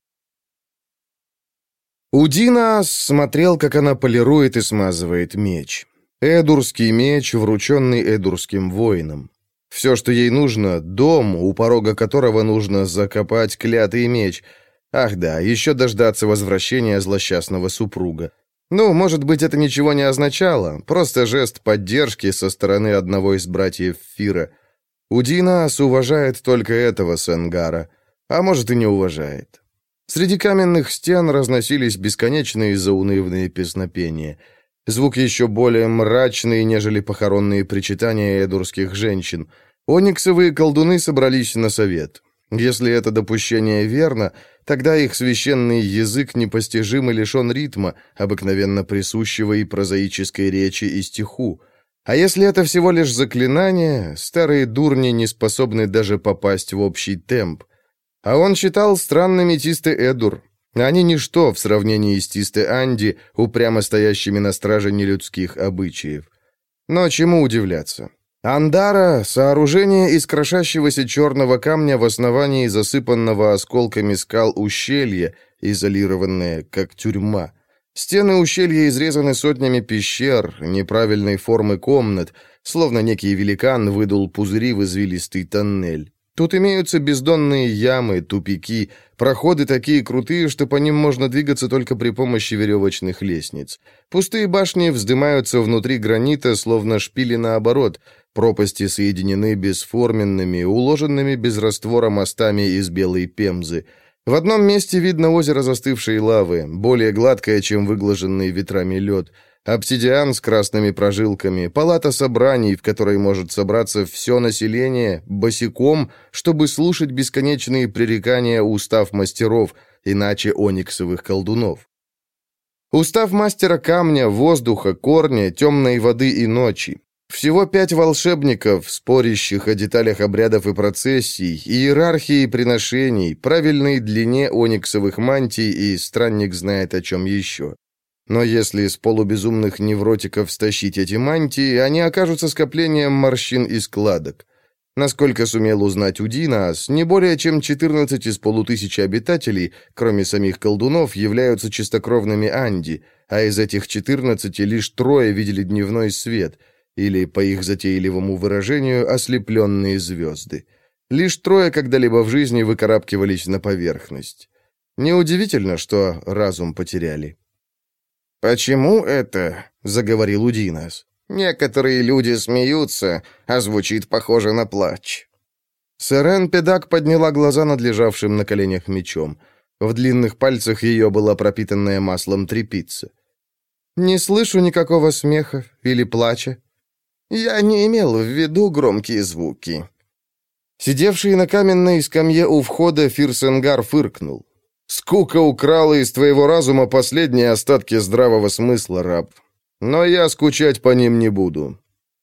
A: Удина смотрел, как она полирует и смазывает меч. Эдурский меч, врученный эдурским воинам. Все, что ей нужно, дом, у порога которого нужно закопать клятый меч. Ах да, еще дождаться возвращения злосчастного супруга. Ну, может быть, это ничего не означало, просто жест поддержки со стороны одного из братьев Фира. Удинас уважает только этого Сенгара, а может и не уважает. Среди каменных стен разносились бесконечные заунывные песнопения. Звук еще более мрачный, нежели похоронные причитания эдурских женщин. Ониксовые колдуны собрались на совет. Если это допущение верно, тогда их священный язык непостижим и лишен ритма, обыкновенно присущего и прозаической речи и стиху. А если это всего лишь заклинание, старые дурни не способны даже попасть в общий темп. А он считал странными Тисты Эдур. Они ничто в сравнении с Тисты Анди, упрямо стоящими на страже нелюдских обычаев. Но чему удивляться? Андара — сооружение из крошащегося черного камня в основании засыпанного осколками скал ущелья, изолированное, как тюрьма. Стены ущелья изрезаны сотнями пещер, неправильной формы комнат, словно некий великан выдул пузыри в извилистый тоннель. Тут имеются бездонные ямы, тупики, проходы такие крутые, что по ним можно двигаться только при помощи веревочных лестниц. Пустые башни вздымаются внутри гранита, словно шпили наоборот. Пропасти соединены бесформенными, уложенными без раствора мостами из белой пемзы. В одном месте видно озеро застывшей лавы, более гладкое, чем выглаженный ветрами лед. Обсидиан с красными прожилками, палата собраний, в которой может собраться все население, босиком, чтобы слушать бесконечные пререкания устав мастеров, иначе ониксовых колдунов. Устав мастера камня, воздуха, корня, темной воды и ночи. Всего пять волшебников, спорящих о деталях обрядов и процессий, иерархии приношений, правильной длине ониксовых мантий и странник знает о чем еще. Но если с полубезумных невротиков стащить эти мантии, они окажутся скоплением морщин и складок. Насколько сумел узнать Удинаас, не более чем четырнадцать из полутысячи обитателей, кроме самих колдунов, являются чистокровными Анди, а из этих четырнадцати лишь трое видели дневной свет, или, по их затейливому выражению, ослепленные звезды. Лишь трое когда-либо в жизни выкарабкивались на поверхность. Неудивительно, что разум потеряли.
B: «Почему это?» — заговорил Удинаас. «Некоторые люди смеются, а звучит похоже на плач».
A: Сэрен Педак подняла глаза над лежавшим на коленях мечом. В длинных пальцах ее была пропитанная маслом тряпица. «Не слышу никакого смеха или плача».
B: «Я не имел в виду громкие звуки».
A: Сидевший на каменной скамье у входа Фирсенгар фыркнул. «Скука украла из твоего разума последние остатки здравого смысла, раб. Но я скучать по ним не буду».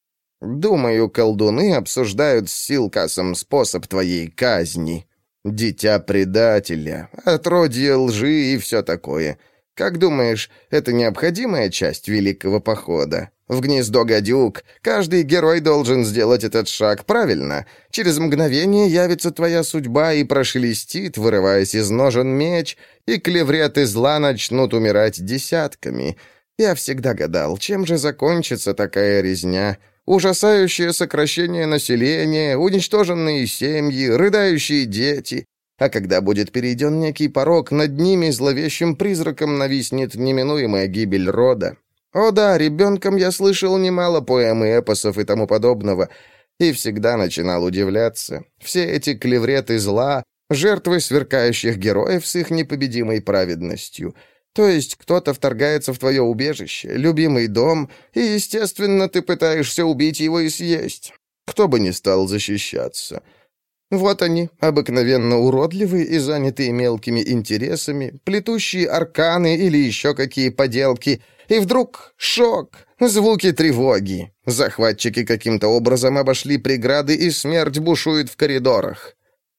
B: «Думаю, колдуны обсуждают с Силкасом способ твоей казни. Дитя предателя, отродье лжи и все такое. Как думаешь, это необходимая часть великого похода? В гнездо гадюк каждый герой должен сделать этот шаг правильно. Через мгновение явится твоя судьба и прошелестит, вырываясь из ножен меч, и клевреты зла начнут умирать десятками. Я всегда гадал, чем же закончится такая резня? Ужасающее сокращение населения, уничтоженные семьи, рыдающие дети. А когда будет перейден некий порог, над ними зловещим призраком нависнет неминуемая гибель рода. О да, ребенком я слышал немало поэм и эпосов и тому подобного, и всегда начинал удивляться. Все эти клевреты зла — жертвы сверкающих героев с их непобедимой праведностью. То есть кто-то вторгается в твое убежище, любимый дом, и, естественно, ты пытаешься убить его и съесть. Кто бы ни стал защищаться. Вот они, обыкновенно уродливые и занятые мелкими интересами, плетущие арканы или еще какие поделки, и вдруг шок, звуки тревоги. Захватчики каким-то образом обошли преграды, и смерть бушует в коридорах.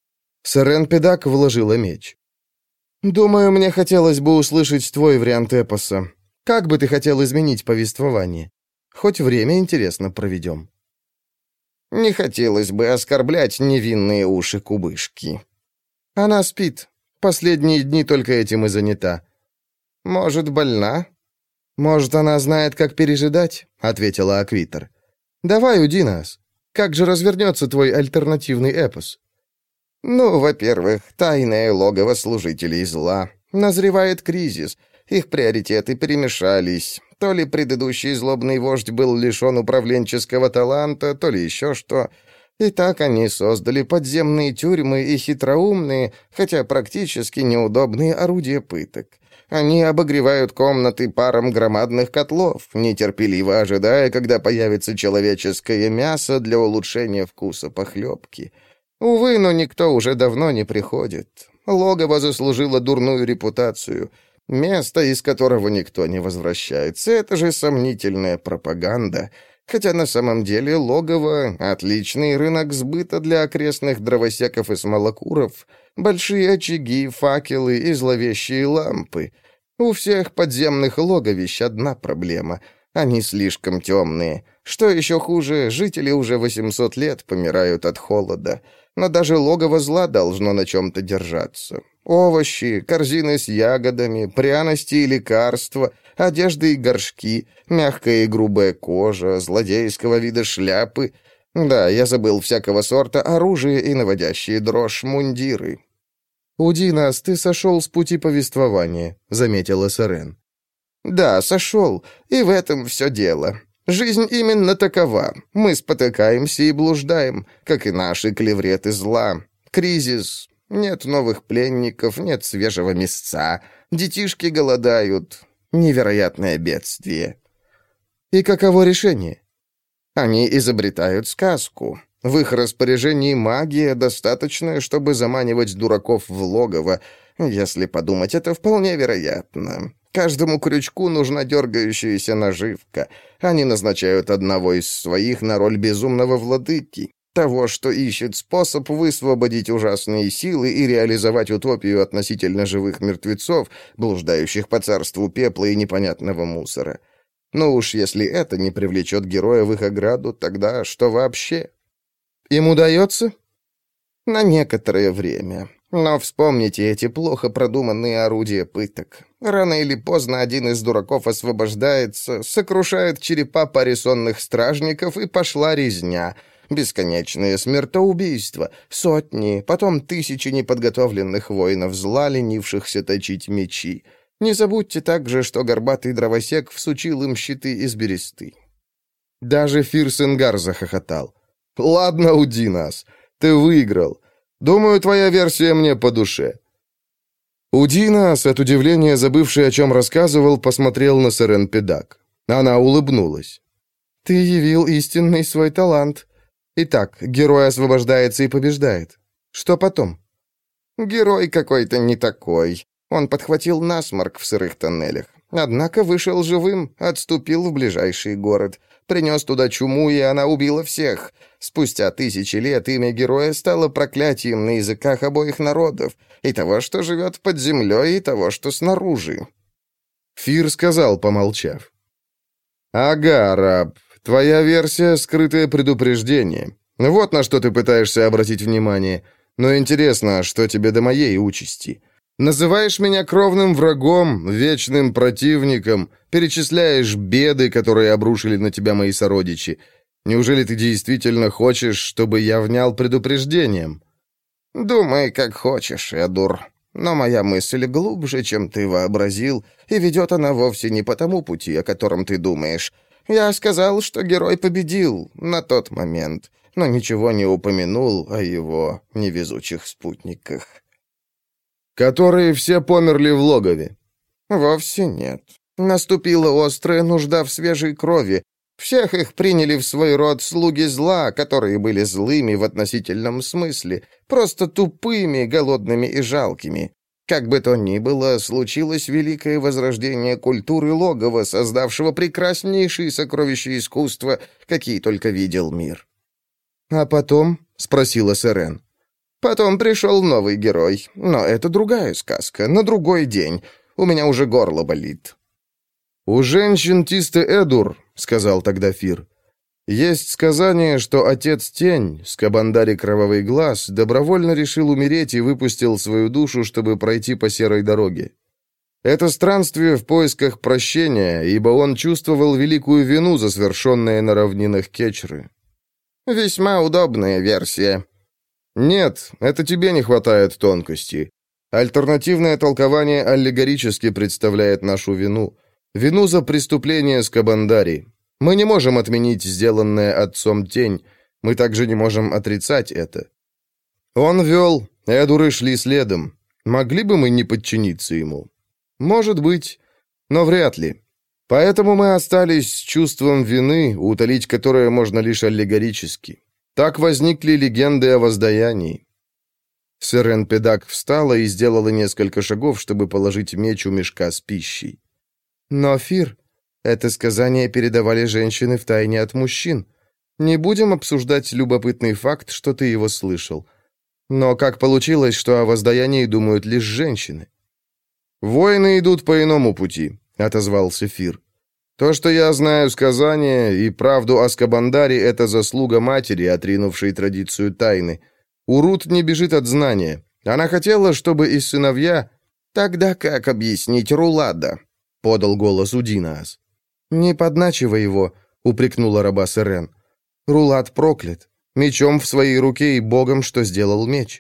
A: Сэрен Педак вложила меч. «Думаю, мне хотелось бы услышать твой вариант эпоса. Как бы ты хотел изменить повествование? Хоть время интересно проведем».
B: «Не хотелось бы оскорблять невинные уши кубышки».
A: «Она спит. Последние дни только этим и занята».
B: «Может, больна?»
A: «Может, она знает, как пережидать?» — ответила Аквитер. «Давай, Удинаас, как же развернется твой альтернативный эпос?»
B: «Ну, во-первых, тайное логово служителей зла. Назревает кризис. Их приоритеты перемешались. То ли предыдущий злобный вождь был лишен управленческого таланта, то ли еще что. И так они создали подземные тюрьмы и хитроумные, хотя практически неудобные орудия пыток. Они обогревают комнаты паром громадных котлов, нетерпеливо ожидая, когда появится человеческое мясо для улучшения вкуса похлебки. Увы, но никто уже давно не приходит. Логово заслужило дурную репутацию. Место, из которого никто не возвращается, это же сомнительная пропаганда. Хотя на самом деле логово — отличный рынок сбыта для окрестных дровосеков и смолокуров, большие очаги, факелы и зловещие лампы. У всех подземных логовищ одна проблема — они слишком темные. Что еще хуже, жители уже восемьсот лет помирают от холода. Но даже логово зла должно на чем-то держаться. Овощи, корзины с ягодами, пряности и лекарства, одежда и горшки, мягкая и грубая кожа, злодейского вида шляпы. Да, я забыл всякого сорта оружие и наводящие дрожь мундиры.
A: «Удинаас, ты сошел с пути повествования», — заметила Сэрен.
B: «Да, сошел, и в этом все дело. Жизнь именно такова. Мы спотыкаемся и блуждаем, как и наши клевреты зла. Кризис. Нет новых пленников, нет свежего мясца. Детишки голодают. Невероятное бедствие».
D: И каково решение?
B: Они изобретают сказку. В их распоряжении магия, достаточная, чтобы заманивать дураков в логово. Если подумать, это вполне вероятно. Каждому крючку нужна дергающаяся наживка. Они назначают одного из своих на роль безумного владыки, того, что ищет способ высвободить ужасные силы и реализовать утопию относительно живых мертвецов, блуждающих по царству пепла и непонятного мусора. Но уж если это не привлечет героя в их ограду, тогда что вообще?
D: Им удается?
B: На некоторое время. Но вспомните эти плохо продуманные орудия пыток. Рано или поздно один из дураков освобождается, сокрушает черепа паре сонных стражников, и пошла резня. Бесконечные смертоубийства, сотни, потом тысячи неподготовленных воинов зла, ленившихся точить мечи. Не забудьте также, что горбатый дровосек всучил им щиты из бересты.
A: Даже Фирсенгар захохотал. «Ладно, уди нас. Ты выиграл. Думаю, твоя версия мне по душе». Удинас, от удивления забывший, о чем рассказывал, посмотрел на Сэрен Педак. Она улыбнулась.
D: «Ты явил истинный свой талант. Итак, герой освобождается и побеждает. Что потом?»
B: «Герой какой-то не такой. Он подхватил насморк в сырых тоннелях. Однако вышел живым, отступил в ближайший город. Принес туда чуму, и она убила всех. Спустя тысячи лет имя героя стало проклятием на языках обоих народов, и того, что живет под землей, и того, что снаружи».
A: Фир сказал, помолчав. «Ага, раб, твоя версия — скрытое предупреждение. Вот на что ты пытаешься обратить внимание. Но интересно, что тебе до моей участи? Называешь меня кровным врагом, вечным противником, перечисляешь беды, которые обрушили на тебя мои сородичи. Неужели ты действительно хочешь, чтобы я внял предупреждением?»
B: «Думай, как хочешь, Эдур. Но моя мысль глубже, чем ты вообразил, и ведет она вовсе не по тому пути, о котором ты думаешь. Я сказал, что герой победил на тот момент, но ничего не упомянул о его невезучих спутниках».
A: «Которые все померли в логове?»
B: «Вовсе нет. Наступила острая нужда в свежей крови. Всех их приняли в свой род слуги зла, которые были злыми в относительном смысле, просто тупыми, голодными и жалкими. Как бы то ни было, случилось великое возрождение культуры логова, создавшего прекраснейшие сокровища искусства, какие только видел мир».
D: «А потом?» — спросила Сэрен.
B: «Потом пришел новый герой, но это другая сказка, на другой день. У меня уже горло болит».
A: «У женщин Тисты Эдур, — сказал тогда Фир, — есть сказание, что отец Тень, Скабандари Кровавый Глаз, добровольно решил умереть и выпустил свою душу, чтобы пройти по серой дороге. Это странствие в поисках прощения, ибо он чувствовал великую вину за совершенное на равнинах Кечры».
B: «Весьма удобная версия».
A: «Нет, это тебе не хватает тонкости. Альтернативное толкование аллегорически представляет нашу вину. Вину за преступление Скабандари. Мы не можем отменить сделанное отцом Тень. Мы также не можем отрицать это. Он вел, Эдуры шли следом. Могли бы мы не подчиниться ему? Может быть, но вряд ли. Поэтому мы остались с чувством вины, утолить которое можно лишь аллегорически. Так возникли легенды о воздаянии». Сэрен Педак встала и сделала несколько шагов, чтобы положить меч у мешка с пищей.
D: «Но, Фир, это сказание передавали женщины втайне от мужчин. Не будем обсуждать любопытный факт, что ты его слышал. Но как получилось, что о воздаянии думают лишь женщины?»
A: «Воины идут по иному пути», — отозвался Фир. «То, что я знаю сказание и правду о Скабандаре, — это заслуга матери, отринувшей традицию тайны. Урут не бежит от знания. Она хотела, чтобы и сыновья...»
B: «Тогда как объяснить Рулада?» — подал голос Удинаас.
D: «Не подначивай его», — упрекнула раба Сэрен. «Рулад проклят. Мечом в своей руке и богом, что сделал меч».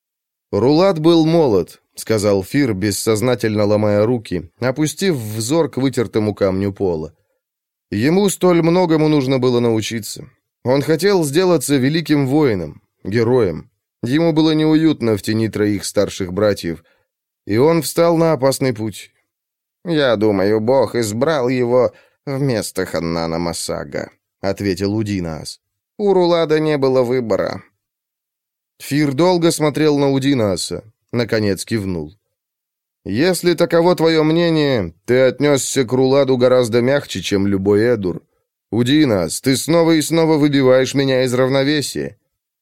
A: «Рулад был молод», — сказал Фир, бессознательно ломая руки, опустив взор к вытертому камню пола. «Ему столь многому нужно было научиться. Он хотел сделаться великим воином, героем. Ему было неуютно в тени троих старших братьев, и он встал на опасный путь».
B: «Я думаю, Бог избрал его «Вместо Ханнана Масага», — ответил Удинаас. «У Рулада не было выбора».
A: Фир долго смотрел на Удинааса, наконец кивнул. «Если таково твое мнение, ты отнесся к Руладу гораздо мягче, чем любой Эдур. Удинаас, ты снова и снова выбиваешь меня из равновесия».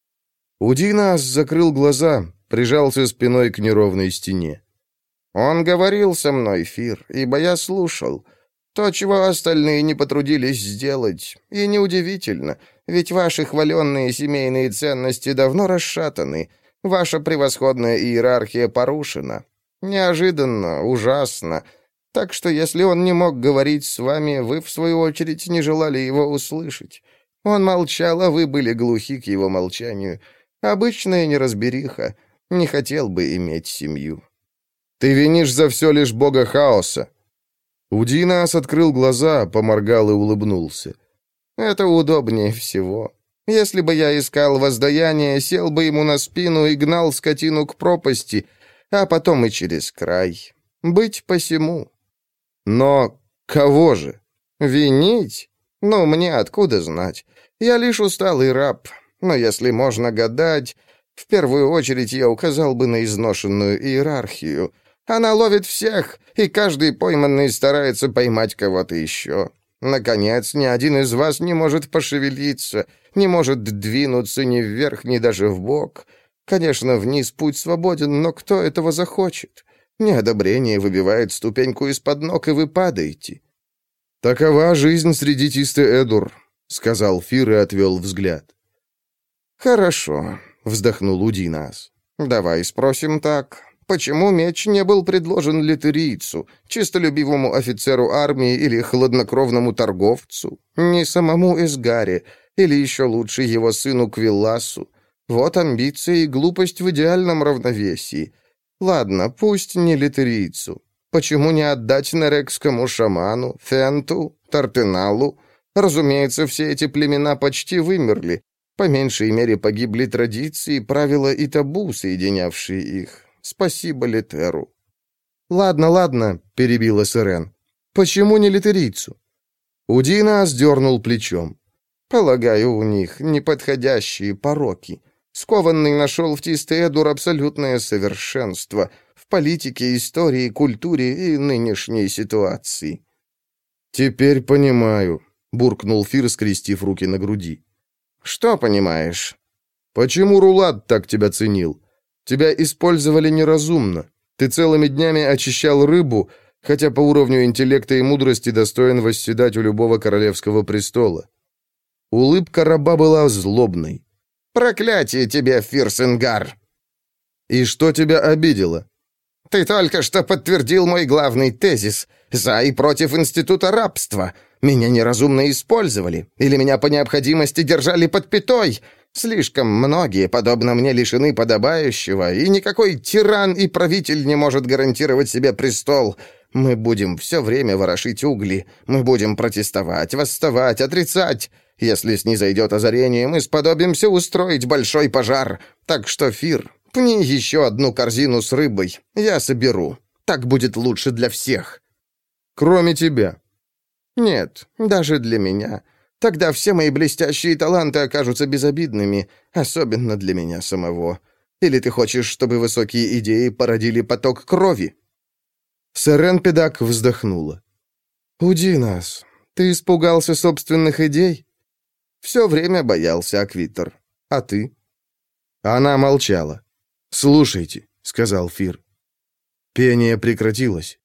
A: Удинаас закрыл глаза, прижался спиной к неровной стене.
B: «Он говорил со мной, Фир, ибо я слушал. То, чего остальные не потрудились сделать. И неудивительно, ведь ваши хваленные семейные ценности давно расшатаны, ваша превосходная иерархия порушена. Неожиданно, ужасно. Так что, если он не мог говорить с вами, вы, в свою очередь, не желали его услышать. Он молчал, а вы были глухи к его молчанию. Обычная неразбериха. Не хотел бы иметь семью».
A: «Ты винишь за все лишь бога хаоса». Удинаас открыл глаза, поморгал и улыбнулся.
B: «Это удобнее всего. Если бы я искал воздаяние, сел бы ему на спину и гнал скотину к пропасти, а потом и через край. Быть посему».
A: «Но кого же?»
B: «Винить? Ну, мне откуда знать? Я лишь усталый раб. Но если можно гадать, в первую очередь я указал бы на изношенную иерархию. Она ловит всех, и каждый пойманный старается поймать кого-то еще. Наконец, ни один из вас не может пошевелиться, не может двинуться ни вверх, ни даже вбок. Конечно, вниз путь свободен, но кто этого захочет? Неодобрение выбивает ступеньку из-под ног, и вы падаете».
A: «Такова жизнь среди Тисте-Эдур», — сказал Фир и отвел взгляд.
B: «Хорошо», — вздохнул Удинаас. «Давай спросим так. Почему меч не был предложен литерийцу, чистолюбивому офицеру армии или хладнокровному торговцу, не самому Эсгаре, или еще лучше его сыну Квилласу? Вот амбиции и глупость в идеальном равновесии. Ладно, пусть не литерийцу. Почему не отдать нерекскому шаману, Фенту, Тартеналу? Разумеется, все эти племена почти вымерли. По меньшей мере погибли традиции, правила и табу, соединявшие их. Спасибо Летеру».
A: «Ладно, ладно», — перебила Сирен. «Почему не литерийцу?» Удинаас дернул плечом.
B: «Полагаю, у них неподходящие пороки. Скованный нашел в Тисте-Эдур абсолютное совершенство в политике, истории, культуре и нынешней ситуации».
A: «Теперь понимаю», — буркнул Фир, скрестив руки на груди.
B: «Что понимаешь?»
A: «Почему Рулад так тебя ценил? Тебя использовали неразумно. Ты целыми днями очищал рыбу, хотя по уровню интеллекта и мудрости достоин восседать у любого королевского престола». Улыбка раба была злобной.
B: «Проклятие тебе, Фирсенгар!»
A: «И что тебя обидело?»
B: «Ты только что подтвердил мой главный тезис. За и против института рабства. Меня неразумно использовали. Или меня по необходимости держали под пятой. Слишком многие, подобно мне, лишены подобающего, и никакой тиран и правитель не может гарантировать себе престол. Мы будем все время ворошить угли. Мы будем протестовать, восставать, отрицать. Если снизойдет озарение, мы сподобимся устроить большой пожар. Так что, Фир, пни еще одну корзину с рыбой. Я соберу. Так будет лучше для всех».
A: «Кроме тебя».
B: «Нет, даже для меня. Тогда все мои блестящие таланты окажутся безобидными, особенно для меня самого. Или ты хочешь, чтобы высокие идеи породили поток крови?»
A: Сирен Педак вздохнула.
B: «Удинаас, ты испугался собственных идей?» «Все время боялся, Аквитер. А ты?»
A: Она молчала. «Слушайте», — сказал Фир. Пение прекратилось.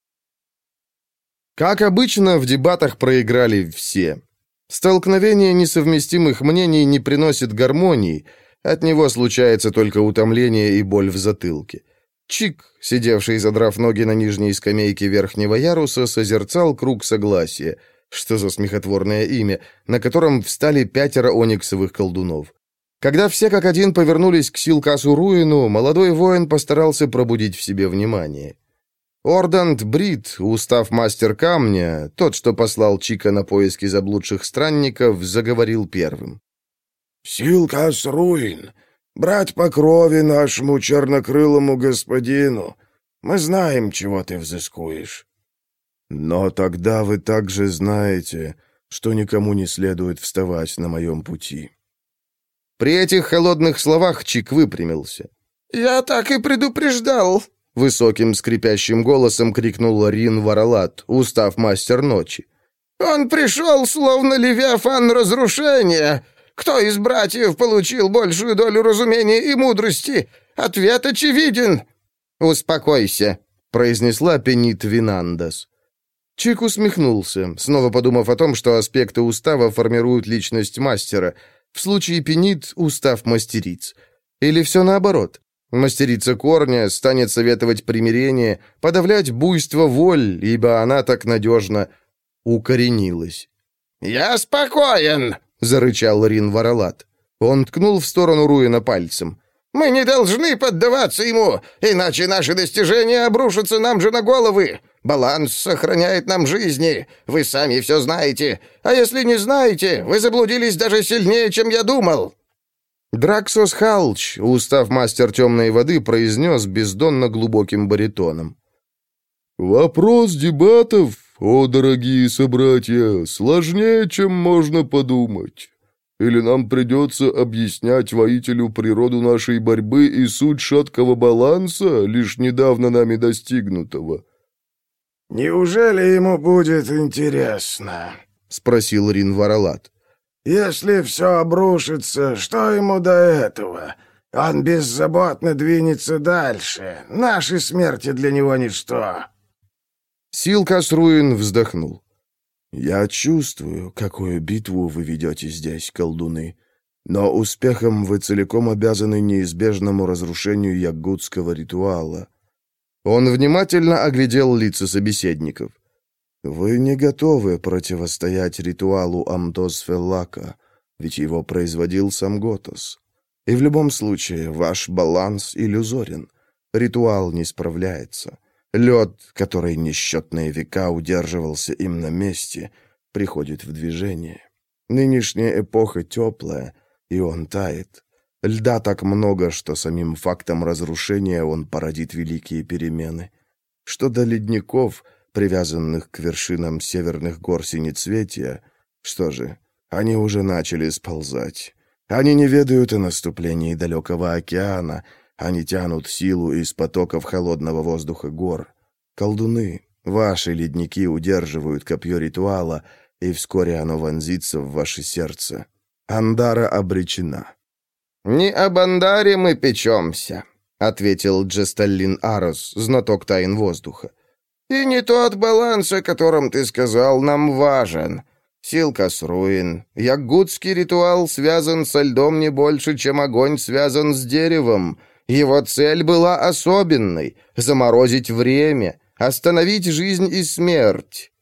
A: Как обычно, в дебатах проиграли все. Столкновение несовместимых мнений не приносит гармонии, от него случается только утомление и боль в затылке. Чик, сидевший, задрав ноги на нижней скамейке верхнего яруса, созерцал круг согласия, что за смехотворное имя, на котором встали пятеро ониксовых колдунов. Когда все как один повернулись к Силкасу Руину, молодой воин постарался пробудить в себе внимание. Ордант Брит, устав мастер камня, тот, что послал Чика на поиски заблудших странников, заговорил первым.
E: «Силкас Руин, брат по крови нашему чернокрылому господину, мы знаем, чего ты взыскуешь». Но тогда вы также знаете, что никому не следует вставать на моем пути».
A: При этих холодных словах Чик выпрямился.
D: «Я так и предупреждал!»
A: Высоким скрипящим голосом крикнул Рин Варалат, устав мастер ночи.
D: «Он пришел, словно левиафан разрушения! Кто из братьев получил большую долю разумения и мудрости? Ответ очевиден!»
A: «Успокойся», — произнесла Пенит Винандас. Чик усмехнулся, снова подумав о том, что аспекты устава формируют личность мастера. В случае Пенит — устав мастериц. Или все наоборот. Мастерица корня станет советовать примирение, подавлять буйство воль, ибо она так надежно укоренилась.
D: «Я спокоен!» — зарычал Рин Варалат.
A: Он ткнул в сторону Руина пальцем.
D: «Мы не должны поддаваться ему, иначе наши достижения обрушатся нам же на головы. Баланс сохраняет нам жизни, вы сами все знаете. А если не знаете, вы заблудились даже сильнее, чем я думал».
A: Драксос Халч, устав мастер темной воды, произнес бездонно глубоким баритоном.
C: «Вопрос дебатов, о, дорогие собратья, сложнее, чем можно подумать. Или нам придется объяснять воителю природу нашей борьбы и суть шаткого баланса, лишь недавно нами достигнутого?»
E: «Неужели ему будет интересно?» — спросил Рин Варалат. «Если все обрушится, что ему до этого? Он беззаботно двинется дальше. Наши смерти для него ничто».
A: Силкас Руин вздохнул.
E: «Я чувствую, какую битву вы ведете здесь, колдуны, но успехом вы целиком обязаны неизбежному разрушению ягудского ритуала».
A: Он внимательно оглядел лица собеседников.
E: «Вы не готовы противостоять ритуалу Амтос-Феллака, ведь его производил сам Готос. И в любом случае ваш баланс иллюзорен. Ритуал не справляется. Лед, который несчетные века удерживался им на месте, приходит в движение. Нынешняя эпоха теплая, и он тает. Льда так много, что самим фактом разрушения он породит великие перемены. Что до ледников, привязанных к вершинам северных гор Синецветия, что же, они уже начали сползать. Они не ведают о наступлении далекого океана, они тянут силу из потоков холодного воздуха гор. Колдуны, ваши ледники удерживают копье ритуала, и вскоре оно вонзится в ваше сердце. Андара обречена».
A: «Не об Андаре мы печемся», — ответил Джесталлин Арос, знаток тайн воздуха.
D: «И не тот баланс, о котором ты сказал, нам важен. Силкас Руин, ягудский ритуал связан со льдом не больше, чем огонь связан с деревом. Его цель была особенной — заморозить время, остановить жизнь и смерть».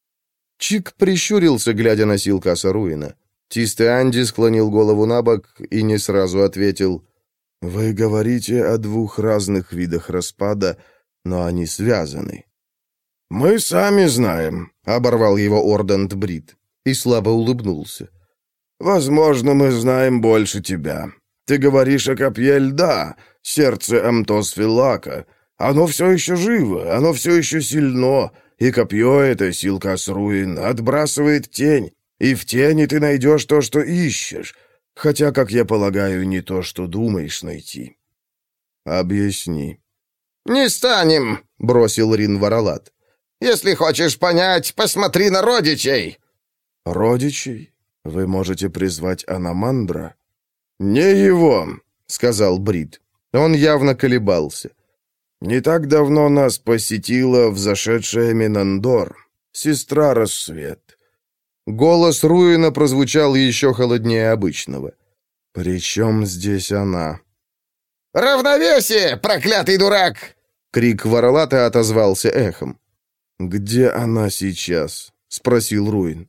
A: Чик прищурился, глядя на Силкаса Руина. Чистый Анди склонил голову на бок и не сразу ответил.
E: «Вы говорите о двух разных видах распада, но они связаны».
C: «Мы сами знаем»,
A: — оборвал его Ордант Брит и слабо улыбнулся.
C: «Возможно, мы знаем больше тебя. Ты говоришь о копье льда, сердце Амтос-Феллака. Оно все еще живо, оно все еще сильно, и копье это, Силкас Руин, отбрасывает тень. И в тени ты найдешь то, что ищешь, хотя, как я полагаю, не то, что думаешь найти».
E: «Объясни».
D: «Не станем», — бросил Рин Варалат. «Если хочешь понять, посмотри на родичей».
E: «Родичей? Вы можете призвать Аномандра?»
C: «Не его»,
A: — сказал Брит. Он явно колебался.
C: «Не так давно нас посетила взошедшая Минандор, сестра Рассвет».
A: Голос Руина прозвучал еще холоднее обычного.
E: «При чем здесь она?»
D: «Равновесие, проклятый дурак!»
A: Крик Варалата отозвался эхом.
E: «Где она сейчас?» — спросил Руин.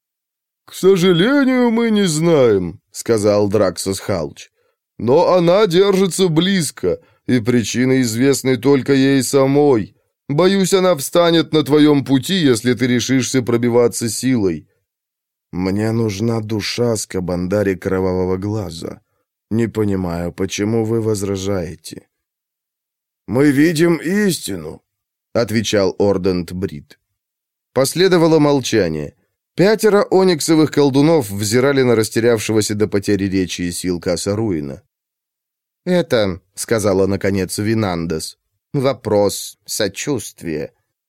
C: «К сожалению, мы не знаем», — сказал Драксос Халч. «Но она держится близко, и причины известны только ей самой. Боюсь, она встанет на твоем пути, если ты решишься пробиваться силой».
E: «Мне нужна душа Скабандари Кровавого Глаза. Не понимаю, почему вы возражаете?»
C: «Мы видим истину», — отвечал Ордант Брит.
A: Последовало молчание. Пятеро ониксовых колдунов взирали на растерявшегося до потери речи Силкаса Руина. «Это, — сказала наконец Винандес, — вопрос сочувствия».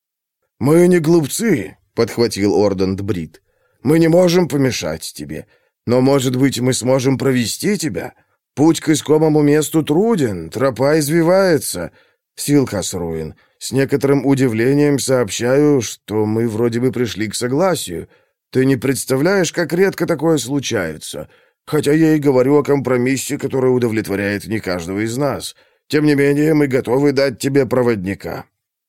B: «Мы не глупцы», — подхватил Ордент Брит. «Мы не можем помешать тебе. Но, может быть, мы сможем провести тебя? Путь к искомому месту труден, тропа извивается. Силкас Руин, с некоторым удивлением сообщаю, что мы вроде бы пришли к согласию. Ты не представляешь, как редко такое случается. Хотя я и говорю о компромиссе, который удовлетворяет не каждого из нас. Тем не менее, мы готовы дать тебе проводника».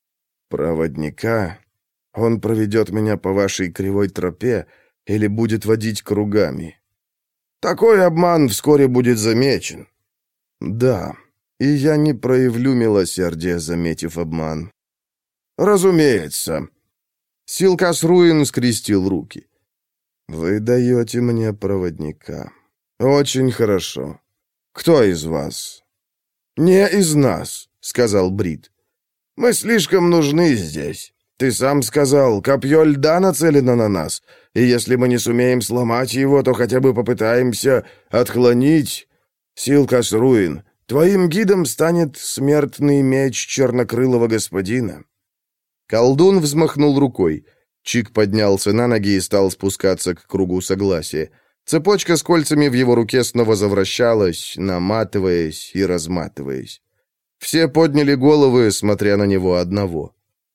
E: «Проводника? Он проведет меня по вашей кривой тропе или будет водить кругами?»
B: «Такой обман вскоре будет замечен».
E: «Да, и я не проявлю милосердия, заметив обман».
B: «Разумеется».
A: Силкас Руин скрестил руки.
E: «Вы даете мне проводника. Очень хорошо. Кто из вас?»
B: «Не из нас», — сказал Брит. «Мы слишком нужны здесь. Ты сам сказал, копье льда нацелено на нас, и если мы не сумеем сломать его, то хотя бы попытаемся отклонить. Силкас Руин, твоим гидом станет смертный меч чернокрылого господина».
A: Колдун взмахнул рукой. Чик поднялся на ноги и стал спускаться к кругу согласия. Цепочка с кольцами в его руке снова завращалась, наматываясь и разматываясь. Все подняли головы, смотря на него одного.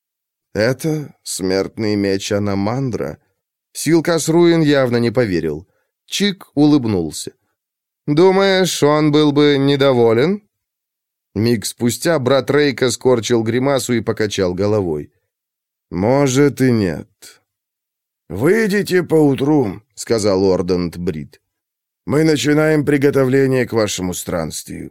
E: «Это смертный меч Анамандра?»
A: Силкас Руин явно не поверил. Чик улыбнулся. «Думаешь, он был бы недоволен?» Миг спустя брат Рейка скорчил гримасу и покачал головой.
E: «Может и нет».
B: «Выйдите поутру», — сказал Ордент Брит. «Мы начинаем приготовление к вашему странствию».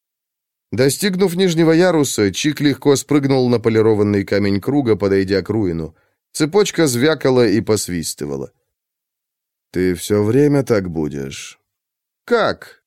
A: Достигнув нижнего яруса, Чик легко спрыгнул на полированный камень круга, подойдя к Руину. Цепочка звякала и посвистывала.
E: «Ты все время так будешь?»
A: «Как?»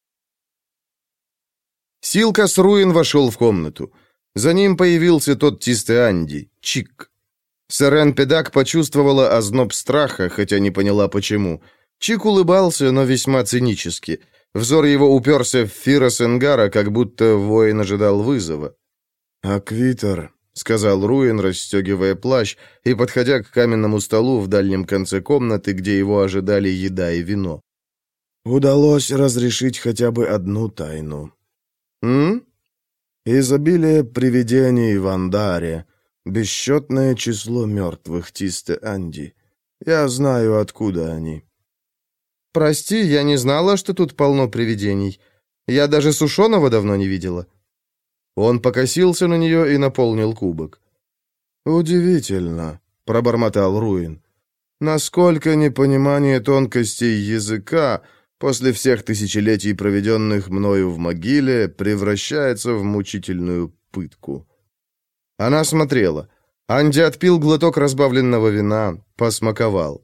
A: Силкас Руин вошел в комнату. За ним появился тот Тистеанди, Чик. Сарен Педак почувствовала озноб страха, хотя не поняла, почему. Чик улыбался, но весьма цинически. Взор его уперся в Фира Сенгара, как будто воин ожидал вызова.
E: «Аквитер»,
A: — сказал Руин, расстегивая плащ и подходя к каменному столу в дальнем конце комнаты, где его ожидали еда и вино.
E: «Удалось разрешить хотя бы одну тайну».
A: «М?»
E: «Изобилие привидений в Андаре, бесчетное число мертвых Тисте-Анди. Я знаю, откуда они».
A: «Прости, я не знала, что тут полно привидений. Я даже сушеного давно не видела». Он покосился на нее и наполнил кубок.
E: «Удивительно», — пробормотал Руин. «Насколько непонимание тонкостей языка после всех тысячелетий, проведенных мною в могиле, превращается в мучительную пытку».
A: Она смотрела. Анди отпил глоток разбавленного вина, посмаковал.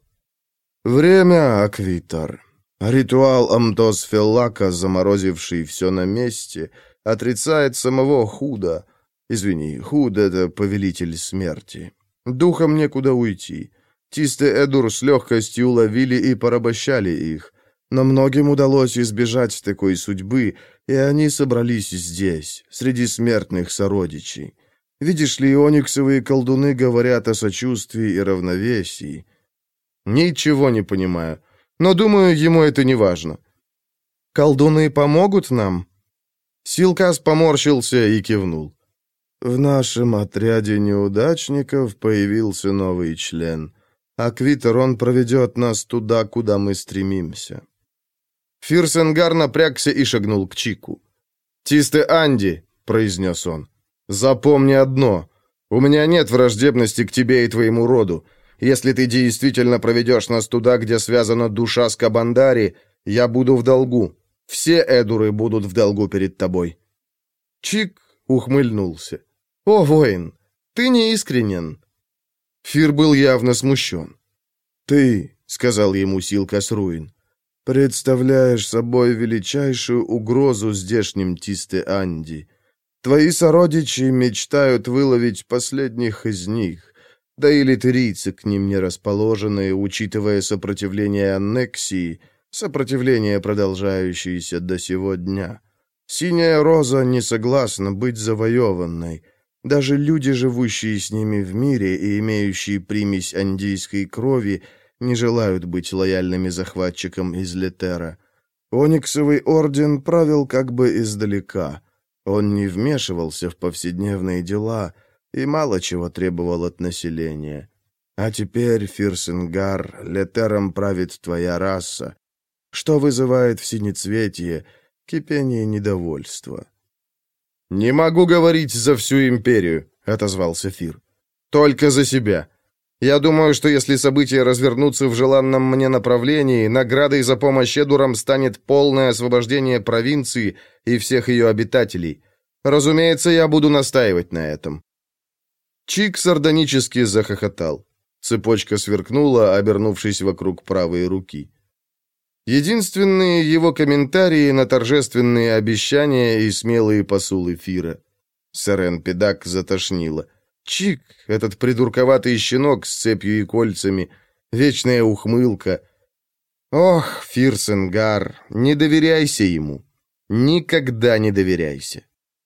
E: «Время, Аквитар. Ритуал Амтос-Феллака, заморозивший все на месте, отрицает самого Худа. Извини, Худ — это повелитель смерти. Духам некуда уйти. Тисте-Эдур с легкостью уловили и порабощали их. Но многим удалось избежать такой судьбы, и они собрались здесь, среди смертных сородичей. Видишь ли, ониксовые колдуны говорят о сочувствии и равновесии».
A: «Ничего не понимаю. Но, думаю, ему это не важно». «Колдуны помогут нам?» Силкас поморщился и кивнул.
E: «В нашем отряде неудачников появился новый член. Аквитер, он проведет нас туда, куда мы стремимся».
A: Фирсенгар напрягся и шагнул к Чику. «Тисте-Анди», — произнес он, — «запомни одно. У меня нет враждебности к тебе и твоему роду. Если ты действительно проведешь нас туда, где связана душа с Кабандари, я буду в долгу. Все эдуры будут в долгу перед тобой». Чик ухмыльнулся. «О, воин, ты не искренен». Фир был явно смущен.
E: «Ты, — сказал ему Силкас Руин, — представляешь собой величайшую угрозу здешним Тисте-Анди. Твои сородичи мечтают выловить последних из них.
A: Да и литерийцы к ним не расположены, учитывая сопротивление аннексии, сопротивление, продолжающееся до сего дня. Синяя роза не согласна быть завоеванной. Даже люди, живущие с ними в мире и имеющие примесь андийской крови, не желают быть лояльными захватчикам из Летера. Ониксовый орден правил как бы издалека. Он не вмешивался в повседневные дела и мало чего требовал от населения. А теперь, Фирсенгар, Летером правит твоя раса, что вызывает в синецветье кипение недовольства. «Не могу говорить за всю империю», — отозвался Фир. «Только за себя. Я думаю, что если события развернутся в желанном мне направлении, наградой за помощь Эдурам станет полное освобождение провинции и всех ее обитателей. Разумеется, я буду настаивать на этом». Чик сардонически захохотал. Цепочка сверкнула, обернувшись вокруг правой руки. Единственные его комментарии на торжественные обещания и смелые посулы Фира. Сарен Педак затошнило. Чик, этот придурковатый щенок с цепью и кольцами, вечная ухмылка. Ох, Фирсенгар, не доверяйся ему. Никогда не доверяйся.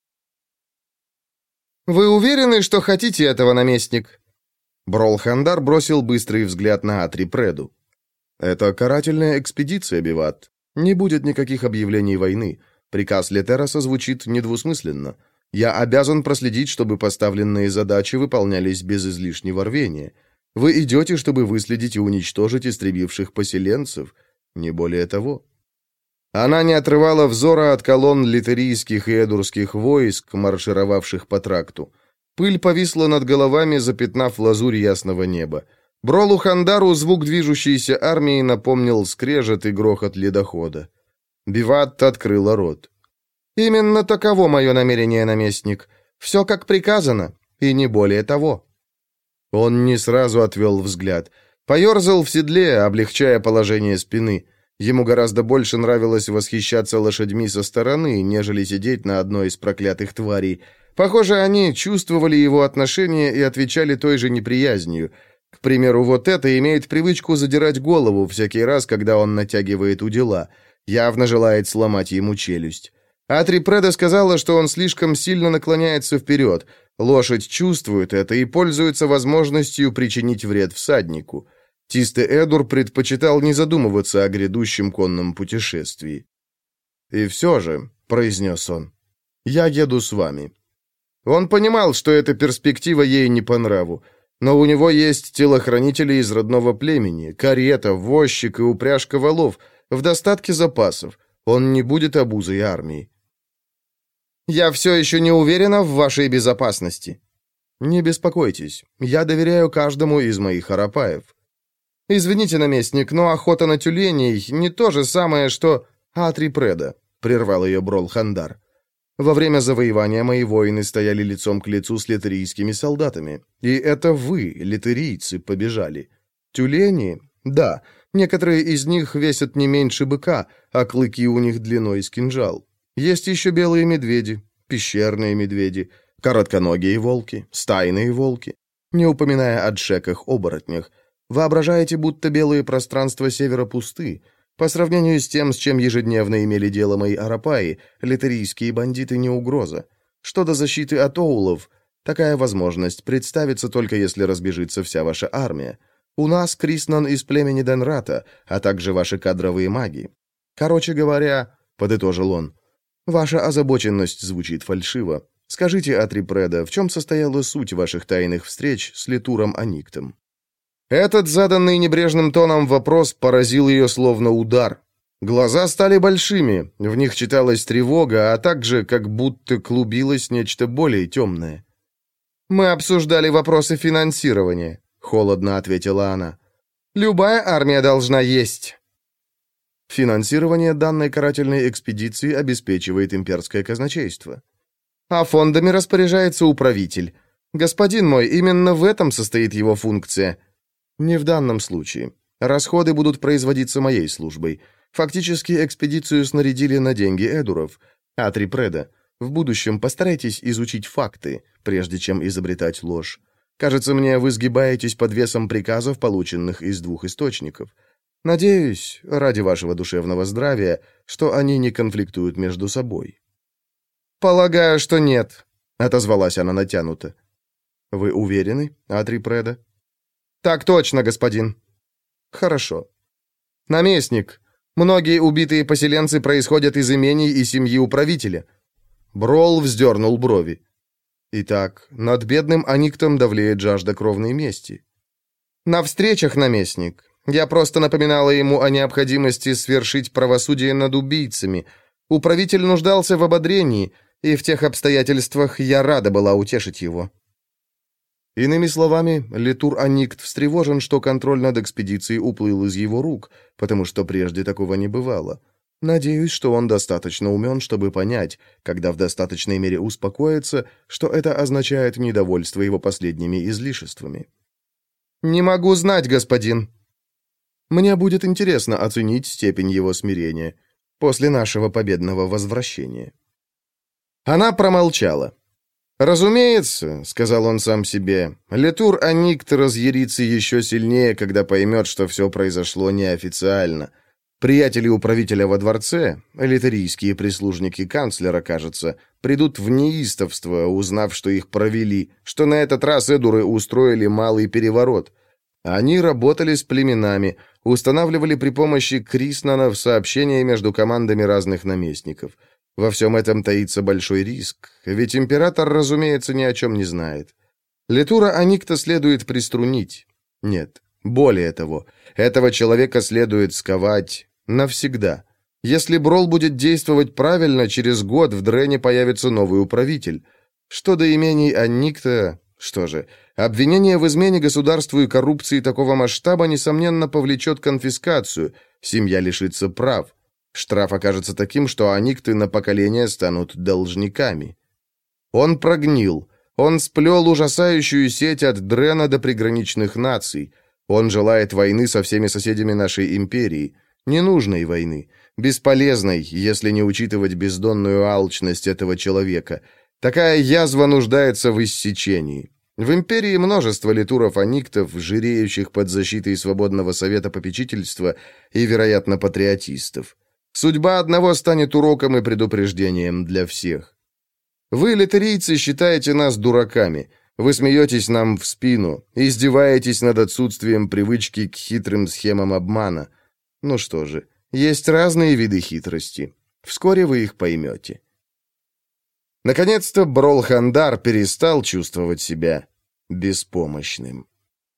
A: «Вы уверены, что хотите этого, наместник?» Бролхандар бросил быстрый взгляд на Атри-Преду. «Это карательная экспедиция, Биват. Не будет никаких объявлений войны. Приказ Летераса звучит недвусмысленно. Я обязан проследить, чтобы поставленные задачи выполнялись без излишнего рвения. Вы идете, чтобы выследить и уничтожить истребивших поселенцев. Не более того». Она не отрывала взора от колонн литерийских и эдурских войск, маршировавших по тракту. Пыль повисла над головами, запятнав лазурь ясного неба. Бролу Хандару звук движущейся армии напомнил скрежет и грохот ледохода. Биват открыла рот. «Именно таково мое намерение, наместник. Все как приказано, и не более того». Он не сразу отвел взгляд. Поерзал в седле, облегчая положение спины. Ему гораздо больше нравилось восхищаться лошадьми со стороны, нежели сидеть на одной из проклятых тварей. Похоже, они чувствовали его отношение и отвечали той же неприязнью. К примеру, вот это имеет привычку задирать голову всякий раз, когда он натягивает удила. Явно желает сломать ему челюсть. Атри-Преда сказала, что он слишком сильно наклоняется вперед. Лошадь чувствует это и пользуется возможностью причинить вред всаднику. Тисте Эдур предпочитал не задумываться о грядущем конном путешествии. «И все же», — произнес он, — «я еду с вами». Он понимал, что эта перспектива ей не по нраву, но у него есть телохранители из родного племени, карета, возчик и упряжка валов, в достатке запасов. Он не будет обузой армии. «Я все еще не уверена в вашей безопасности». «Не беспокойтесь, я доверяю каждому из моих арапаев». «Извините, наместник, но охота на тюленей не то же самое, что...» «Атри-Преда», — прервал ее Бролхандар. «Во время завоевания мои воины стояли лицом к лицу с литерийскими солдатами. И это вы, литерийцы, побежали. Тюлени? Да, некоторые из них весят не меньше быка, а клыки у них длиной с кинжал. Есть еще белые медведи, пещерные медведи, коротконогие волки, стайные волки, не упоминая о джеках-оборотнях. Воображаете, будто белые пространства севера пусты. По сравнению с тем, с чем ежедневно имели дело мои арапаи, литерийские бандиты не угроза. Что до защиты от оулов, такая возможность представится только если разбежится вся ваша армия. У нас Криснан из племени Денрата, а также ваши кадровые маги. Короче говоря, подытожил он, ваша озабоченность звучит фальшиво. Скажите, Атри-Преда, в чем состояла суть ваших тайных встреч с Летуром Аниктом? Этот заданный небрежным тоном вопрос поразил ее словно удар. Глаза стали большими, в них читалась тревога, а также как будто клубилось нечто более темное. «Мы обсуждали вопросы финансирования», — холодно ответила она. «Любая армия должна есть». Финансирование данной карательной экспедиции обеспечивает имперское казначейство. А фондами распоряжается управитель. Господин мой, именно в этом состоит его функция. Не в данном случае. Расходы будут производиться моей службой. Фактически экспедицию снарядили на деньги Эдуров. Атри-Преда, в будущем постарайтесь изучить факты, прежде чем изобретать ложь. Кажется мне, вы сгибаетесь под весом приказов, полученных из двух источников. Надеюсь, ради вашего душевного здравия, что они не конфликтуют между собой». «Полагаю, что нет», — отозвалась она натянуто. «Вы уверены, Атри Преда?» «Так точно, господин». «Хорошо. Наместник, многие убитые поселенцы происходят из имений и семьи управителя». Брол вздернул брови. «Итак, над бедным Аниктом давлеет жажда кровной мести». «На встречах, наместник. Я просто напоминала ему о необходимости свершить правосудие над убийцами. Управитель нуждался в ободрении, и в тех обстоятельствах я рада была утешить его». Иными словами, Летур Аникт встревожен, что контроль над экспедицией уплыл из его рук, потому что прежде такого не бывало. Надеюсь, что он достаточно умен, чтобы понять, когда в достаточной мере успокоится, что это означает недовольство его последними излишествами. «Не могу знать, господин». «Мне будет интересно оценить степень его смирения после нашего победного возвращения». Она промолчала. «Разумеется», — сказал он сам себе, — «Летур Аникт разъярится еще сильнее, когда поймет, что все произошло неофициально. Приятели управителя во дворце, элитарийские прислужники канцлера, кажется, придут в неистовство, узнав, что их провели, что на этот раз эдуры устроили малый переворот. Они работали с племенами, устанавливали при помощи криснанов сообщения между командами разных наместников. Во всем этом таится большой риск, ведь император, разумеется, ни о чем не знает. Летура Аникта следует приструнить. Нет, более того, этого человека следует сковать навсегда. Если Брол будет действовать правильно, через год в Дрене появится новый управитель. Что до имений Аникта, что же, обвинение в измене государству и коррупции такого масштаба, несомненно, повлечет конфискацию, семья лишится прав. Штраф окажется таким, что Аникты на поколение станут должниками. Он прогнил. Он сплел ужасающую сеть от Дрена до приграничных наций. Он желает войны со всеми соседями нашей империи. Ненужной войны. Бесполезной, если не учитывать бездонную алчность этого человека. Такая язва нуждается в иссечении. В империи множество летуров-аниктов, жиреющих под защитой свободного совета попечительства и, вероятно, патриотистов. Судьба одного станет уроком и предупреждением для всех. Вы, литерийцы, считаете нас дураками. Вы смеетесь нам в спину, издеваетесь над отсутствием привычки к хитрым схемам обмана. Ну что же, есть разные виды хитрости. Вскоре вы их поймете. Наконец-то Брол-Хандар перестал чувствовать себя беспомощным.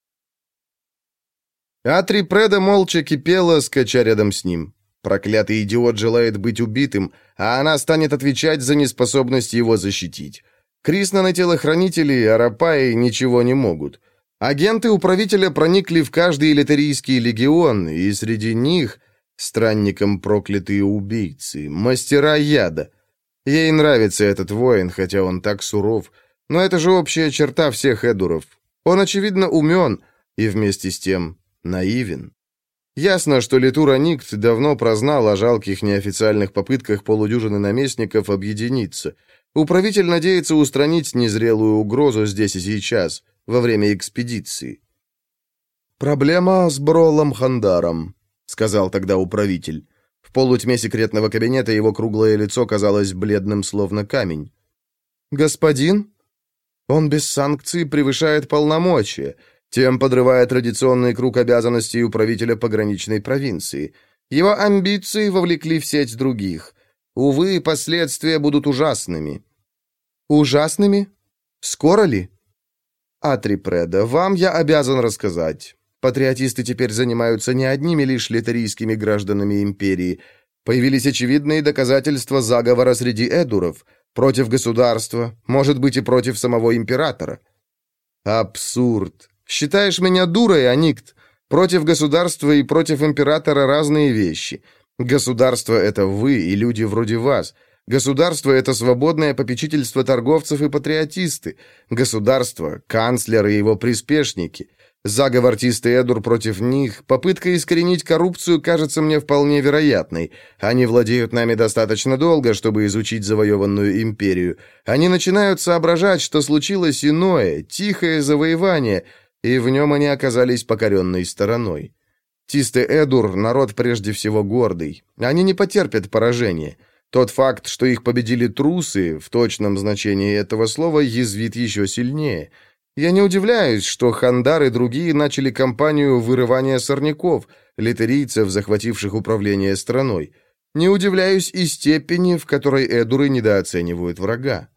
A: Атри Преда молча кипела, скача рядом с ним. Проклятый идиот желает быть убитым, а она станет отвечать за неспособность его защитить. Криснан и телохранители Арапаи ничего не могут. Агенты управителя проникли в каждый элитарийский легион, и среди них странникам проклятые убийцы, мастера яда. Ей нравится этот воин, хотя он так суров, но это же общая черта всех эдуров. Он, очевидно, умен и вместе с тем наивен. Ясно, что Летур Аникт давно прознал о жалких неофициальных попытках полудюжины наместников объединиться. Управитель надеется устранить незрелую угрозу здесь и сейчас, во время экспедиции. «Проблема с Бролом Хандаром», — сказал тогда управитель. В полутьме секретного кабинета его круглое лицо казалось бледным, словно камень. «Господин? Он без санкций превышает полномочия, тем подрывая традиционный круг обязанностей управителя пограничной провинции. Его амбиции вовлекли в сеть других. Увы, последствия будут ужасными». «Ужасными? Скоро ли?» «Атри Преда, вам я обязан рассказать. Патриотисты теперь занимаются не одними лишь литарийскими гражданами империи. Появились очевидные доказательства заговора среди эдуров, против государства, может быть, и против самого императора». «Абсурд. Считаешь меня дурой, Аникт? Против государства и против императора разные вещи. Государство — это вы и люди вроде вас. Государство — это свободное попечительство торговцев и патриотисты. Государство — канцлер и его приспешники. Заговор Тисты Эдур против них, попытка искоренить коррупцию кажется мне вполне вероятной. Они владеют нами достаточно долго, чтобы изучить завоеванную империю. Они начинают соображать, что случилось иное, тихое завоевание, и в нем они оказались покоренной стороной. Тисты Эдур — народ прежде всего гордый. Они не потерпят поражения. Тот факт, что их победили трусы, в точном значении этого слова, язвит еще сильнее. Я не удивляюсь, что Хандар и другие начали кампанию вырывания сорняков, литерийцев, захвативших управление страной. Не удивляюсь и степени, в которой эдуры недооценивают врага.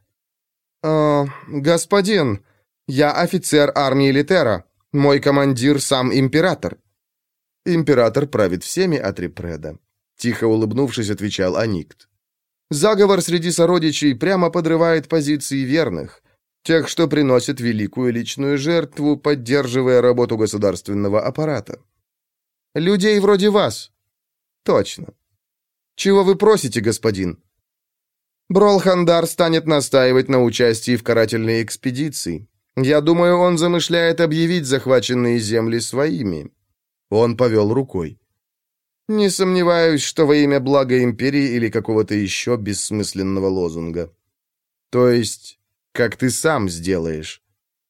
A: «Э, господин, я офицер армии Литера. Мой командир сам император». «Император правит всеми, Атрипреда», — тихо улыбнувшись, отвечал Аникт. «Заговор среди сородичей прямо подрывает позиции верных, тех, что приносят великую личную жертву, поддерживая работу государственного аппарата. Людей вроде вас. Точно. Чего вы просите, господин? Бролхандар станет настаивать на участии в карательной экспедиции. Я думаю, он замышляет объявить захваченные земли своими». Он повел рукой. «Не сомневаюсь, что во имя блага империи или какого-то еще бессмысленного лозунга. То есть, как ты сам сделаешь».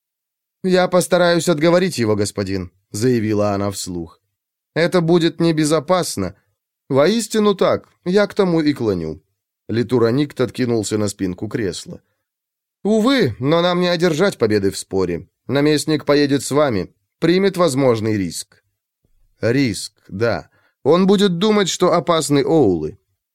A: «Я постараюсь отговорить его, господин», — заявила она вслух. «Это будет небезопасно. Воистину так, я к тому и клоню». Литураникт откинулся на спинку кресла. «Увы, но нам не одержать победы в споре. Наместник поедет с вами, примет возможный риск». «Риск, да. Он будет думать, что опасны оулы».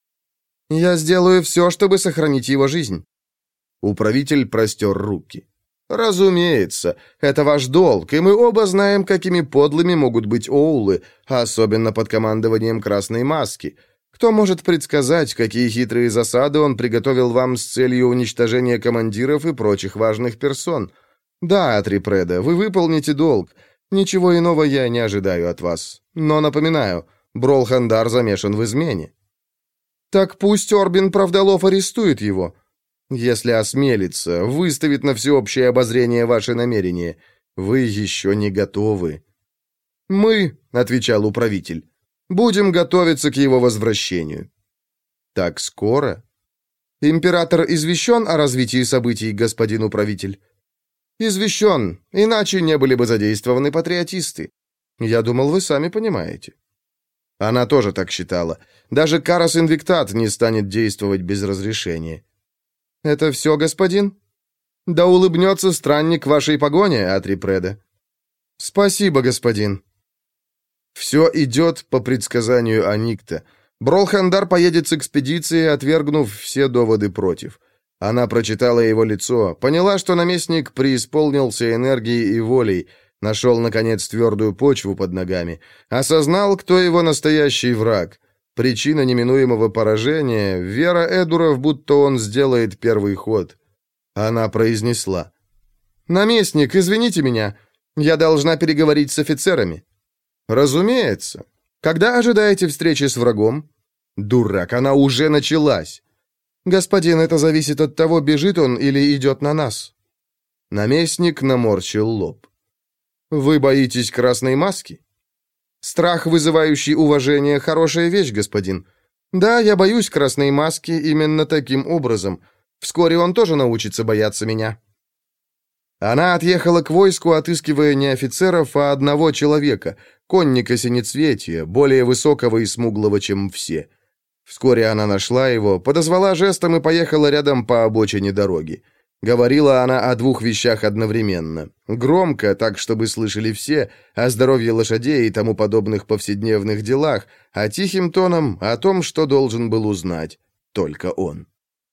A: «Я сделаю все, чтобы сохранить его жизнь». Управитель простер руки. «Разумеется, это ваш долг, и мы оба знаем, какими подлыми могут быть оулы, особенно под командованием Красной Маски. Кто может предсказать, какие хитрые засады он приготовил вам с целью уничтожения командиров и прочих важных персон? Да, Атрипреда, вы выполните долг. Ничего иного я не ожидаю от вас. Но напоминаю, Бролхандар замешан в измене». «Так пусть Орбин Правдолов арестует его. Если осмелится, выставит на всеобщее обозрение ваши намерения. Вы еще не готовы». «Мы», — отвечал управитель, — «будем готовиться к его возвращению». «Так скоро?» «Император извещен о развитии событий, господин управитель?» «Извещен, иначе не были бы задействованы патриотисты. Я думал, вы сами понимаете». Она тоже так считала. Даже Карас Инвиктат не станет действовать без разрешения. «Это все, господин?» «Да улыбнется странник вашей погони, Атрипреда». «Спасибо, господин». Все идет по предсказанию Аникта. Бролхандар поедет с экспедицией, отвергнув все доводы против. Она прочитала его лицо, поняла, что наместник преисполнился энергией и волей, нашел, наконец, твердую почву под ногами, осознал, кто его настоящий враг. Причина неминуемого поражения — вера эдуров, будто он сделает первый ход. Она произнесла: «Наместник, извините меня, я должна переговорить с офицерами». «Разумеется. Когда ожидаете встречи с врагом?» «Дурак, она уже началась». «Господин, это зависит от того, бежит он или идет на нас». Наместник наморщил лоб. «Вы боитесь Красной Маски?» «Страх, вызывающий уважение, хорошая вещь, господин. Да, я боюсь Красной Маски именно таким образом. Вскоре он тоже научится бояться меня». Она отъехала к войску, отыскивая не офицеров, а одного человека, конника Синецветия, более высокого и смуглого, чем все. Вскоре она нашла его, подозвала жестом и поехала рядом по обочине дороги. Говорила она о двух вещах одновременно. Громко, так, чтобы слышали все, о здоровье лошадей и тому подобных повседневных делах, а тихим тоном о том, что должен был узнать только он.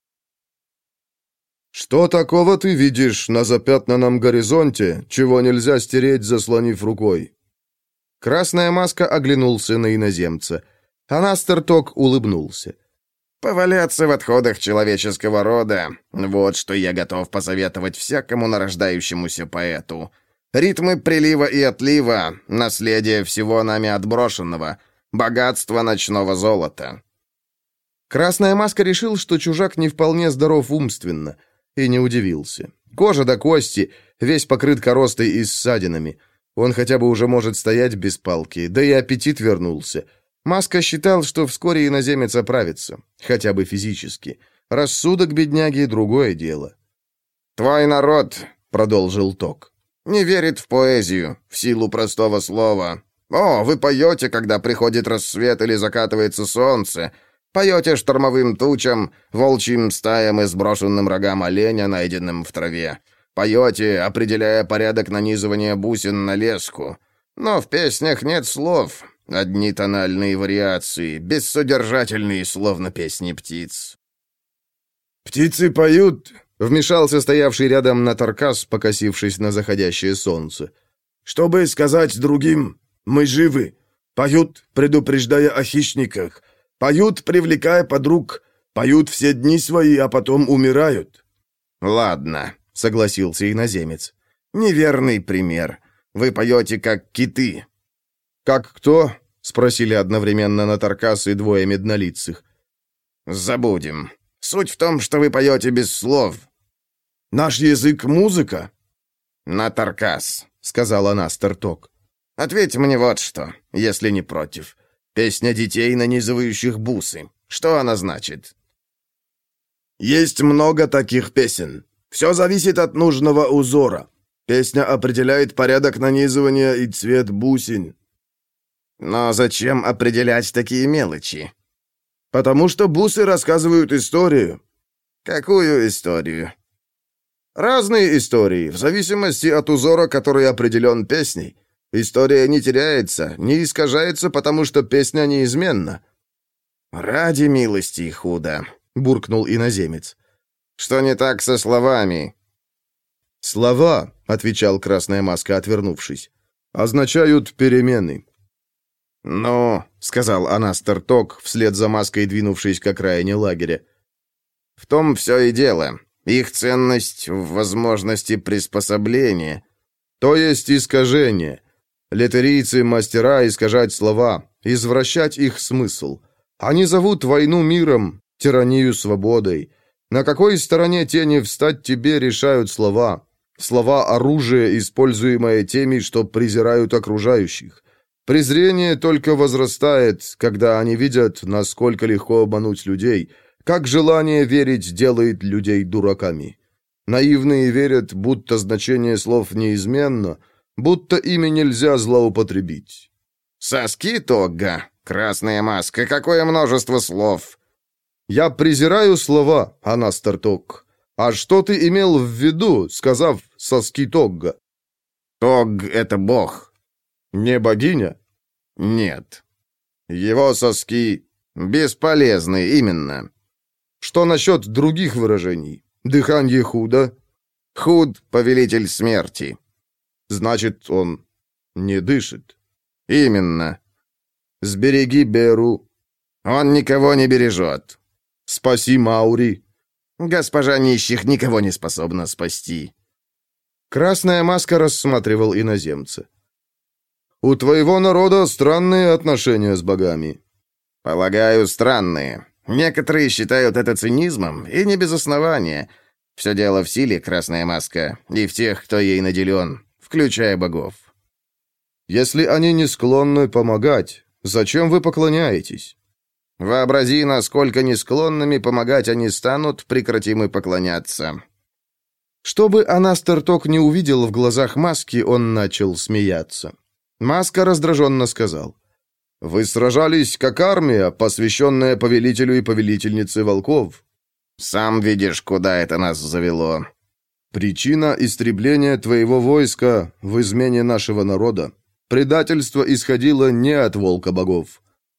C: «Что такого ты видишь на запятнанном горизонте, чего нельзя стереть, заслонив рукой?»
A: Красная Маска оглянулся на иноземца. Анастер-Ток улыбнулся.
B: «Поваляться в отходах человеческого рода — вот что я готов посоветовать всякому нарождающемуся поэту. Ритмы прилива и отлива — наследие всего нами отброшенного, богатство ночного золота».
A: Красная Маска решил, что чужак не вполне здоров умственно, и не удивился. Кожа до кости, весь покрыт коростой и ссадинами. Он хотя бы уже может стоять без палки, да и аппетит вернулся. Маска считал, что вскоре иноземец оправится, хотя бы физически. Рассудок бедняги — другое дело.
B: «Твой народ», — продолжил Ток, — «не верит в поэзию, в силу простого слова. О, вы поете, когда приходит рассвет или закатывается солнце. Поете штормовым тучам, волчьим стаям и сброшенным рогам оленя, найденным в траве. Поете, определяя порядок нанизывания бусин на леску. Но в песнях нет слов, одни тональные вариации, бессодержательные, словно песни птиц».
C: «Птицы поют»,
A: — вмешался стоявший рядом Натаркас, покосившись на заходящее солнце.
C: «чтобы сказать другим, мы живы. Поют, предупреждая о хищниках. Поют, привлекая подруг. Поют все дни свои, а потом умирают».
B: «Ладно», — согласился иноземец.
C: «Неверный пример. Вы поете, как киты».
A: «Как кто?» — спросили одновременно Натаркас и двое меднолицых.
B: «Забудем. Суть в том, что вы поете без слов».
C: «Наш язык — музыка».
B: «Натаркас»,
A: — сказал Анастер Ток.
B: «Ответь мне вот что, если не против. Песня детей, нанизывающих бусы. Что она значит?»
C: «Есть много таких песен. Все зависит от нужного узора. Песня определяет порядок нанизывания и цвет бусин».
B: «Но зачем определять такие мелочи?»
C: «Потому что бусы рассказывают историю».
B: «Какую историю?»
C: «Разные истории, в зависимости от узора, который определен песней. История не теряется, не искажается, потому что песня неизменна».
B: «Ради милости, худо», — буркнул иноземец. «Что не так со словами?»
A: «Слова», — отвечал Красная Маска, отвернувшись, — «означают перемены».
B: «Ну», — сказал Анастер Ток, вслед за Маской двинувшись к окраине лагеря, — «в том все и дело. Их ценность в возможности приспособления».
A: «То есть искажение. Литерийцы — мастера искажать слова, извращать их смысл. Они зовут войну миром, тиранию свободой. На какой стороне тени встать тебе решают слова. Слова — оружие, используемое теми, что презирают окружающих. Презрение только возрастает, когда они видят, насколько легко обмануть людей, как желание верить делает людей дураками. Наивные верят, будто значение слов неизменно, будто ими нельзя злоупотребить».
B: «Соски, Тогга, Красная Маска, какое множество слов!»
A: «Я презираю слова, Анастер Ток. А что ты имел в виду, сказав «соски Тогга»?»
B: «Тог — это бог».
A: «Не богиня?»
B: «Нет. Его соски бесполезны, именно».
A: «Что насчет других выражений? Дыхание худо?»
B: «Худ — повелитель смерти».
A: «Значит, он не дышит?»
B: «Именно».
A: «Сбереги Беру».
B: «Он никого не бережет».
A: «Спаси Маури».
B: «Госпожа нищих никого не способна спасти».
A: Красная Маска рассматривал иноземца. «У твоего народа странные отношения с богами».
B: «Полагаю, странные. Некоторые считают это цинизмом, и не без основания. Все дело в силе, Красная Маска, и в тех, кто ей наделен, включая богов».
A: «Если они не склонны помогать, зачем вы поклоняетесь?»
B: «Вообрази, насколько не склонными помогать они станут, прекратим и поклоняться».
A: Чтобы Анастер Ток не увидел в глазах Маски, он начал смеяться. Маска раздраженно сказал: «Вы сражались, как армия, посвященная повелителю и повелительнице волков».
B: «Сам видишь, куда это нас завело».
A: «Причина истребления твоего войска в измене нашего народа. Предательство исходило не от волка богов».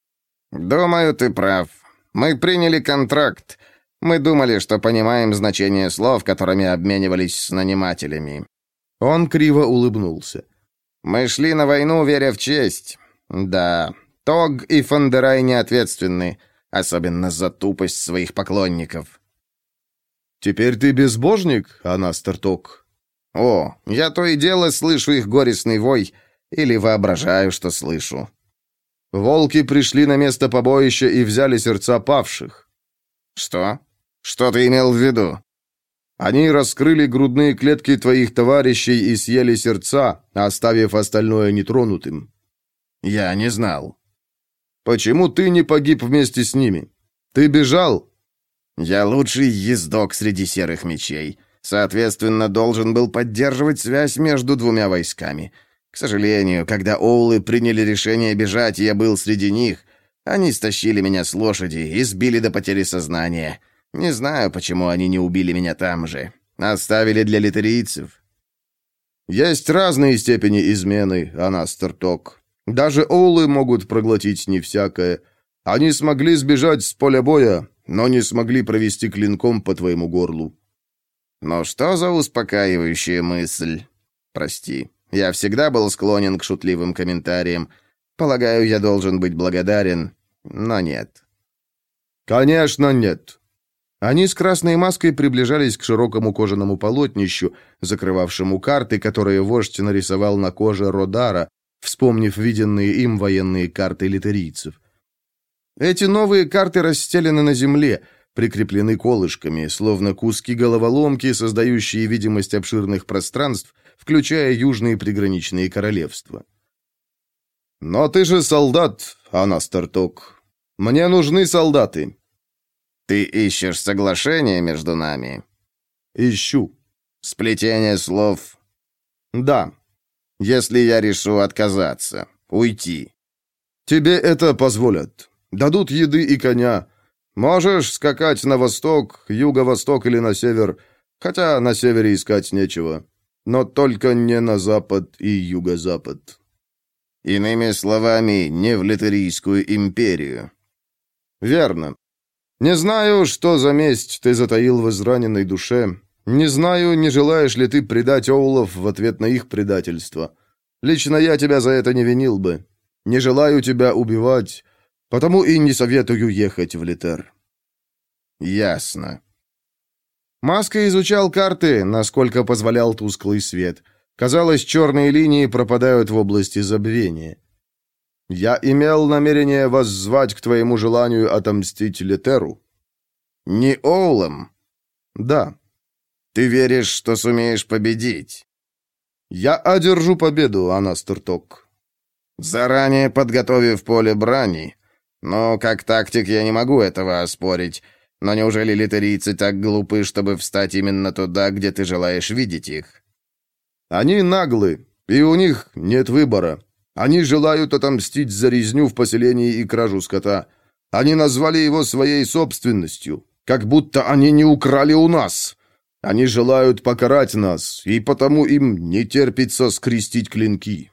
B: «Думаю, ты прав. Мы приняли контракт. Мы думали, что понимаем значение слов, которыми обменивались с нанимателями».
A: Он криво улыбнулся.
B: «Мы шли на войну, веря в честь. Да, Тог и Фандерай неответственны, особенно за тупость своих поклонников».
A: «Теперь ты безбожник, Анастер Ток?»
B: «О, я то и дело слышу их горестный вой, или воображаю, что слышу».
A: «Волки пришли на место побоища и взяли сердца павших».
B: «Что? Что ты имел в виду?»
A: Они раскрыли грудные клетки твоих товарищей и съели сердца, оставив остальное нетронутым.
B: Я не знал.
A: Почему ты не погиб вместе с ними? Ты бежал?
B: Я лучший ездок среди серых мечей. Соответственно, должен был поддерживать связь между двумя войсками. К сожалению, когда оулы приняли решение бежать, и я был среди них, они стащили меня с лошади и сбили до потери сознания. Не знаю, почему они не убили меня там же. Оставили для литерийцев.
A: Есть разные степени измены, Анастер Ток. Даже оулы могут проглотить не всякое. Они смогли сбежать с поля боя, но не смогли провести клинком по твоему горлу.
B: Но что за успокаивающая мысль? Прости, я всегда был склонен к шутливым комментариям. Полагаю, я должен быть благодарен, но нет.
A: Конечно, нет. Они с красной маской приближались к широкому кожаному полотнищу, закрывавшему карты, которые вождь нарисовал на коже Родара, вспомнив виденные им военные карты литерийцев. Эти новые карты расстелены на земле, прикреплены колышками, словно куски головоломки, создающие видимость обширных пространств, включая южные приграничные королевства. «Но ты же солдат, Анастер Ток. Мне нужны солдаты».
B: «Ты ищешь соглашение между нами?»
A: «Ищу».
B: «Сплетение слов?»
A: «Да».
B: «Если я решу отказаться, уйти?»
A: «Тебе это позволят. Дадут еды и коня. Можешь скакать на восток, юго-восток или на север, хотя на севере искать нечего. Но только не на запад и юго-запад».
B: «Иными словами, не в Литерийскую империю».
A: «Верно. Не знаю, что за месть ты затаил в израненной душе. Не знаю, не желаешь ли ты предать оулов в ответ на их предательство. Лично я тебя за это не винил бы. Не желаю тебя убивать, потому и не советую ехать в Литер».
B: «Ясно».
A: Маска изучал карты, насколько позволял тусклый свет. Казалось, черные линии пропадают в области забвения. «Я имел намерение воззвать к твоему желанию отомстить Литеру».
B: «Не оулам?»
A: «Да».
B: «Ты веришь, что сумеешь победить?»
A: «Я одержу победу, Анастер Ток».
B: «Заранее подготовив поле брани. Но как тактик я не могу этого оспорить. Но неужели литерийцы так глупы, чтобы встать именно туда, где ты желаешь видеть их?»
A: «Они наглы, и у них нет выбора. Они желают отомстить за резню в поселении и кражу скота. Они назвали его своей собственностью, как будто они не украли у нас. Они желают покарать нас, и потому им не терпится скрестить клинки».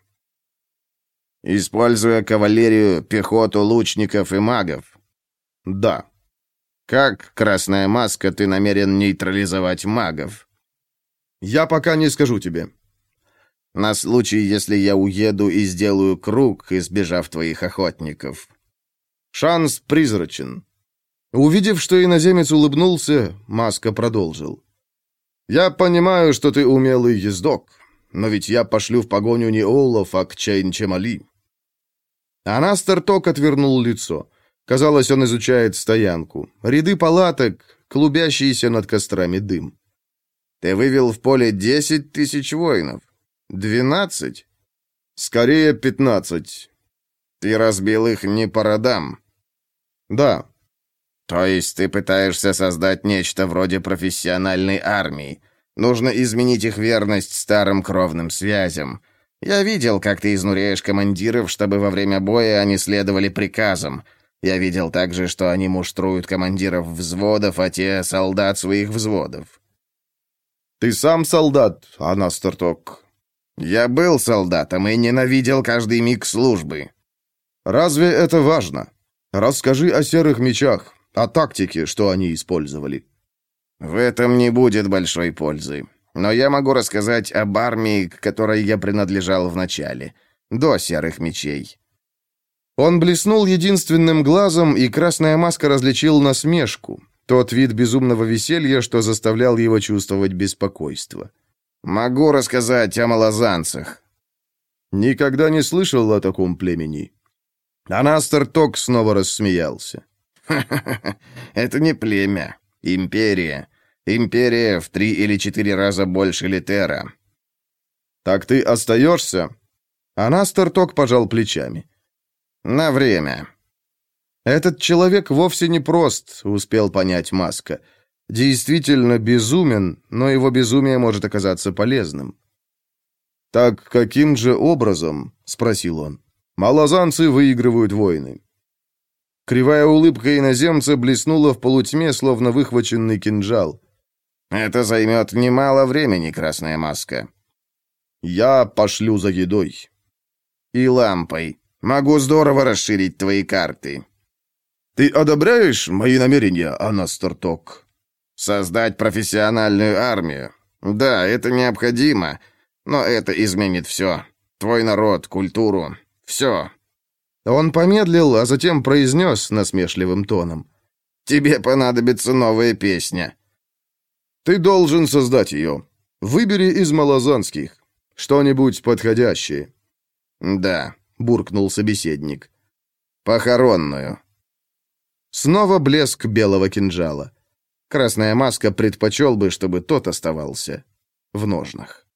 B: «Используя кавалерию, пехоту, лучников и магов?»
A: «Да».
B: «Как, Красная Маска, ты намерен нейтрализовать магов?»
A: «Я пока не скажу тебе».
B: «На случай, если я уеду и сделаю круг, избежав твоих охотников».
A: «Шанс призрачен». Увидев, что иноземец улыбнулся, Маска продолжил. «Я понимаю, что ты умелый ездок, но ведь я пошлю в погоню не оулов, а к Чейн-Чемали». Анастер Ток отвернул лицо. Казалось, он изучает стоянку. Ряды палаток, клубящийся над кострами дым.
B: «Ты вывел в поле десять тысяч воинов? Двенадцать?»
A: «Скорее пятнадцать».
B: «Ты разбил их не по родам?»
A: «Да».
B: «То есть ты пытаешься создать нечто вроде профессиональной армии? Нужно изменить их верность старым кровным связям. Я видел, как ты изнуряешь командиров, чтобы во время боя они следовали приказам. Я видел также, что они муштруют командиров взводов, а те — солдат своих взводов».
A: «Ты сам солдат, Анастер Ток».
B: «Я был солдатом и ненавидел каждый миг службы».
A: «Разве это важно? Расскажи о серых мечах, о тактике, что они использовали».
B: «В этом не будет большой пользы. Но я могу рассказать об армии, к которой я принадлежал в начале, до серых мечей».
A: Он блеснул единственным глазом, и Красная Маска различил насмешку, тот вид безумного веселья, что заставлял его чувствовать беспокойство.
B: «Могу рассказать о малозанцах».
A: «Никогда не слышал о таком племени». Анастер Ток снова рассмеялся.
B: «Ха-ха-ха, это не племя, империя. Империя в три или четыре раза больше Литера».
C: «Так ты остаешься?» Анастарток пожал плечами.
B: «На время».
C: «Этот человек вовсе не прост», — успел понять Маска. «Действительно безумен, но его безумие может оказаться полезным». «Так каким же образом?» — спросил он. «Малозанцы выигрывают войны». Кривая улыбка иноземца блеснула в полутьме, словно выхваченный кинжал.
B: «Это займет немало времени, Красная Маска».
C: «Я пошлю за едой».
B: «И лампой. Могу здорово расширить твои карты».
C: «Ты одобряешь мои намерения, Анастарток?»
B: «Создать профессиональную армию. Да, это необходимо, но это изменит все. Твой народ, культуру. Все».
C: Он помедлил, а затем произнес насмешливым тоном.
B: «Тебе понадобится новая песня».
C: «Ты должен создать ее. Выбери из малозанских. Что-нибудь подходящее».
B: «Да», —
C: буркнул собеседник.
B: «Похоронную».
C: Снова блеск белого кинжала. Красная Маска предпочел бы, чтобы тот оставался в ножнах.